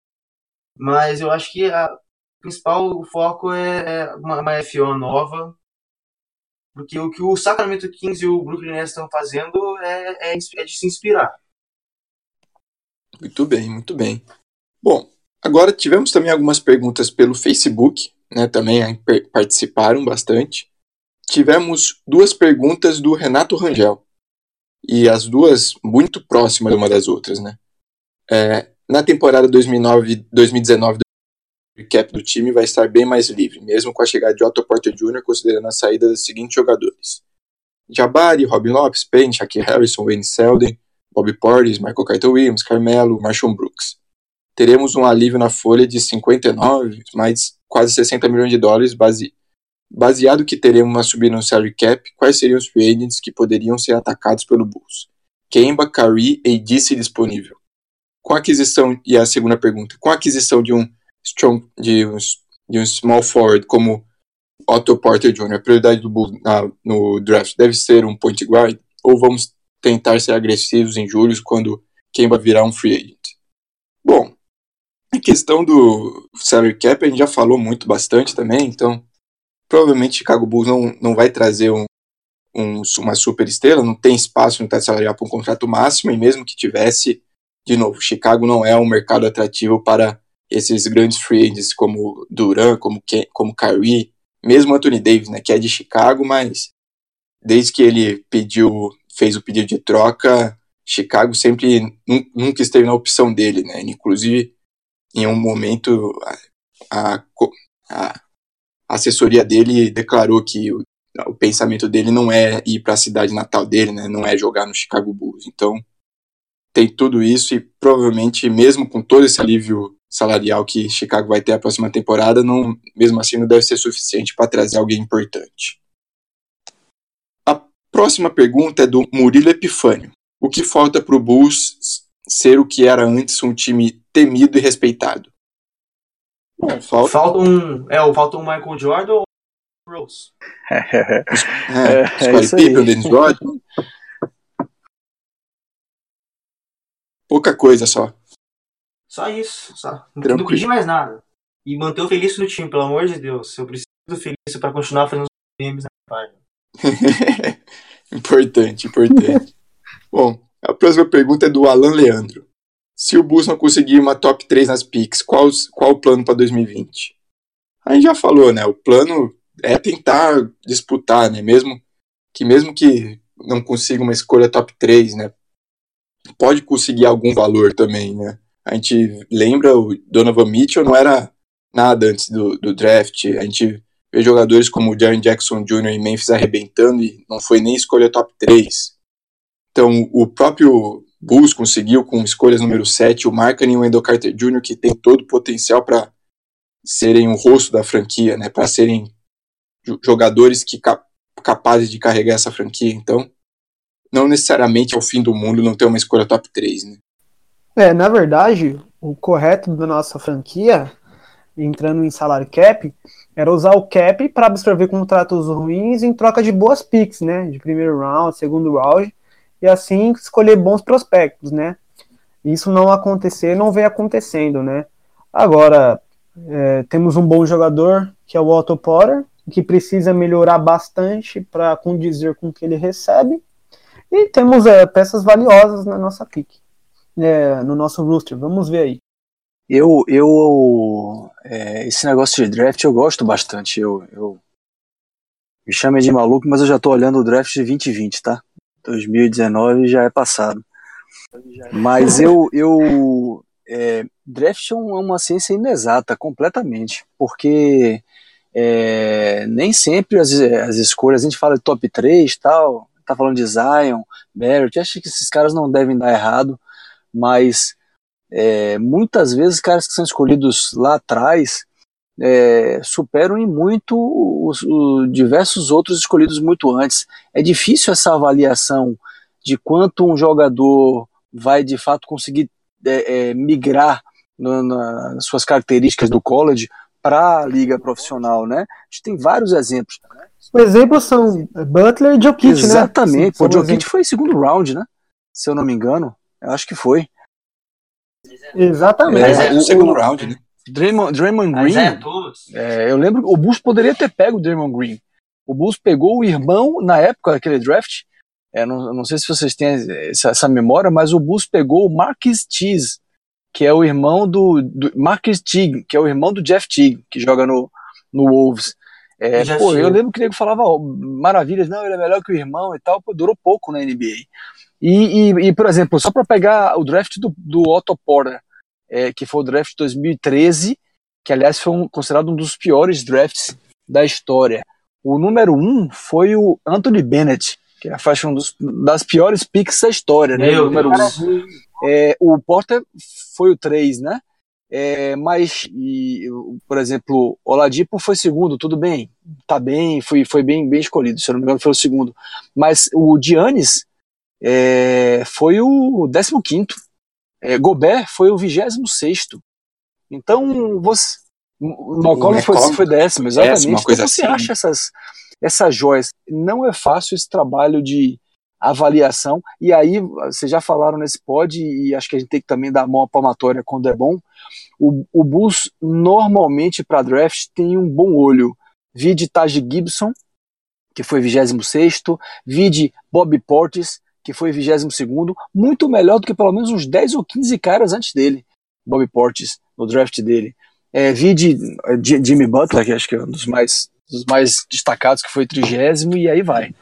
Mas eu acho que o principal foco é uma FO nova, porque o que o Sacramento Kings e o Brooklyn Nets estão fazendo é de se inspirar. Muito bem, muito bem. Bom, agora tivemos também algumas perguntas pelo Facebook, né, também participaram bastante. Tivemos 2 perguntas do Renato Rangel, e as duas muito próximas uma das outras, né? Na temporada 2019, o cap do time vai estar bem mais livre, mesmo com a chegada de Otto Porter Jr., considerando a saída dos seguintes jogadores: Jabari, Robin Lopes, Payne, Shaquille Harrison, Wayne Selden, Bobby Portis, Michael Carter-Williams, Carmelo, Marshall Brooks. Teremos um alívio na folha de 59, mais quase 60 milhões de dólares, baseado que teremos uma subida no salary cap. Quais seriam os free agents que poderiam ser atacados pelo Bulls? Kemba, Curry e AD disponível. Com a aquisição, e a segunda pergunta, com a aquisição de um small forward como Otto Porter Jr., a prioridade do Bulls no draft deve ser um point guard, ou vamos tentar ser agressivos em julho quando Kemba virar um free agent? Bom, a questão do salary cap a gente já falou bastante também, então provavelmente Chicago Bulls não vai trazer uma super estrela, não tem espaço no teto salarial para um contrato máximo, e mesmo que tivesse, de novo, Chicago não é um mercado atrativo para esses grandes free agents como Durant, como Kyrie, mesmo Anthony Davis, né, que é de Chicago, mas desde que ele fez o pedido de troca, Chicago sempre nunca esteve na opção dele, né? Inclusive, em um momento, a assessoria dele declarou que o pensamento dele não é ir para a cidade natal dele, né? Não é jogar no Chicago Bulls. Então, tem tudo isso, e provavelmente, mesmo com todo esse alívio salarial que Chicago vai ter a próxima temporada, mesmo assim não deve ser suficiente para trazer alguém importante. A próxima pergunta é do Murilo Epifânio. O que falta para o Bulls ser o que era antes, um time temido e respeitado? Bom, falta um Michael Jordan ou Rose? Scottie Pippen, Dennis Rodman. Pouca coisa só. Só isso, só. Não pedi mais nada. E manter o Felício no time, pelo amor de Deus. Eu preciso do Felício para continuar fazendo os memes na página. Importante. Bom, a próxima pergunta é do Alan Leandro. Se o Bulls não conseguir uma top 3 nas picks, qual o plano para 2020? A gente já falou, né? O plano é tentar disputar, né? Mesmo que não consiga uma escolha top 3, né? Pode conseguir algum valor também, né? A gente lembra, o Donovan Mitchell não era nada antes do draft. A gente vê jogadores como o Jaren Jackson Jr. em Memphis arrebentando e não foi nem escolha top 3. Então, o próprio Bulls conseguiu com escolhas número 7, o Markkanen e o Wendell Carter Jr., que tem todo o potencial para serem o rosto da franquia, né? Para serem jogadores capazes de carregar essa franquia. Então, não necessariamente é o fim do mundo não ter uma escolha top 3, né? Na verdade, o correto da nossa franquia, entrando em salary cap, era usar o cap para absorver contratos ruins em troca de boas picks, né? De primeiro round, segundo round, e assim escolher bons prospectos, né? Isso não vem acontecendo, né? Agora, temos um bom jogador, que é o Otto Porter, que precisa melhorar bastante para condizer com o que ele recebe, e temos peças valiosas na nossa pick, no nosso roster. Vamos ver aí. Esse negócio de draft eu gosto bastante. Eu me chame de maluco, mas eu já tô olhando o draft de 2020, tá? 2019 já é passado. Mas draft é uma ciência inexata, completamente, porque nem sempre as escolhas, a gente fala de top 3 tal, tá falando de Zion, Barrett, acho que esses caras não devem dar errado, mas muitas vezes os caras que são escolhidos lá atrás superam em muito os diversos outros escolhidos muito antes. É difícil essa avaliação de quanto um jogador vai de fato conseguir migrar nas suas características do college para a liga profissional, né? A gente tem vários exemplos. Os exemplos são Butler e Jokic, né? Exatamente. O Jokic foi segundo round, né? Se eu não me engano. Eu acho que foi. Exatamente. O segundo round, né? Draymond Green. Eu lembro que o Bulls poderia ter pego o Draymond Green. O Bulls pegou o irmão, na época daquele draft, não sei se vocês têm essa memória, mas o Bulls pegou o Marquis Teague, que é o irmão do Marquis Teague, que é o irmão do Jeff Teague, que joga no Wolves. Eu lembro que o nego falava maravilhas, não, ele é melhor que o irmão e tal, durou pouco na NBA. E por exemplo, só para pegar o draft do Otto Porter, que foi o draft de 2013, que aliás foi considerado um dos piores drafts da história. O número 1 foi o Anthony Bennett, que faz das piores picks da história, né? O número 1. O Porter foi o 3, né? Por exemplo, o Oladipo foi segundo, tudo bem, tá bem, foi bem escolhido, se eu não me engano foi o segundo. Mas o Giannis foi o 15º. Gobert foi o 26º. Então, o McCollum foi 10º, exatamente. Então você acha essas joias. Não é fácil esse trabalho de avaliação, e aí, vocês já falaram nesse pod, e acho que a gente tem que também dar a mão à palmatória quando é bom. O Bulls, normalmente, para draft, tem um bom olho. Vide Taj Gibson, que foi 26º, vide Bobby Portis, que foi 22º, muito melhor do que pelo menos uns 10 ou 15 caras antes dele, Bobby Portis, no draft dele. Vide Jimmy Butler, que acho que é um dos mais destacados, que foi 30º, e aí vai.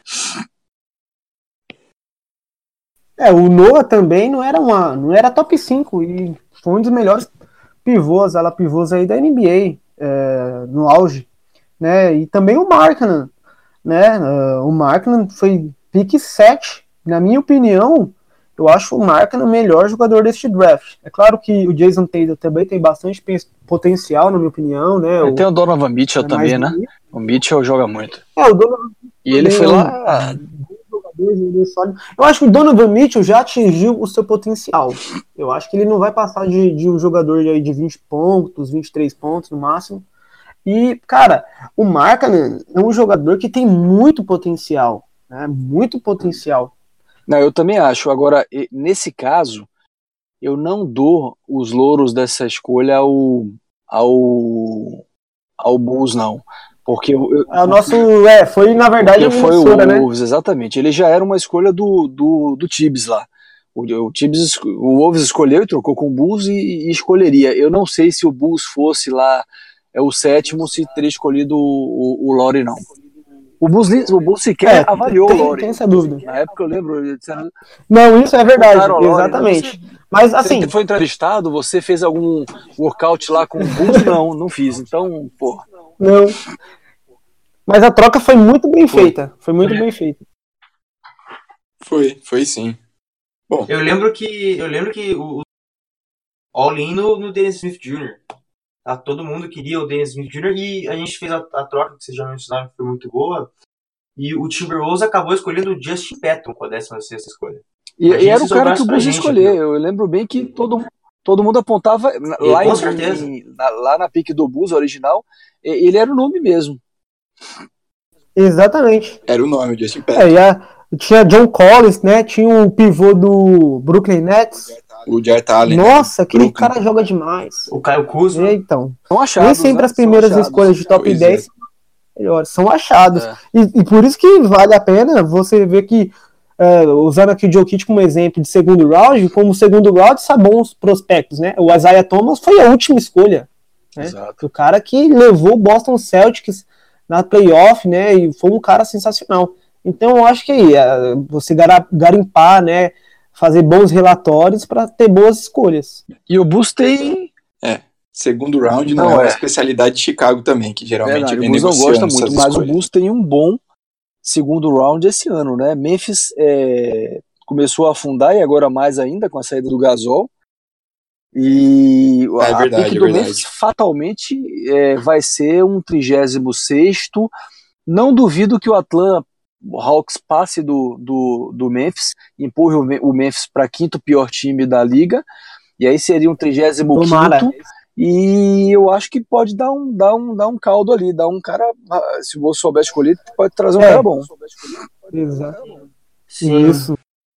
O Noah também não era top 5, e foi um dos melhores pivôs aí da NBA, no auge, né? E também o Markkanen, né? O Markkanen foi pick 7. Na minha opinião, eu acho o Markkanen o melhor jogador deste draft. É claro que o Jason Tatum também tem bastante potencial, na minha opinião, né? Tem o Donovan Mitchell também, né? O Mitchell joga muito. O Donovan e ele foi lá... Eu acho que o Donovan Mitchell já atingiu o seu potencial. Eu acho que ele não vai passar de um jogador aí de 20 pontos, 23 pontos no máximo. E, cara, o Markkanen é um jogador que tem muito potencial, né? Muito potencial. Não, eu também acho. Agora, nesse caso, eu não dou os louros dessa escolha ao Bulls, não. Porque o nosso foi na verdade foi o Wolves, né? Exatamente. Ele já era uma escolha do Tibbs lá. O Wolves escolheu e trocou com o Bulls e escolheria. Eu não sei se o Bulls fosse lá o 7º, se teria escolhido o Lauri, não. O Bulls sequer avaliou o Lauri. Tem essa dúvida. Na época eu lembro. Não, isso é verdade, exatamente. Mas assim. Você foi entrevistado? Você fez algum workout lá com o Bulls? Não fiz. Então, porra. Não. Mas a troca foi muito bem feita. Foi muito bem feita. Foi sim. Bom, Eu lembro que o all-in no Dennis Smith Jr. Tá? Todo mundo queria o Dennis Smith Jr. e a gente fez a troca, que vocês já mencionaram, que foi muito boa. E o Timberwolves acabou escolhendo o Justin Patton com a 16ª escolha. E Imagina era se o cara que sobrasse o pra Bulls ia gente, escolher. né? Eu lembro bem que todo mundo apontava lá, com certeza. lá na pique do Bulls original, ele era o nome mesmo. Exatamente. era o nome, o Justin Patton. Tinha John Collins, né? Tinha o pivô do Brooklyn Nets. O Jarrett Allen. Nossa, aquele Brooklyn. cara joga demais. O Caio Kuzma. Então, São achados, nem sempre né? as primeiras São achados. escolhas de top Pois 10 são melhores, são achados. É. E por isso que vale a pena você ver que, usando aqui o Jokic como exemplo de segundo round, como segundo round são bons prospectos, né? O Isaiah Thomas foi a última escolha, né? Exato. O cara que levou o Boston Celtics na playoff, né? E foi um cara sensacional. Então eu acho que você garimpar, né? Fazer bons relatórios para ter boas escolhas. E o Bulls tem... Segundo round não Não é uma é. especialidade de Chicago também, que geralmente Verdade, vem o Bulls não negociando gosta muito, essas mas escolhas. o Bulls tem um bom segundo round esse ano, né? Memphis começou a afundar e agora mais ainda com a saída do Gasol. E a verdade, pique é do verdade. Memphis fatalmente vai ser um 36º. Não duvido que o Atlanta Hawks passe do Memphis, empurre o Memphis para quinto pior time da liga, e aí seria um 35º. Tomara. E eu acho que pode dar um caldo ali, dar um cara, se você souber escolher, pode trazer um cara bom. Exato. Sim. Isso.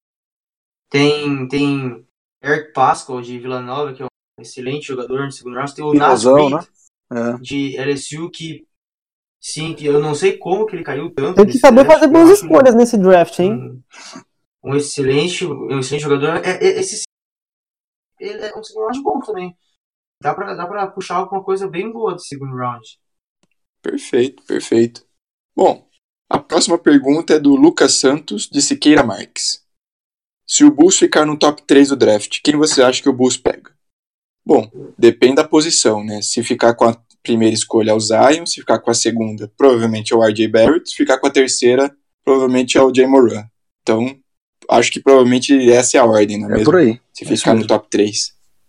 Tem Eric Pascal de Villanova, que é um excelente jogador no segundo round. Tem o Nas Pinozão, Reed né? de LSU, que eu não sei como que ele caiu tanto. Tem que nesse saber draft. fazer Eu boas acho escolhas nesse draft, hein? um excelente jogador. Ele é um segundo round bom também. Dá pra puxar alguma coisa bem boa do segundo round. Perfeito. Bom, a próxima pergunta é do Lucas Santos, de Siqueira Marques. Se o Bulls ficar no top 3 do draft, quem você acha que o Bulls pega? Bom, depende da posição, né? Se ficar com a primeira escolha é o Zion, se ficar com a segunda, provavelmente é o RJ Barrett, se ficar com a terceira, provavelmente é o Jay Moran. Então, acho que provavelmente essa é a ordem, não é mesmo? Por aí. Se ficar no top 3.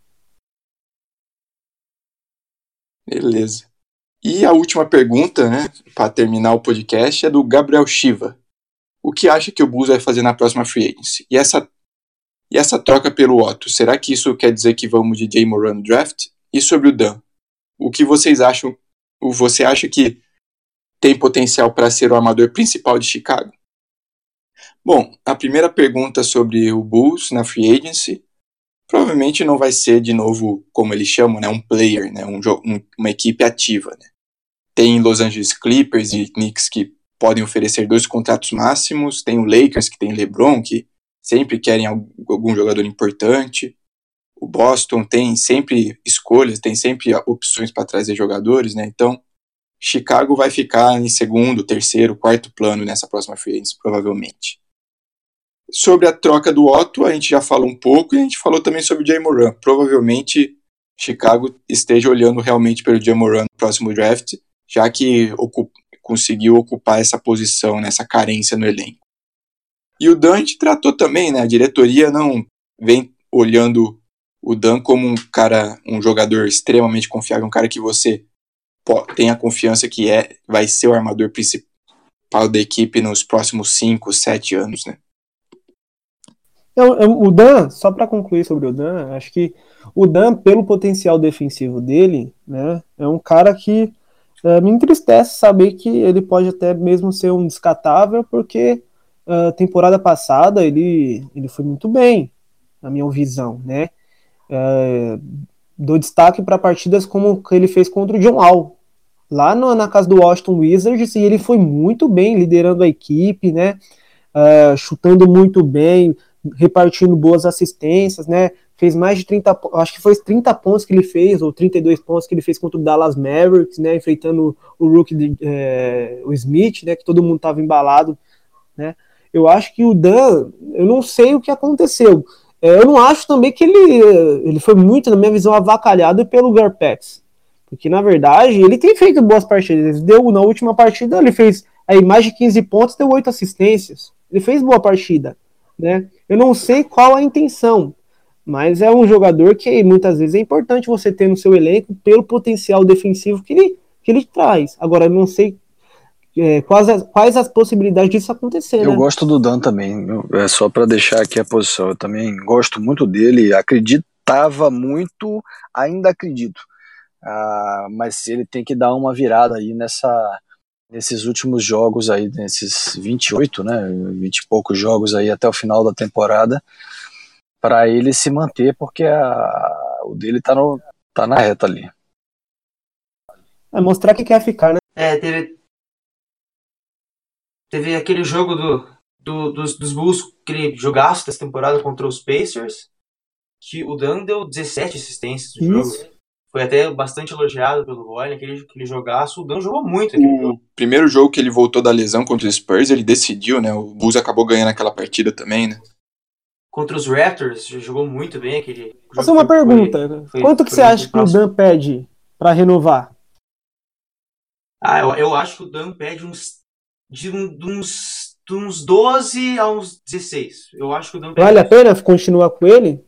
Beleza. E a última pergunta, né, para terminar o podcast, é do Gabriel Shiva. O que acha que o Bulls vai fazer na próxima free agency? E essa troca pelo Otto, será que isso quer dizer que vamos de Jay Moran no draft? E sobre o Dan, o que vocês acham? Você acha que tem potencial para ser o armador principal de Chicago? Bom, a primeira pergunta sobre o Bulls na free agency provavelmente não vai ser, de novo, como eles chamam, né, um player, né, uma equipe ativa. Né. Tem Los Angeles Clippers e Knicks que podem oferecer 2 contratos máximos, tem o Lakers que tem LeBron, que sempre querem algum jogador importante, o Boston tem sempre escolhas, tem sempre opções para trazer jogadores, né, então Chicago vai ficar em segundo, terceiro, quarto plano nessa próxima free agency, provavelmente. Sobre a troca do Otto, a gente já falou um pouco e a gente falou também sobre o Jay Moran. Provavelmente Chicago esteja olhando realmente pelo Jay Moran no próximo draft, já que conseguiu ocupar essa posição, nessa carência no elenco. E o Dan a gente tratou também, né? A diretoria não vem olhando o Dan como um jogador extremamente confiável, um cara que você tem a confiança que vai ser o armador principal da equipe nos próximos 5, 7 anos, né? O Dan, só para concluir sobre o Dan, acho que o Dan, pelo potencial defensivo dele, né, é um cara que me entristece saber que ele pode até mesmo ser um descartável, porque temporada passada ele foi muito bem, na minha visão, né? Dou destaque para partidas como que ele fez contra o John Wall, lá na casa do Washington Wizards, e ele foi muito bem liderando a equipe, né? Chutando muito bem, repartindo boas assistências, né? Fez mais de 30, acho que foi 30 pontos que ele fez, ou 32 pontos que ele fez contra o Dallas Mavericks, né? Enfrentando o rookie, o Smith, né? Que todo mundo estava embalado, né? Eu acho que o Dan, eu não sei o que aconteceu. Eu não acho também que ele foi muito, na minha visão, avacalhado pelo Garpax, porque na verdade ele tem feito boas partidas. Na última partida ele fez aí mais de 15 pontos, deu 8 assistências. Ele fez boa partida, né? Eu não sei qual a intenção, mas é um jogador que muitas vezes é importante você ter no seu elenco pelo potencial defensivo que ele traz. Agora, eu não sei quais as possibilidades disso acontecer, Eu né? gosto do Dan também, é só para deixar aqui a posição. Eu também gosto muito dele, acreditava muito, ainda acredito. Mas ele tem que dar uma virada aí nesses últimos jogos aí, nesses 28, né, 20 e poucos jogos aí até o final da temporada, para ele se manter, porque o dele tá na reta ali. É mostrar que quer ficar, né? Teve aquele jogo dos Bulls, aquele jogaço dessa temporada contra os Pacers, que o Dan deu 17 assistências no jogo. Foi até bastante elogiado pelo Boyle, aquele jogaço. O Dan jogou muito aquele jogo. O primeiro jogo que ele voltou da lesão contra os Spurs, ele decidiu, né? O Bulls acabou ganhando aquela partida também, né? Contra os Raptors, jogou muito bem aquele jogo. Fazer uma pergunta. Quanto que você acha que o Dan pede para renovar? Eu acho que o Dan pede uns 12 a uns 16. Eu acho que o Dan pede. Vale a pena continuar com ele?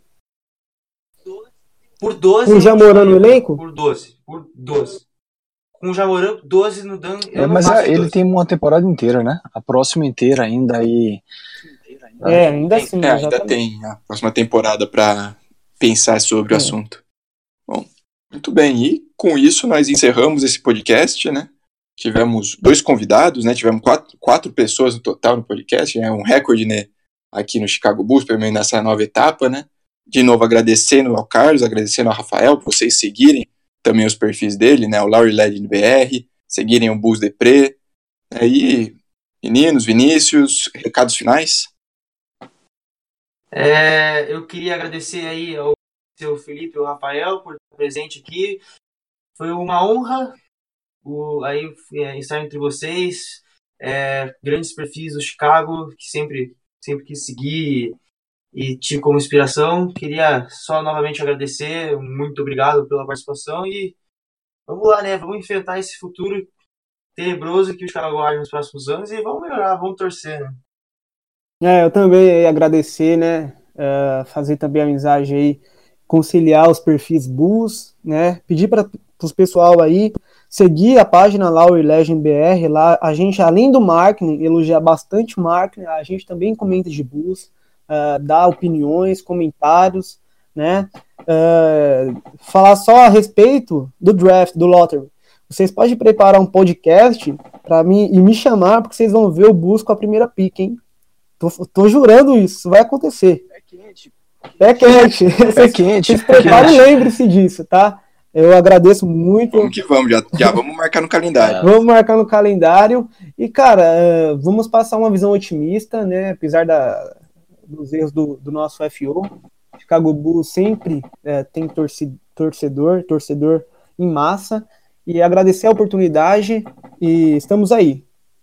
Por 12. Com o Jamoran no elenco? Por 12. Com o Jamoran, 12 no Dan. Mas ele tem uma temporada inteira, né? A próxima inteira ainda aí. Ainda assim. Ainda tem a próxima temporada para pensar sobre o assunto. Bom, muito bem. E com isso nós encerramos esse podcast, né? Tivemos 2 convidados, né? Tivemos 4 pessoas no total no podcast, né? Um recorde, né? Aqui no Chicago Bulls, pelo menos nessa nova etapa, né? De novo, agradecendo ao Carlos, agradecendo ao Rafael, por vocês seguirem também os perfis dele, né? O Lowry Legend BR, seguirem o Bulls Depré. Aí, meninos, Vinícius, recados finais? Eu queria agradecer aí ao seu Felipe e ao Rafael por estar presente aqui. Foi uma honra estar entre vocês. Grandes perfis do Chicago, que sempre quis seguir e tive como inspiração. Queria só novamente agradecer, muito obrigado pela participação e vamos lá, né? Vamos enfrentar esse futuro tenebroso que o Chicago aguarda nos próximos anos e vamos melhorar, vamos torcer, né? Eu também ia agradecer, né? Fazer também a amizade aí, conciliar os perfis Bulls, né? Pedir para os pessoal aí seguir a página Lowry Legend BR. Lá a gente, além do marketing, elogia bastante o marketing, a gente também comenta de Bulls. Dar opiniões, comentários, né? Falar só a respeito do draft, do lottery. Vocês podem preparar um podcast para mim e me chamar, porque vocês vão ver o Bulls com a primeira pick, hein? Tô jurando isso vai acontecer. É quente. Vocês preparem e lembre-se disso, tá? Eu agradeço muito. Vamos que vamos, já vamos marcar no calendário. Vamos marcar no calendário. E, cara, vamos passar uma visão otimista, né? Apesar dos erros do nosso FO. Chicago Bulls sempre tem torcedor em massa, e agradecer a oportunidade e estamos aí.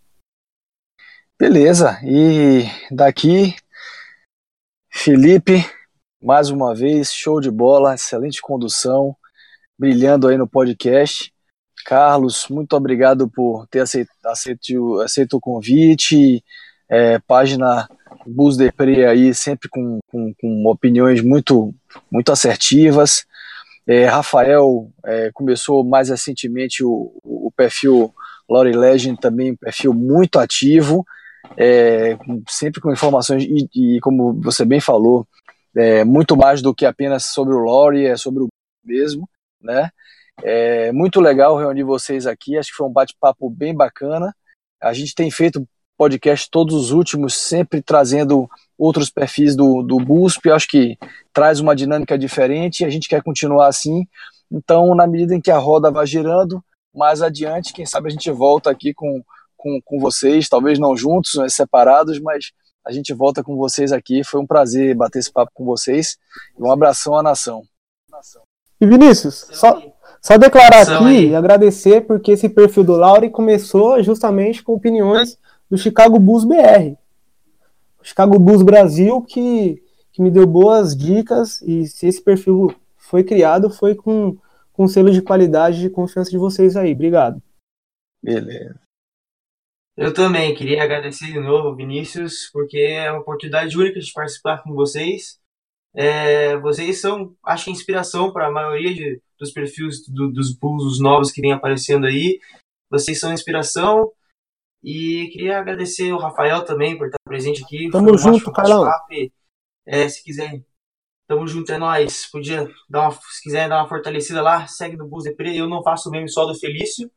Beleza, e daqui Felipe, mais uma vez, show de bola, excelente condução, brilhando aí no podcast. Carlos, muito obrigado por ter aceito o convite, página Bulls Depré aí sempre com opiniões muito assertivas. Rafael começou mais recentemente o perfil Lowry Legend, também um perfil muito ativo, sempre com informações e como você bem falou, muito mais do que apenas sobre o Lowry, é sobre o mesmo, né? Muito legal reunir vocês aqui, acho que foi um bate-papo bem bacana. A gente tem feito podcast todos os últimos, sempre trazendo outros perfis do Bulls, eu acho que traz uma dinâmica diferente e a gente quer continuar assim. Então, na medida em que a roda vai girando, mais adiante, quem sabe a gente volta aqui com vocês, talvez não juntos, separados, mas a gente volta com vocês aqui. Foi um prazer bater esse papo com vocês e um abração à nação. E Vinícius, só declarar aqui e agradecer, porque esse perfil do Lowry começou justamente com opiniões do Chicago Bulls BR. O Chicago Bulls Brasil que me deu boas dicas, e se esse perfil foi criado, foi com selo de qualidade e de confiança de vocês aí. Obrigado. Beleza. Eu também queria agradecer de novo, Vinícius, porque é uma oportunidade única de participar com vocês. Vocês são, acho que, inspiração para a maioria dos perfis dos Bulls, os novos que vêm aparecendo aí. Vocês são inspiração. E queria agradecer o Rafael também por estar presente aqui. Tamo junto, Carlão. Se quiser, tamo junto, é nóis. Se quiser dar uma fortalecida lá, segue no Bulls Depre. Eu não faço meme só do Felício.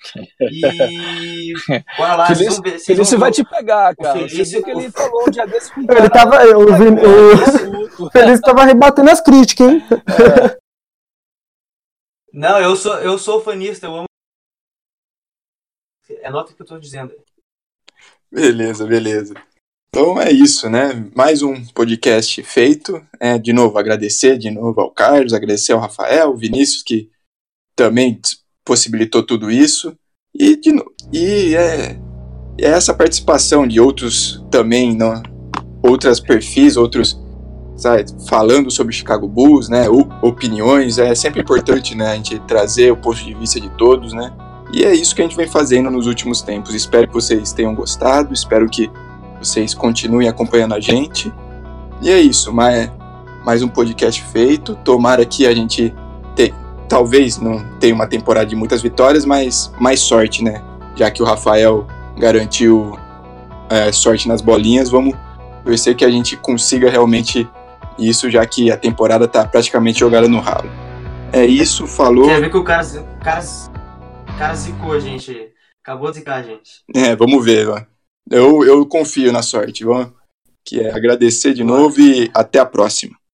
E bora lá, Felício vai te pegar, cara. Você viu que ele falou um dia desse com ele tava, o Felício tava rebatendo as críticas, hein? Não, eu sou fanista, eu amo. Anota o que eu tô dizendo. Beleza. Então é isso, né? Mais um podcast feito. De novo, agradecer de novo ao Carlos, agradecer ao Rafael, ao Vinícius, que também possibilitou tudo isso. E essa participação de outros também, outros perfis, outros, sabe, falando sobre o Chicago Bulls, né? Opiniões. É sempre importante, né? A gente trazer o ponto de vista de todos, né? E é isso que a gente vem fazendo nos últimos tempos. Espero que vocês tenham gostado, espero que vocês continuem acompanhando a gente. E é isso, mais um podcast feito. Tomara que a gente talvez não tenha uma temporada de muitas vitórias, mas mais sorte, né? Já que o Rafael garantiu sorte nas bolinhas, vamos torcer que a gente consiga realmente isso, já que a temporada tá praticamente jogada no ralo. É isso, falou. Quer ver que o cara zicou a gente. Acabou de zicar a gente. Vamos ver, mano. Eu confio na sorte, vamos. Que é agradecer de novo e até a próxima.